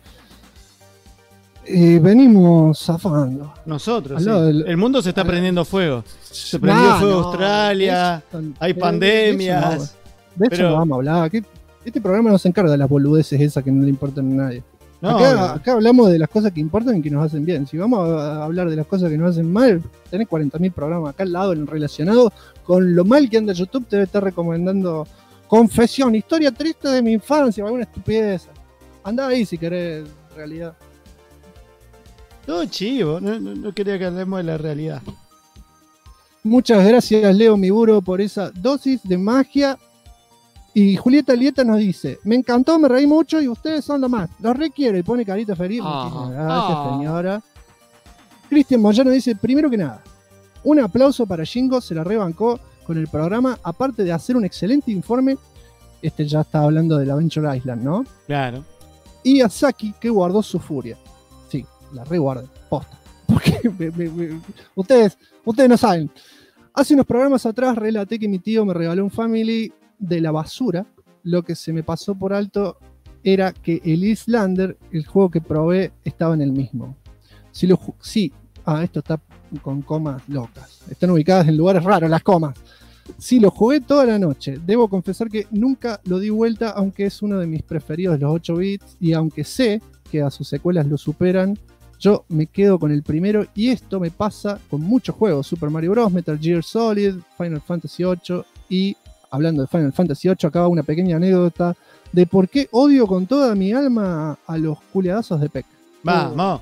venimos zafando. Nosotros, sí. El mundo se está prendiendo fuego. Se prendió fuego Australia, hay pandemias. De hecho, no vamos a hablar. Este programa no se encarga de las boludeces esas que no le importan a nadie. No, acá hablamos de las cosas que importan y que nos hacen bien. Si vamos a hablar de las cosas que nos hacen mal, tenés 40.000 programas acá al lado relacionados con lo mal que anda YouTube. Te debe estar recomendando confesión, historia triste de mi infancia o alguna estupidez. Andá ahí si querés realidad. Todo chivo, no quería que hablemos de la realidad. Muchas gracias, Leo Miguro, por esa dosis de magia. Y Julieta Lieta nos dice, me encantó, me reí mucho y ustedes son lo más. Los requiero, y pone carita feliz. Muchísimas gracias, señora. Cristian Moyano dice, primero que nada, un aplauso para Shingo, se la rebancó con el programa, aparte de hacer un excelente informe. Ya está hablando del Adventure Island, ¿no? Claro. Y a Saki, que guardó su furia. Sí, la reguardé, posta. Porque ustedes no saben. Hace unos programas atrás relaté que mi tío me regaló un Family de la basura. Lo que se me pasó por alto era que el Islander, el juego que probé, estaba en el mismo. Esto está con comas locas. Están ubicadas en lugares raros las comas. Sí, lo jugué toda la noche. Debo confesar que nunca lo di vuelta, aunque es uno de mis preferidos de los 8 bits, y aunque sé que a sus secuelas lo superan, yo me quedo con el primero, y esto me pasa con muchos juegos: Super Mario Bros., Metal Gear Solid, Final Fantasy VIII, y hablando de Final Fantasy VIII, acá va una pequeña anécdota de por qué odio con toda mi alma a los culiadazos de Peck. Vamos.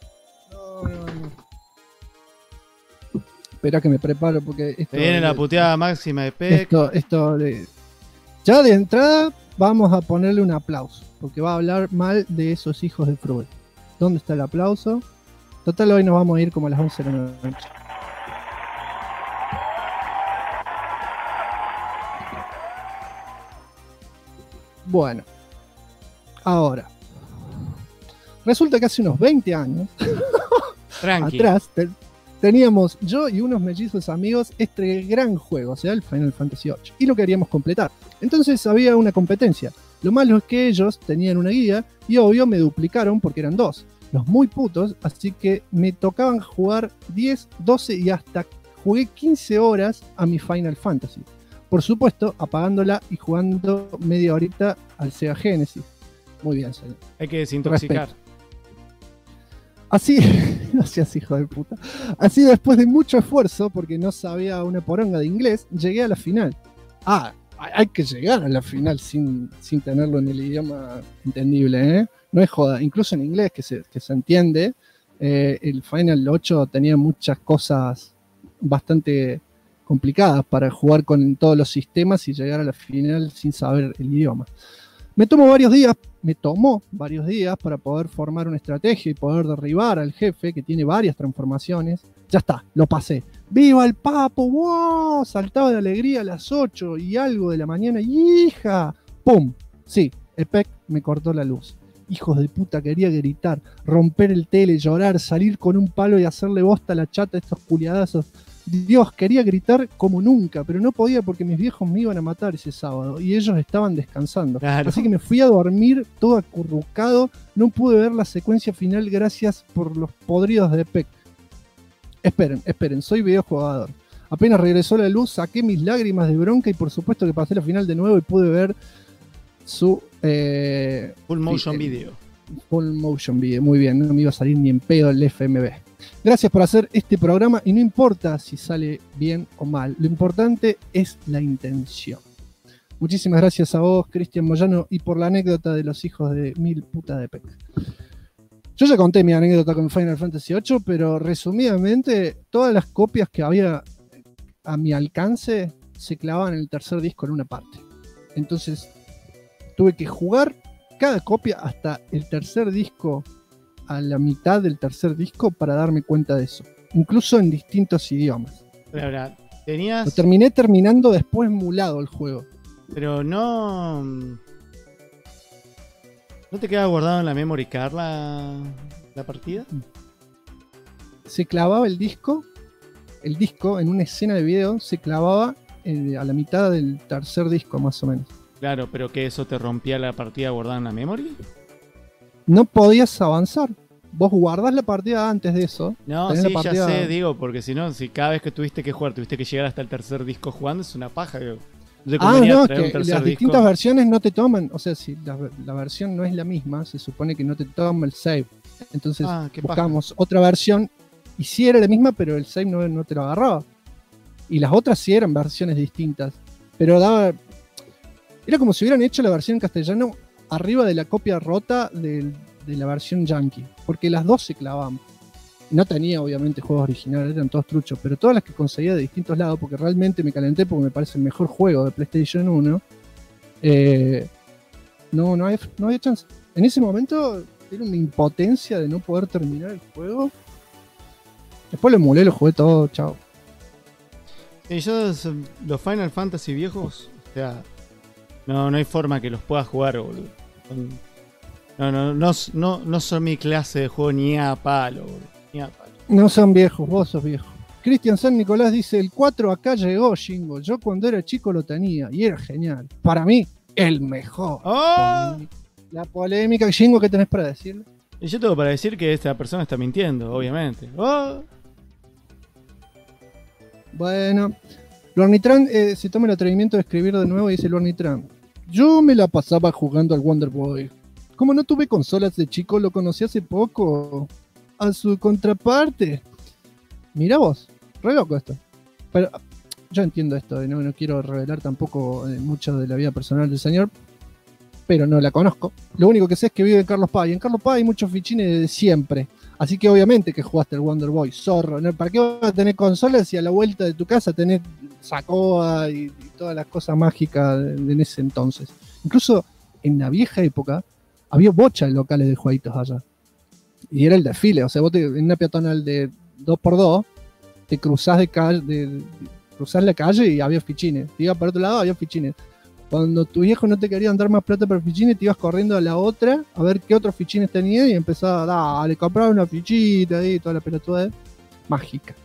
Espera que me preparo porque esto viene la puteada máxima de Peck. Ya de entrada vamos a ponerle un aplauso, porque va a hablar mal de esos hijos de Fruit. ¿Dónde está el aplauso? Total, hoy nos vamos a ir como a las 11 de la noche. Bueno, ahora resulta que hace unos 20 años atrás teníamos yo y unos mellizos amigos este gran juego, o sea, el Final Fantasy VIII, y lo queríamos completar. Entonces había una competencia. Lo malo es que ellos tenían una guía y obvio me duplicaron porque eran dos, los muy putos, así que me tocaban jugar 10, 12 y hasta jugué 15 horas a mi Final Fantasy. Por supuesto, apagándola y jugando media horita al Sega Genesis. Muy bien, señor. Hay que desintoxicar. Respeto. Así, no seas hijo de puta. Así, después de mucho esfuerzo, porque no sabía una poronga de inglés, llegué a la final. Hay que llegar a la final sin tenerlo en el idioma entendible, ¿eh? No es joda. Incluso en inglés, que se entiende, el Final 8 tenía muchas cosas bastante complicadas para jugar con todos los sistemas y llegar a la final sin saber el idioma. Me tomó varios días para poder formar una estrategia y poder derribar al jefe, que tiene varias transformaciones. Ya está, lo pasé. ¡Viva el Papo! ¡Wow! Saltaba de alegría a las 8 y algo de la mañana. ¡Hija! ¡Pum! Sí, Epic me cortó la luz. Hijos de puta, quería gritar, romper el tele, llorar, salir con un palo y hacerle bosta a la chata a estos culiadazos. Dios, quería gritar como nunca, pero no podía porque mis viejos me iban a matar ese sábado y ellos estaban descansando. Claro. Así que me fui a dormir todo acurrucado. No pude ver la secuencia final gracias por los podridos de Peck. Esperen, soy videojugador. Apenas regresó la luz, saqué mis lágrimas de bronca y por supuesto que pasé la final de nuevo y pude ver su Full Motion Video. Full Motion Video, muy bien, no me iba a salir ni en pedo el FMV. Gracias por hacer este programa y no importa si sale bien o mal, lo importante es la intención. Muchísimas gracias a vos, Cristian Moyano, y por la anécdota de los hijos de mil putas de Peck. Yo ya conté mi anécdota con Final Fantasy VIII, pero resumidamente, todas las copias que había a mi alcance se clavaban en el tercer disco en una parte. Entonces, tuve que jugar cada copia hasta el tercer disco, a la mitad del tercer disco, para darme cuenta de eso. Incluso en distintos idiomas. Ahora, tenías... Lo terminé terminando después emulado el juego. Pero no... ¿No te queda guardado en la memory card la partida? Se clavaba el disco en una escena de video, se clavaba a la mitad del tercer disco más o menos. Claro, pero que eso te rompía la partida guardada en la memory. No podías avanzar. Vos guardás la partida antes de eso. No, sí, ya sé, digo, porque si no, si cada vez que tuviste que jugar, tuviste que llegar hasta el tercer disco jugando, es una paja. Digo. No, que las distintas versiones no te toman, o sea, si la versión no es la misma, se supone que no te toma el save. Entonces buscamos otra versión y sí era la misma, pero el save no te lo agarraba. Y las otras sí eran versiones distintas, pero era como si hubieran hecho la versión en castellano arriba de la copia rota de la versión yankee, porque las dos se clavaban. No tenía obviamente juegos originales, eran todos truchos, pero todas las que conseguía de distintos lados, porque realmente me calenté porque me parece el mejor juego de PlayStation 1, no había chance. En ese momento era una impotencia de no poder terminar el juego. Después lo emulé, lo jugué todo, chao. Y yo los Final Fantasy viejos, o sea, no hay forma que los pueda jugar, boludo. No son mi clase de juego ni a palo, boludo. No son viejos, vos sos viejo. Cristian San Nicolás dice: el 4 acá llegó, Jingo. Yo cuando era chico lo tenía y era genial. Para mí, el mejor. ¡Oh! La polémica, Jingo, ¿qué tenés para decirle? Y yo tengo para decir que esta persona está mintiendo, obviamente. ¡Oh! Bueno, Lornitran se toma el atrevimiento de escribir de nuevo y dice Lornitran: yo me la pasaba jugando al Wonder Boy. Como no tuve consolas de chico, lo conocí hace poco. A su contraparte. Mira vos, re loco esto. Pero yo entiendo esto, y no quiero revelar tampoco mucho de la vida personal del señor, pero no la conozco. Lo único que sé es que vive en Carlos Paz, y en Carlos Paz hay muchos fichines de siempre. Así que obviamente que jugaste el Wonder Boy, zorro. ¿No? ¿Para qué vas a tener consolas si a la vuelta de tu casa tenés Sacoa y todas las cosas mágicas en ese entonces? Incluso en la vieja época había bocha de locales de jueguitos allá. Y era el desfile, o sea, vos en una peatonal de 2x2 te cruzás cruzás la calle y había fichines. Te ibas para otro lado, había fichines. Cuando tu viejo no te quería dar más plata para fichines, te ibas corriendo a la otra a ver qué otros fichines tenía y empezaba dale, compraba una fichita ahí, toda la pelotuda mágica.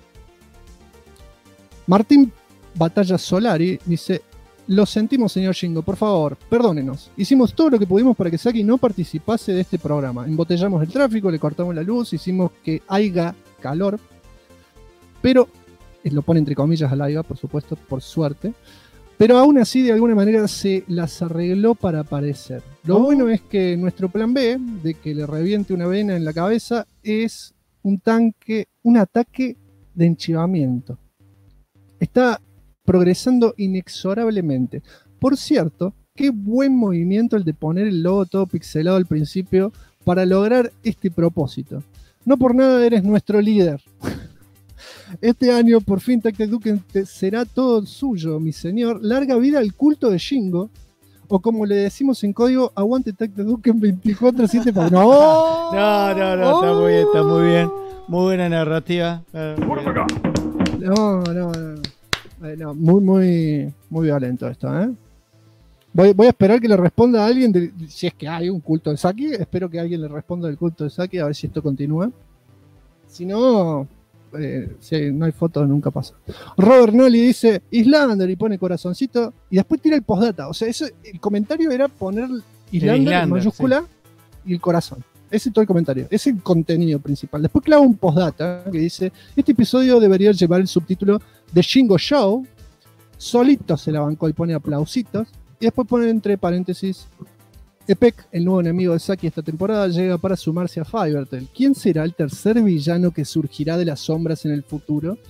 Martín Batalla Solari dice: lo sentimos, señor Shingo, por favor, perdónenos. Hicimos todo lo que pudimos para que Saki no participase de este programa. Embotellamos el tráfico, le cortamos la luz, hicimos que haya calor, pero, lo pone entre comillas al haya, por supuesto, por suerte, pero aún así de alguna manera se las arregló para aparecer. Lo bueno es que nuestro plan B, de que le reviente una vena en la cabeza, es un ataque de enchivamiento. Está progresando inexorablemente. Por cierto, qué buen movimiento el de poner el logo todo pixelado al principio para lograr este propósito. No por nada eres nuestro líder. Este año, por fin, Tag Duken será todo suyo, mi señor. Larga vida al culto de Shingo. O como le decimos en código, aguante Tag Duken 24/7 para... ¡No! No, está muy bien. Muy buena narrativa. No, muy violento esto, ¿eh? Voy a esperar que le responda a alguien, si es que hay un culto de Saki, espero que alguien le responda del culto de Saki, a ver si esto continúa. Si no, si no hay fotos, nunca pasa. Robert Nolly dice Islander y pone corazoncito, y después tira el postdata. O sea, el comentario era poner Islander en mayúscula, sí, y el corazón. Ese es todo el comentario, es el contenido principal. Después clava un postdata que dice: este episodio debería llevar el subtítulo The Shingo Show. Solito se la bancó y pone aplausitos. Y después pone entre paréntesis: Epec, el nuevo enemigo de Saki esta temporada, llega para sumarse a Fivertel. ¿Quién será el tercer villano que surgirá de las sombras en el futuro?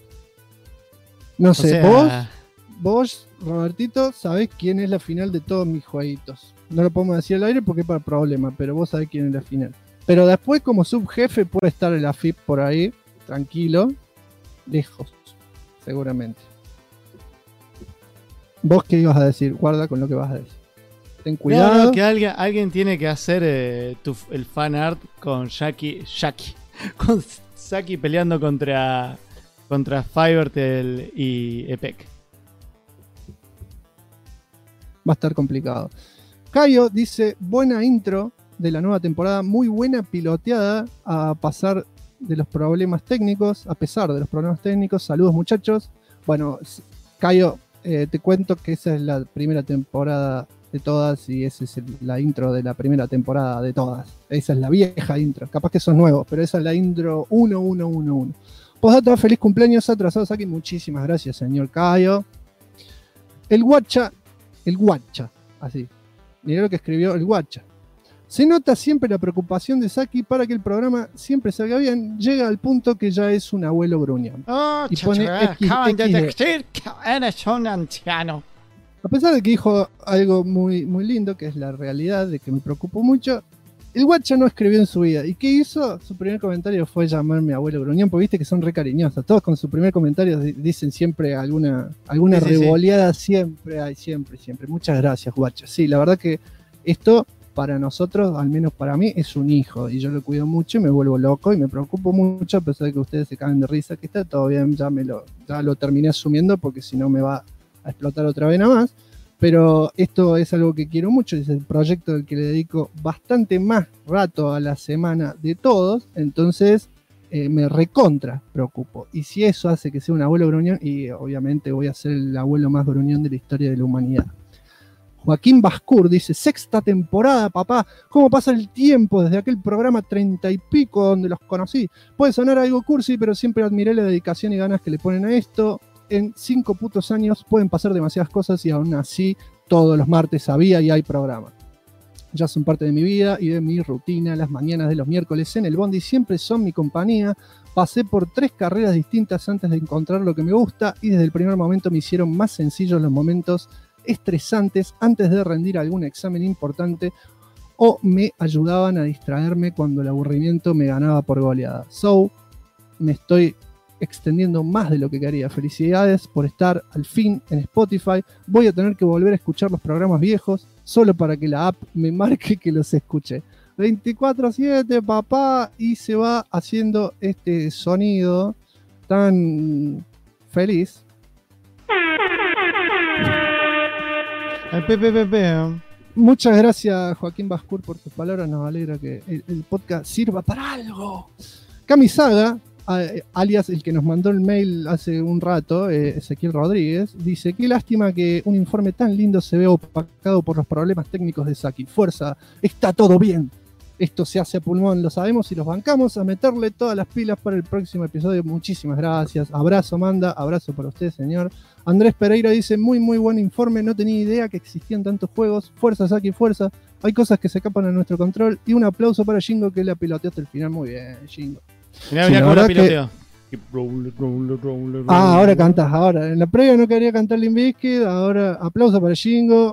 No sé, vos, Robertito, sabés quién es la final de todos mis jueguitos. No lo podemos decir al aire porque es para problema, pero vos sabés quién es la final. Pero después, como subjefe, puede estar el AFIP por ahí, tranquilo, lejos, seguramente. ¿Vos qué ibas a decir? Guarda con lo que vas a decir. Ten cuidado. No, que alguien tiene que hacer el fan art con Shaki, con Saki peleando contra Fivertel y Epec. Va a estar complicado. Cayo dice: buena intro de la nueva temporada, muy buena piloteada a pesar de los problemas técnicos. Saludos, muchachos. Bueno, Cayo, te cuento que esa es la primera temporada de todas y esa es la intro de la primera temporada de todas. Esa es la vieja intro. Capaz que son nuevos, pero esa es la intro 1111. Postdata, feliz cumpleaños atrasados aquí. Muchísimas gracias, señor Cayo. El guacha, así. Mirá lo que escribió el guacha. Se nota siempre la preocupación de Saki para que el programa siempre salga bien. Llega al punto que ya es un abuelo gruñón. Y pone acaban de decir que eres un anciano. A pesar de que dijo algo muy, muy lindo, que es la realidad de que me preocupo mucho, el guacha no escribió en su vida. ¿Y qué hizo? Su primer comentario fue llamarme abuelo gruñón, porque viste que son re cariñosos. Todos con su primer comentario dicen siempre alguna sí, revoleada, sí. Siempre. Muchas gracias, guacha. Sí, la verdad que esto para nosotros, al menos para mí, es un hijo. Y yo lo cuido mucho y me vuelvo loco y me preocupo mucho, a pesar de que ustedes se caen de risa, que está todo bien, ya lo terminé asumiendo, porque si no me va a explotar otra vez nada más. Pero esto es algo que quiero mucho, es el proyecto al que le dedico bastante más rato a la semana de todos, entonces me recontra preocupo. Y si eso hace que sea un abuelo gruñón, y obviamente voy a ser el abuelo más gruñón de la historia de la humanidad. Joaquín Bascur dice, 6ª temporada, papá. ¿Cómo pasa el tiempo desde aquel programa 30 y pico donde los conocí? Puede sonar algo cursi, pero siempre admiré la dedicación y ganas que le ponen a esto. En 5 putos años pueden pasar demasiadas cosas y aún así todos los martes había y hay programa. Ya son parte de mi vida y de mi rutina. Las mañanas de los miércoles en el Bondi siempre son mi compañía. Pasé por 3 carreras distintas antes de encontrar lo que me gusta y desde el primer momento me hicieron más sencillos los momentos estresantes antes de rendir algún examen importante o me ayudaban a distraerme cuando el aburrimiento me ganaba por goleada. So, me estoy extendiendo más de lo que quería. Felicidades por estar al fin en Spotify. Voy a tener que volver a escuchar los programas viejos solo para que la app me marque que los escuché. 24/7, papá, y se va haciendo este sonido tan feliz. El PPPP. Muchas gracias, Joaquín Bascur, por tus palabras. Nos alegra que el podcast sirva para algo. Kamisaga, alias el que nos mandó el mail hace un rato, Ezequiel Rodríguez, dice: qué lástima que un informe tan lindo se vea opacado por los problemas técnicos de Saki. Fuerza, está todo bien. Esto se hace a pulmón, lo sabemos y los bancamos. A meterle todas las pilas para el próximo episodio. Muchísimas gracias. Abrazo, Amanda. Abrazo para usted, señor. Andrés Pereira dice: muy buen informe. No tenía idea que existían tantos juegos. Fuerza, Saki, fuerza. Hay cosas que se escapan a nuestro control. Y un aplauso para Jingo, que la piloteó hasta el final. Muy bien, Jingo. Mirá cómo la piloteo. Ahora cantás, ahora. En la previa no quería cantar Limp Bizkit. Ahora aplauso para Jingo.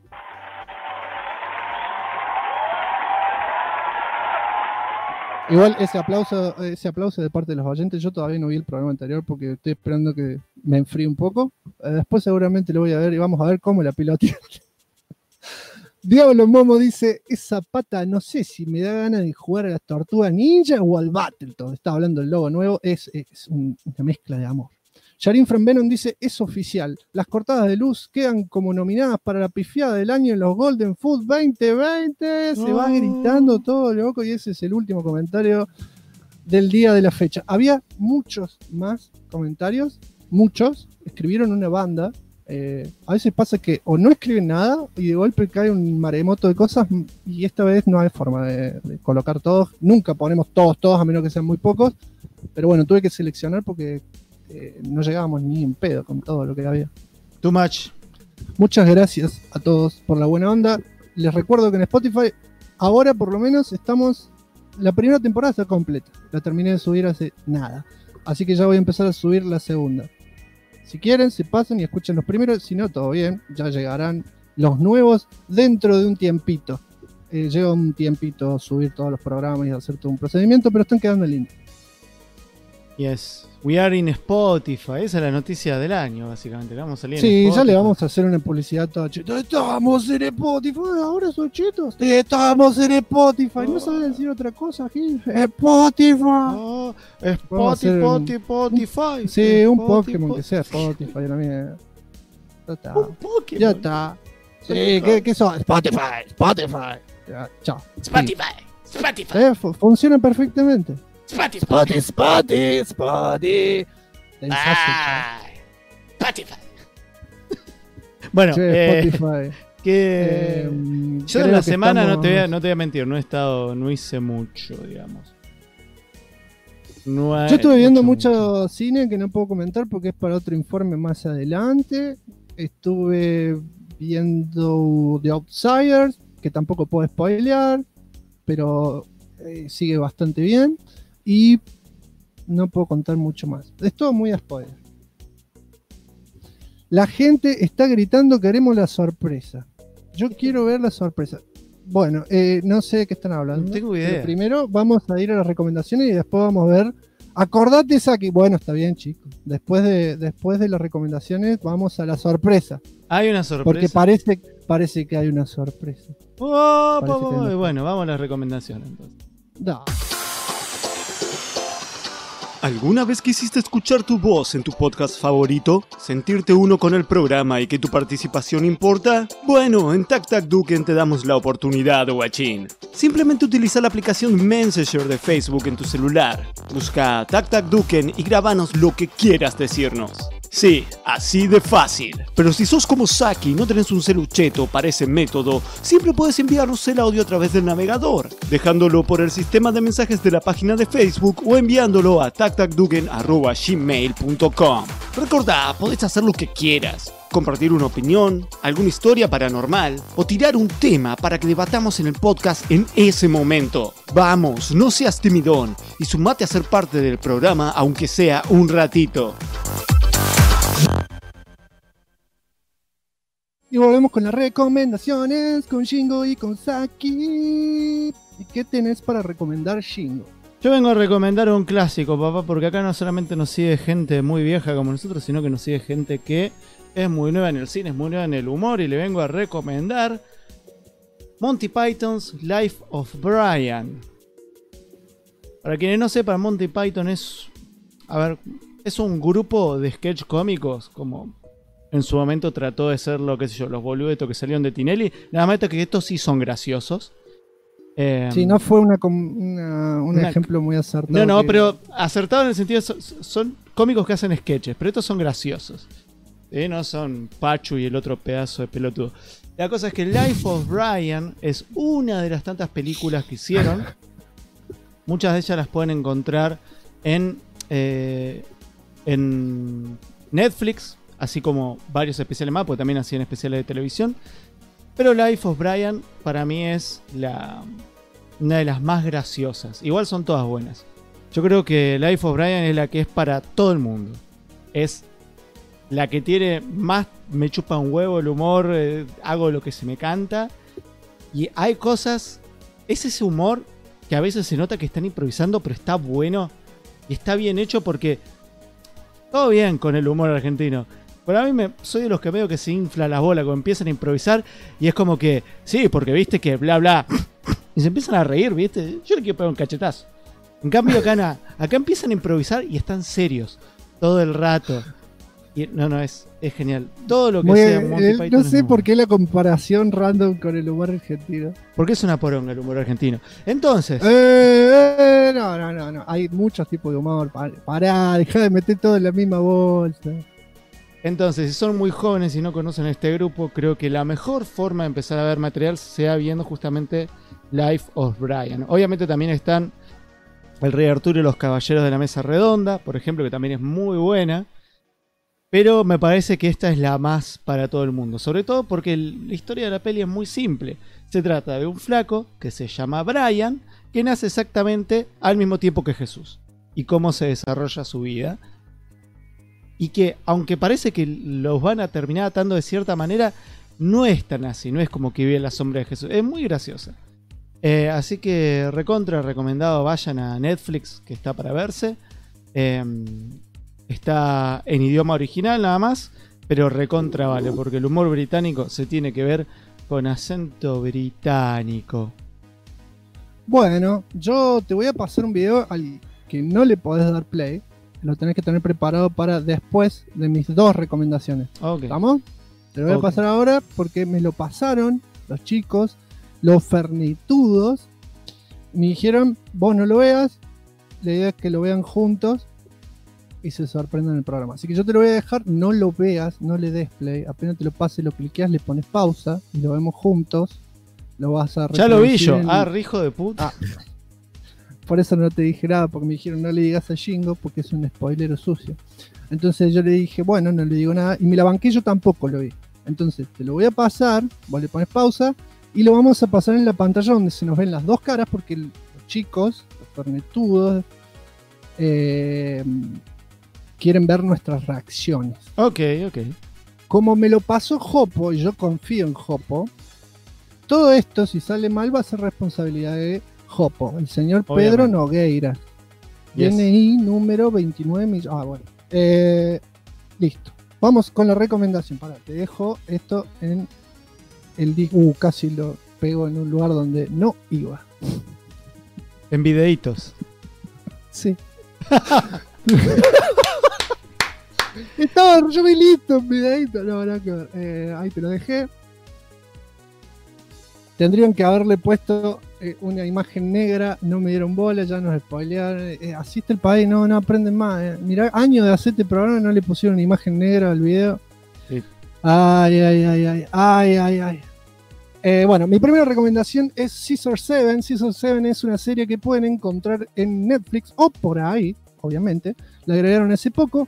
Igual ese aplauso de parte de los oyentes, yo todavía no vi el programa anterior porque estoy esperando que me enfríe un poco. Después seguramente lo voy a ver y vamos a ver cómo la pilotea. Diablo Momo dice: esa pata no sé si me da ganas de jugar a las Tortugas Ninja o al Battletoads. Está hablando el logo nuevo, es una mezcla de amor. Yarin Venom dice: es oficial, las cortadas de luz quedan como nominadas para la pifiada del año en los Golden Food 2020. Se va gritando todo loco y ese es el último comentario del día de la fecha. Había muchos más comentarios, muchos, escribieron una banda. A veces pasa que o no escriben nada y de golpe cae un maremoto de cosas y esta vez no hay forma de colocar todos. Nunca ponemos todos a menos que sean muy pocos, pero bueno, tuve que seleccionar porque no llegábamos ni en pedo con todo lo que había. Too much. Muchas gracias a todos por la buena onda. Les recuerdo que en Spotify ahora por lo menos estamos, la primera temporada está completa, la terminé de subir hace nada, así que ya voy a empezar a subir la segunda. Si quieren, se pasan y escuchan los primeros. Si no, todo bien. Ya llegarán los nuevos dentro de un tiempito. Lleva un tiempito subir todos los programas y hacer todo un procedimiento, pero están quedando lindos. Yes. We are in Spotify. Esa es la noticia del año, básicamente. Vamos a salir sí, en Spotify. Ya le vamos a hacer una publicidad toda cheta. Estamos en Spotify. Ahora son chetos. Estamos en Spotify. No saben decir otra cosa, Gil. Spotify. Spotify. Sí, un Pokémon que sea Spotify. La mía. Ya está. Un Pokémon. Ya está. Sí, ¿qué son? Spotify. Ya, chao. Spotify. Funciona perfectamente. Spotify. Spotify. Spotify. Bueno, Spotify. Yo en la semana no te voy a mentir, no hice mucho, digamos. Yo estuve viendo mucho cine que no puedo comentar porque es para otro informe más adelante. Estuve viendo The Outsiders, que tampoco puedo spoilear, pero sigue bastante bien. Y no puedo contar mucho más. Es todo muy a spoiler. La gente está gritando: queremos la sorpresa. Yo quiero ver la sorpresa. Bueno, no sé de qué están hablando. No tengo idea. Pero primero vamos a ir a las recomendaciones y después vamos a ver. Acordate, Saki. Bueno, está bien, chicos. Después de las recomendaciones vamos a la sorpresa. Hay una sorpresa. Porque parece que hay una sorpresa. Bueno, vamos a las recomendaciones entonces. No. ¿Alguna vez quisiste escuchar tu voz en tu podcast favorito? ¿Sentirte uno con el programa y que tu participación importa? Bueno, en Tac Tac Duken te damos la oportunidad, guachín. Simplemente utiliza la aplicación Messenger de Facebook en tu celular. Busca Tac Tac Duken y grábanos lo que quieras decirnos. Sí, así de fácil. Pero si sos como Saki y no tenés un celucheto para ese método, siempre puedes enviarnos el audio a través del navegador, dejándolo por el sistema de mensajes de la página de Facebook o enviándolo a tactacduken@gmail.com. Recordá, podés hacer lo que quieras. Compartir una opinión, alguna historia paranormal o tirar un tema para que debatamos en el podcast en ese momento. Vamos, no seas timidón y sumate a ser parte del programa aunque sea un ratito. Y volvemos con las recomendaciones con Shingo y con Saki. ¿Y qué tenés para recomendar, Shingo? Yo vengo a recomendar un clásico, papá, porque acá no solamente nos sigue gente muy vieja como nosotros, sino que nos sigue gente que es muy nueva en el cine, es muy nueva en el humor, y le vengo a recomendar Monty Python's Life of Brian. Para quienes no sepan, Monty Python es un grupo de sketch cómicos, como en su momento trató de ser lo, qué sé yo, los boludetos que salieron de Tinelli. Nada más que estos sí son graciosos. Sí, no fue un ejemplo muy acertado. No, pero acertado en el sentido de son cómicos que hacen sketches, pero estos son graciosos. No son Pachu y el otro pedazo de pelotudo. La cosa es que Life of Brian es una de las tantas películas que hicieron. Muchas de ellas las pueden encontrar en Netflix, así como varios especiales más, porque también hacían especiales de televisión. Pero Life of Brian para mí es una de las más graciosas. Igual son todas buenas. Yo creo que Life of Brian es la que es para todo el mundo. Es la que tiene más, me chupa un huevo el humor, hago lo que se me canta. Y hay cosas, es ese humor que a veces se nota que están improvisando, pero está bueno y está bien hecho, porque todo bien con el humor argentino. Pero a mí soy de los que veo que se infla la bola cuando empiezan a improvisar y es como que, sí, porque viste que bla bla, y se empiezan a reír, viste. Yo le quiero pegar un cachetazo. En cambio acá empiezan a improvisar y están serios todo el rato. Y es genial. Todo lo que sea Monty Python. No sé por qué la comparación random con el humor argentino. Porque es una poronga el humor argentino. Entonces. No. Hay muchos tipos de humor. Pará, dejá de meter todo en la misma bolsa. Entonces, si son muy jóvenes y no conocen este grupo, creo que la mejor forma de empezar a ver material sea viendo justamente Life of Brian. Obviamente también están El Rey Arturo y los Caballeros de la Mesa Redonda, por ejemplo, que también es muy buena. Pero me parece que esta es la más para todo el mundo. Sobre todo porque la historia de la peli es muy simple. Se trata de un flaco que se llama Brian, que nace exactamente al mismo tiempo que Jesús. Y cómo se desarrolla su vida. Y que, aunque parece que los van a terminar atando de cierta manera, no es tan así. No es como que vive en la sombra de Jesús. Es muy graciosa. Así que recontra recomendado, vayan a Netflix, que está para verse. Está en idioma original nada más, pero recontra vale, porque el humor británico se tiene que ver con acento británico. Bueno, yo te voy a pasar un video al que no le podés dar play. Lo tenés que tener preparado para después de mis dos recomendaciones. Okay. ¿Estamos? Te lo voy a pasar ahora porque me lo pasaron los chicos, los fernitudos. Me dijeron, vos no lo veas, la idea es que lo vean juntos y se sorprendan el programa. Así que yo te lo voy a dejar, no lo veas, no le des play, apenas te lo pases, lo cliqueas, le pones pausa y lo vemos juntos. Lo vas a ya lo vi yo, hijo de puta. Por eso no te dije nada, porque me dijeron no le digas a Shingo porque es un spoilero sucio. Entonces yo le dije, bueno, no le digo nada, y me la banqué, yo tampoco lo vi. Entonces te lo voy a pasar, vos le pones pausa y lo vamos a pasar en la pantalla donde se nos ven las dos caras, porque los chicos, los fernetudos, quieren ver nuestras reacciones. Ok. Como me lo pasó Jopo, y yo confío en Jopo, todo esto, si sale mal, va a ser responsabilidad de Jopo, el señor Pedro Nogueira. Yes. DNI número 29 millones. Ah, bueno. Listo. Vamos con la recomendación. Pará, te dejo esto en el disco. Casi lo pego en un lugar donde no iba. En videitos. Sí. Estaba yo muy listo en videito. No, que ver. Ahí te lo dejé. Tendrían que haberle puesto una imagen negra, no me dieron bola, ya nos spoilearon. Así está el país, no aprenden más. Mirá, años de hacer este programa no le pusieron imagen negra al video. Sí. Ay. Bueno, mi primera recomendación es Scissor 7. Scissor 7 es una serie que pueden encontrar en Netflix o por ahí, obviamente. La agregaron hace poco.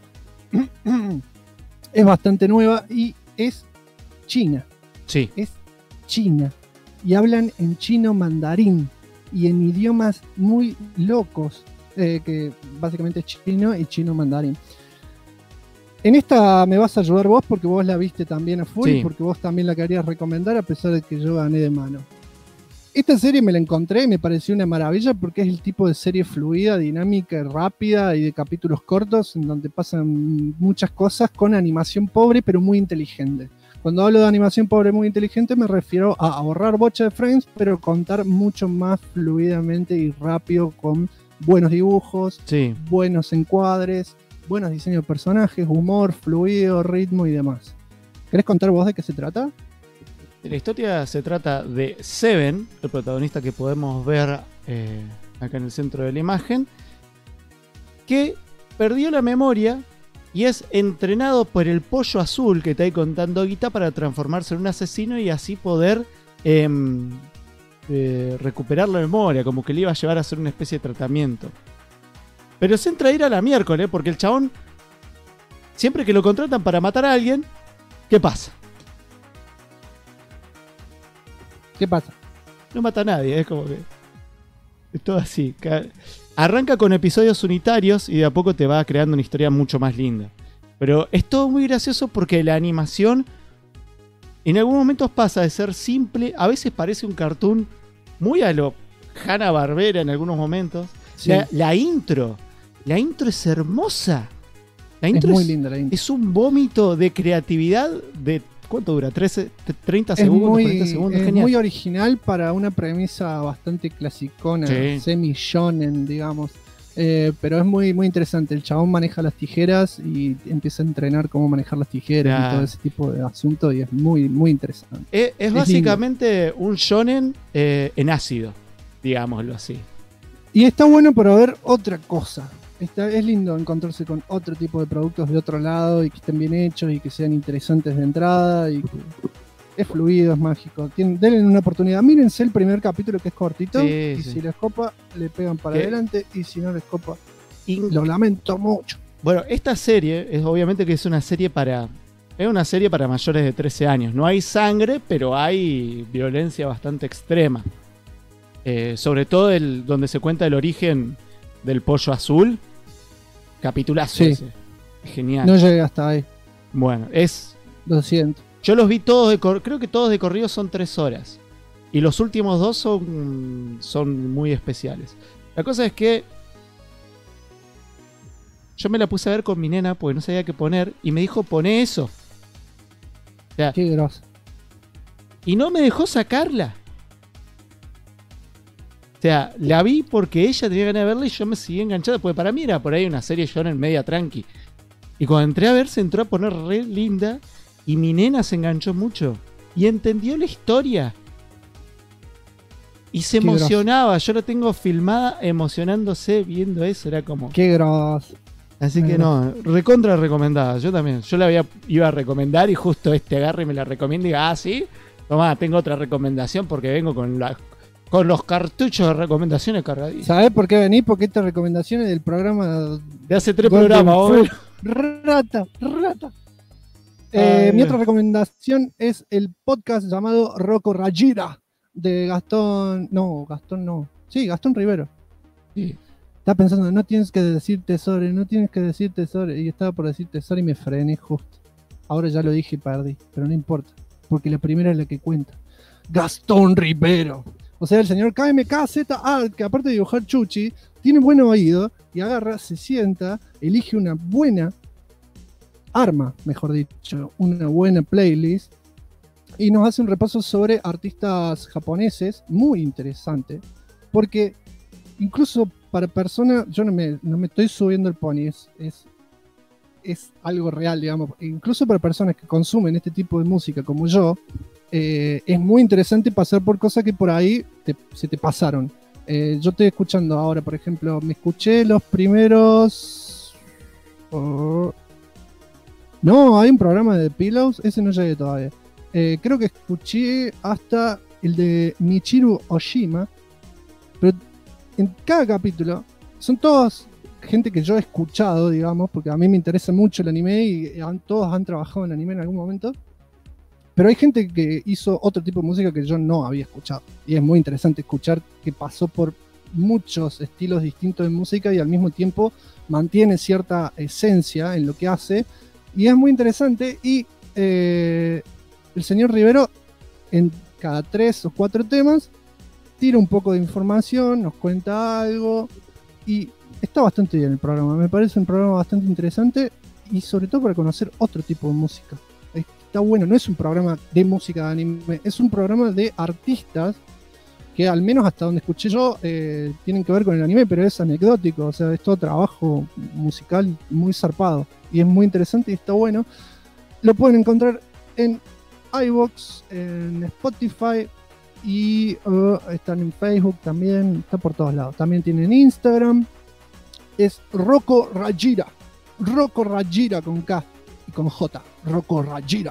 Es bastante nueva y es china. Sí. Es china. Y hablan en chino mandarín y en idiomas muy locos, que básicamente es chino y chino mandarín. En esta me vas a ayudar vos porque vos la viste también a full, Sí. porque vos también la querías recomendar a pesar de que yo gané de mano. Esta serie me la encontré y me pareció una maravilla porque es el tipo de serie fluida, dinámica, rápida y de capítulos cortos en donde pasan muchas cosas con animación pobre pero muy inteligente. Cuando hablo de animación pobre muy inteligente me refiero a ahorrar bocha de frames pero contar mucho más fluidamente y rápido con buenos dibujos, Sí. buenos encuadres, buenos diseños de personajes, humor, fluido, ritmo y demás. ¿Querés contar vos de qué se trata? La historia se trata de Seven, el protagonista que podemos ver acá en el centro de la imagen, que perdió la memoria y es entrenado por el pollo azul que está ahí contando guita para transformarse en un asesino y así poder recuperar la memoria, como que le iba a llevar a hacer una especie de tratamiento. Pero se entra a ir a la miércoles porque el chabón, siempre que lo contratan para matar a alguien, ¿qué pasa? ¿Qué pasa? No mata a nadie, es como que... Es todo así. Arranca con episodios unitarios y de a poco te va creando una historia mucho más linda. Pero es todo muy gracioso porque la animación en algunos momentos pasa de ser simple, a veces parece un cartoon muy a lo Hanna-Barbera en algunos momentos. Sí. La intro es hermosa. La intro es muy linda la intro. Es un vómito de creatividad de... ¿Cuánto dura? 30 Es segundos, muy, 40 segundos. es Genial. muy original para una premisa bastante clasicona, Sí. semi-shonen, digamos. Pero es muy, muy interesante. El chabón maneja las tijeras y empieza a entrenar cómo manejar las tijeras y todo ese tipo de asuntos y es muy, muy interesante. Es básicamente un shonen en ácido, digámoslo así. Y está bueno para ver otra cosa. Es lindo encontrarse con otro tipo de productos de otro lado y que estén bien hechos y que sean interesantes de entrada y que es fluido, es mágico. Denle una oportunidad. Mírense el primer capítulo que es cortito y si les copa, le pegan para adelante y si no les copa, lo lamento mucho. Bueno, esta serie es obviamente que es una serie para mayores de 13 años. No hay sangre, pero hay violencia bastante extrema. Sobre todo donde se cuenta el origen del pollo azul. Capitulazo. Sí. Ese. Genial. No llegué hasta ahí. Bueno, Lo siento. Yo los vi todos, creo que todos de corrido son 3 horas. Y los últimos 2 son muy especiales. La cosa es que yo me la puse a ver con mi nena porque no sabía qué poner. Y me dijo, poné eso. O sea, qué grosso. Y no me dejó sacarla. O sea, la vi porque ella tenía ganas de verla y yo me seguí enganchado. Porque para mí era por ahí una serie shonen media tranqui. Y cuando entré a ver se entró a poner re linda. Y mi nena se enganchó mucho. Y entendió la historia. Y se emocionaba. Yo la tengo filmada emocionándose viendo eso. Era como... Qué grosso. Así que no, recontra recomendada. Yo también. Yo la iba a recomendar y justo agarre y me la recomienda y diga, sí, tomá, tengo otra recomendación porque vengo con los cartuchos de recomendaciones cargadísimos. ¿Sabés por qué venís? Porque esta recomendación es del programa de hace 3 programas. Rata. Mi otra recomendación es el podcast llamado Rocco Rajira de Gastón Rivero. Sí. Estaba pensando, no tienes que decir tesoro. Y estaba por decir tesoro y me frené justo. Ahora ya lo dije y perdí, pero no importa, porque la primera es la que cuenta. Gastón Rivero. O sea, el señor KMKZ, que aparte de dibujar Chuchi, tiene buen oído y agarra, se sienta, elige una buena arma, mejor dicho, una buena playlist y nos hace un repaso sobre artistas japoneses muy interesante, porque incluso para personas, yo no me estoy subiendo el pony, es algo real, digamos, incluso para personas que consumen este tipo de música como yo, es muy interesante pasar por cosas que por ahí se te pasaron. Yo estoy escuchando ahora, por ejemplo, me escuché los primeros... No, hay un programa de Pillows, ese no llegué todavía. Creo que escuché hasta el de Michiru Oshima, pero en cada capítulo son todos gente que yo he escuchado, digamos, porque a mí me interesa mucho el anime y todos han trabajado en anime en algún momento. Pero hay gente que hizo otro tipo de música que yo no había escuchado. Y es muy interesante escuchar que pasó por muchos estilos distintos de música y al mismo tiempo mantiene cierta esencia en lo que hace. Y es muy interesante. Y el señor Rivero, en cada 3 o 4 temas, tira un poco de información, nos cuenta algo. Y está bastante bien el programa. Me parece un programa bastante interesante. Y sobre todo para conocer otro tipo de música. Está bueno, no es un programa de música de anime, es un programa de artistas que al menos hasta donde escuché yo tienen que ver con el anime, pero es anecdótico, o sea, es todo trabajo musical muy zarpado y es muy interesante y está bueno. Lo pueden encontrar en iVoox, en Spotify y están en Facebook también, está por todos lados. También tienen Instagram, es Rocco Rajira con K y con J, Rocco Rajira.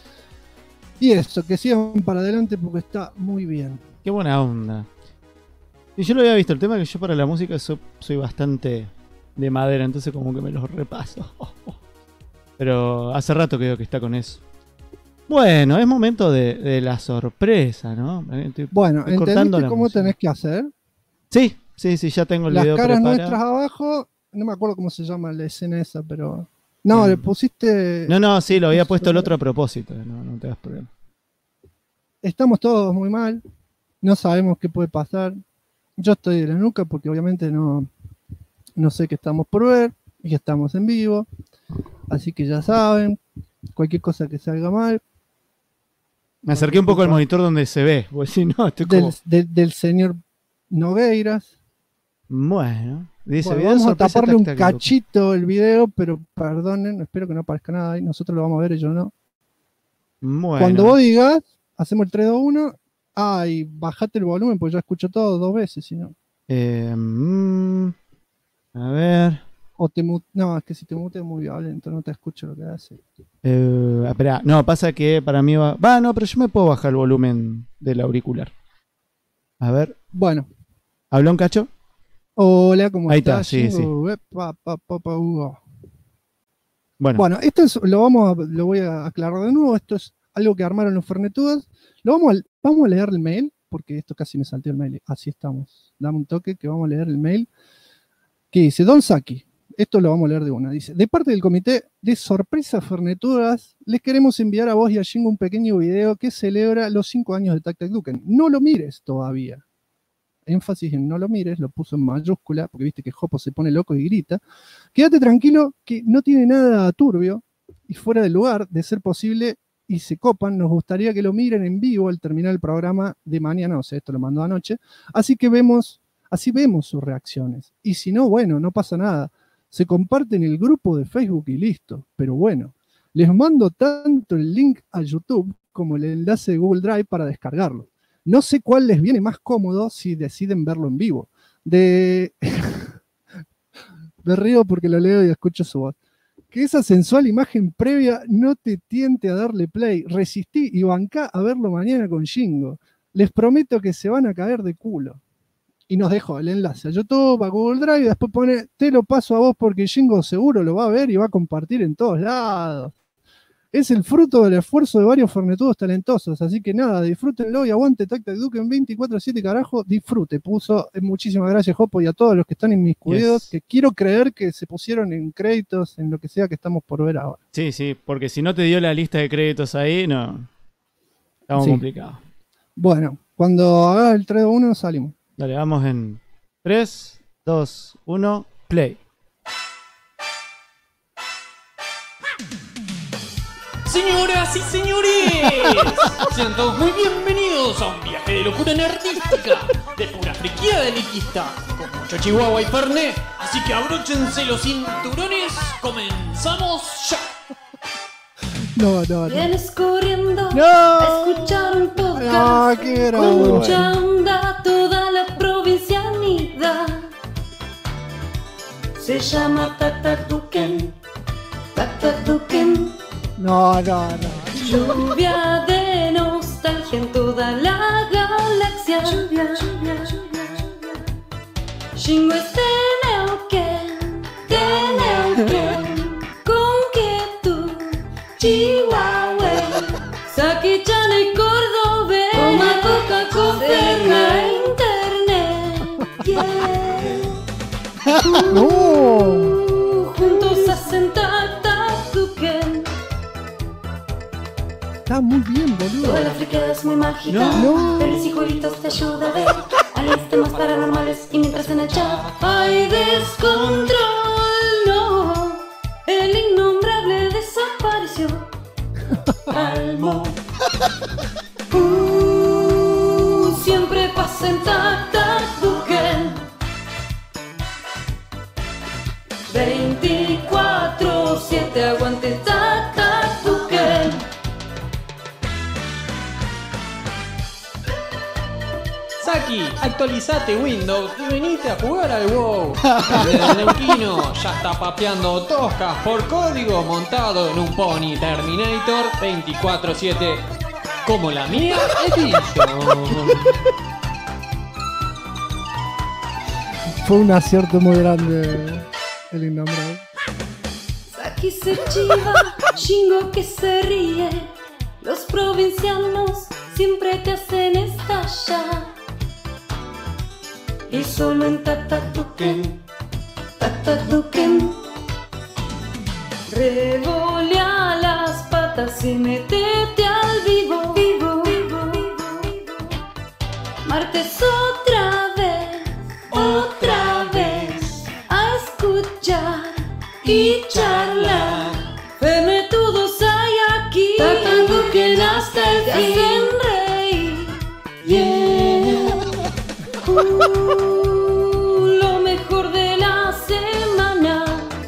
Y eso, que sigan para adelante porque está muy bien. Qué buena onda. Y yo lo había visto, el tema es que yo para la música soy bastante de madera, entonces como que me los repaso. Pero hace rato que veo que está con eso. Bueno, es momento de la sorpresa, ¿no? Bueno, ¿entendiste cómo tenés que hacer? Sí, ya tengo el video preparado. Las caras nuestras abajo, no me acuerdo cómo se llama la escena esa, pero... No, le pusiste... No, sí, lo había puesto el otro a propósito, no te das problema. Estamos todos muy mal, no sabemos qué puede pasar. Yo estoy de la nuca porque obviamente no sé qué estamos por ver y que estamos en vivo. Así que ya saben, cualquier cosa que salga mal. Me acerqué un poco al monitor donde se ve, porque si no, estoy como... del señor Nogueiras. Bueno... Vamos a taparle un cachito el video, pero perdonen, espero que no aparezca nada ahí. Nosotros lo vamos a ver, ellos no. Bueno. Cuando vos digas, hacemos el 3, 2, 1. Y bajate el volumen, porque yo escucho todo 2 veces, si no. A ver. No, es que si te mute es muy violento, no te escucho lo que hace. Espera, no, pasa que para mí va. No, pero yo me puedo bajar el volumen del auricular. A ver. Bueno. ¿Habla un cacho? Hola, ¿cómo ahí estás? Ahí está, sí. Bueno, esto es, lo voy a aclarar de nuevo. Esto es algo que armaron los Fernetudas. Vamos a leer el mail, porque esto casi me saltó el mail. Así estamos. Dame un toque que vamos a leer el mail. Que dice, Don Saki, esto lo vamos a leer de una. Dice, de parte del comité de Sorpresa Fernetudas, les queremos enviar a vos y a Shingo un pequeño video que celebra los 5 años de Tac Tac Duken. No lo mires todavía. Énfasis en no lo mires, lo puso en mayúscula, porque viste que Jopo se pone loco y grita. Quédate tranquilo que no tiene nada turbio y fuera de lugar, de ser posible, y se copan, nos gustaría que lo miren en vivo al terminar el programa de mañana, o sea, esto lo mandó anoche, así vemos sus reacciones. Y si no, bueno, no pasa nada. Se comparte en el grupo de Facebook y listo. Pero bueno, les mando tanto el link a YouTube como el enlace de Google Drive para descargarlo. No sé cuál les viene más cómodo si deciden verlo en vivo. Me río porque lo leo y escucho su voz. Que esa sensual imagen previa no te tiente a darle play. Resistí y bancá a verlo mañana con Shingo. Les prometo que se van a caer de culo. Y nos dejó el enlace a YouTube, a Google Drive, y después pone, te lo paso a vos porque Shingo seguro lo va a ver y va a compartir en todos lados. Es el fruto del esfuerzo de varios fernetudos talentosos, así que nada, disfrútenlo y aguante Tac Tac Duken 24/7, carajo, disfrute. Puso, muchísimas gracias, Jopo, y a todos los que están inmiscuidos, que quiero creer que se pusieron en créditos, en lo que sea que estamos por ver ahora. Sí, porque si no te dio la lista de créditos ahí, no. Estamos complicados. Bueno, cuando hagas el 3, 2, 1, salimos. Dale, vamos en 3, 2, 1, play. Señoras y señores, sean todos muy bienvenidos a un viaje de locura nerdística, de pura friquía elitista, con mucho chihuahua y fernet, así que abróchense los cinturones, comenzamos ya. No. Vienes corriendo No. a escuchar un podcast No, qué era con bueno. mucha onda, toda la provincianidad. Se llama Tataduken, Tataduken. No. Lluvia de nostalgia en toda la galaxia. Shingo es Teneuken, con quietud, Chihuahua, Saki-chan y Cordobés, toma coca con ferna internet. Juntos hacen Tataduken. Está muy bien, boludo. Toda la friqueada es muy mágica. No. Pelis y jueguitos te ayuda a ver aliens, temas paranormales. Y mientras en el chat hay descontrol, no, el innombrable desapareció. Calmo. Siempre pasa en Tataduken. 24/7 aguante Tataduken. Saki, actualizate Windows y venite a jugar al WoW. El Neuquino ya está papeando toscas por código montado en un Pony Terminator 24/7. Como la mía, Edition. Fue un acierto muy grande el innombrable. Saki se chiva, Shingo que se ríe. Los provincianos siempre te hacen estallar. Y solo en Tataduken, Tataduken, revolea las patas y metete al vivo. Martes otra vez, a escuchar y charlar. Fernetudos hay aquí, Tataduken hasta el fin. Te hacen reír, yeah. Lo mejor de la semana.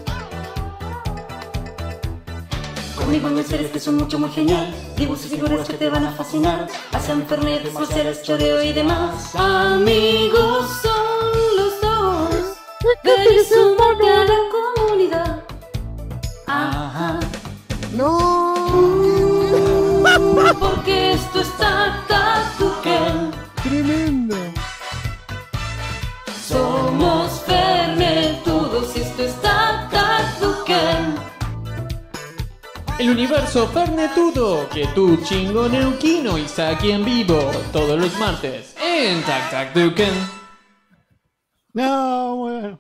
Conmigo en seres que son mucho muy genial. Dibujos y figuras que te van a fascinar. Hacen fernet, desplaceres, choreo y demás. Amigos son los dos. Ven sumarte a la comunidad. Ajá. No. Porque esto es Tataduken. Tremendo. Somos fernetudos y esto es Tataduken. El universo fernetudo que tú chingo neuquino y Saki en vivo todos los martes en Tataduken. No, bueno.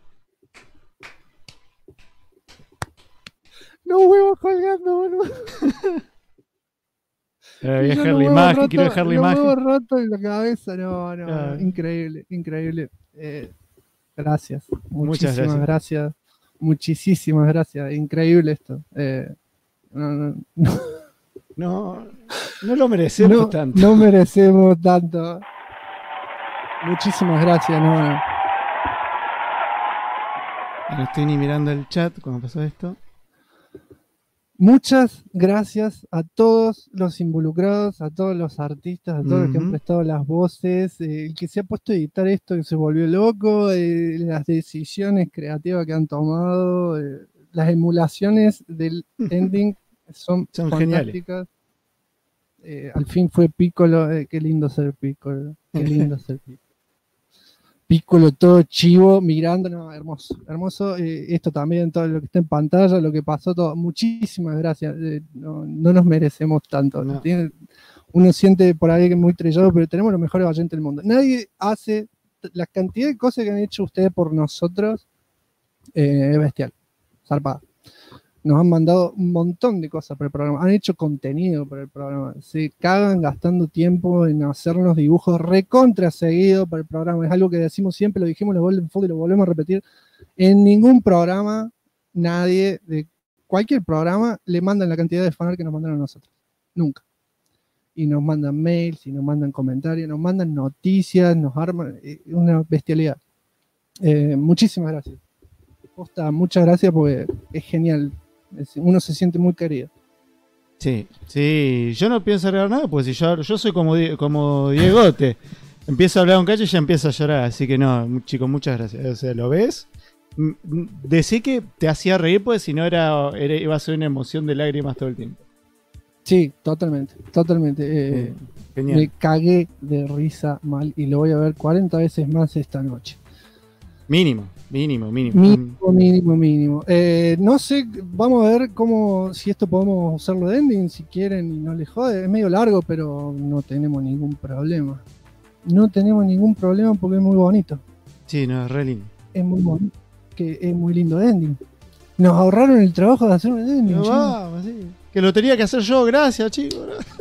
No huevos colgando, boludo. Voy a dejar la imagen, quiero dejar la imagen. Los huevos rotos en la cabeza, no. Ah. Increíble. Gracias. Muchas Muchísimas gracias. Muchísimas gracias. Increíble esto. No lo merecemos tanto. No merecemos tanto. Muchísimas gracias, no. No estoy ni mirando el chat cuando pasó esto. Muchas gracias a todos los involucrados, a todos los artistas, a todos los que han prestado las voces, el que se ha puesto a editar esto, que se volvió loco, las decisiones creativas que han tomado, las emulaciones del ending son fantásticas. Al fin fue Piccolo, qué lindo ser Piccolo, Piccolo todo chivo, mirando, no, hermoso, esto también, todo lo que está en pantalla, lo que pasó, todo, muchísimas gracias, no nos merecemos tanto, No. Uno siente por ahí que es muy trillado, pero tenemos los mejores oyentes del mundo, nadie hace, la cantidad de cosas que han hecho ustedes por nosotros, es bestial, zarpada. Nos han mandado un montón de cosas para el programa, han hecho contenido para el programa, se cagan gastando tiempo en hacernos dibujos recontra seguido para el programa, es algo que decimos siempre, lo dijimos en los Golden Fold y lo volvemos a repetir, en ningún programa, nadie de cualquier programa le mandan la cantidad de fanart que nos mandaron a nosotros, nunca. Y nos mandan mails, y nos mandan comentarios, nos mandan noticias, nos arman, una bestialidad. Muchísimas gracias. Posta, muchas gracias porque es genial. Uno se siente muy querido. Sí, yo no pienso agregar nada, pues si yo soy como Diegote. Empiezo a hablar un cacho y ya empiezo a llorar, así que no, chico, muchas gracias. O sea, ¿lo ves? Decí que te hacía reír, pues si no iba a ser una emoción de lágrimas todo el tiempo. Sí, totalmente. Genial. Me cagué de risa mal y lo voy a ver 40 veces más esta noche. Mínimo. No sé, vamos a ver si esto podemos hacerlo de ending, si quieren y no les jode. Es medio largo, pero no tenemos ningún problema. Porque es muy bonito. Sí, no, es re lindo. Es muy bonito, que es muy lindo de ending. Nos ahorraron el trabajo de hacer un ending. No, vamos, sí. Que lo tenía que hacer yo, gracias, chicos.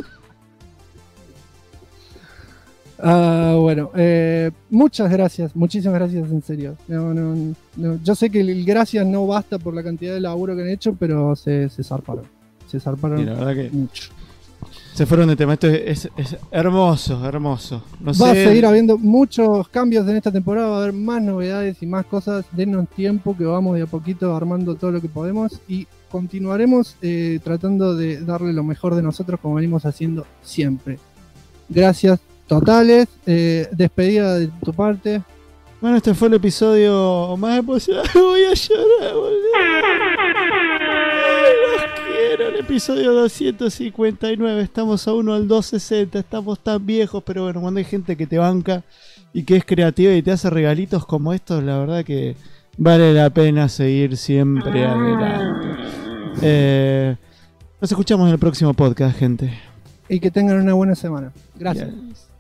Bueno, muchísimas gracias en serio. No, yo sé que el gracias no basta por la cantidad de laburo que han hecho, pero se zarparon. Sí, la verdad que mucho. Se fueron de tema. Esto es hermoso. No Va a sé. seguir habiendo muchos cambios en esta temporada, va a haber más novedades y más cosas. Denos tiempo que vamos de a poquito armando todo lo que podemos y continuaremos tratando de darle lo mejor de nosotros como venimos haciendo siempre. Gracias totales. Despedida de tu parte. Bueno, este fue el episodio más emocionante. Voy a llorar, boludo. Ay, los quiero. El episodio 259. Estamos a 1 al 260. Estamos tan viejos, pero bueno, cuando hay gente que te banca y que es creativa y te hace regalitos como estos, la verdad que vale la pena seguir siempre adelante. Nos escuchamos en el próximo podcast, gente. Y que tengan una buena semana. Gracias. Yes.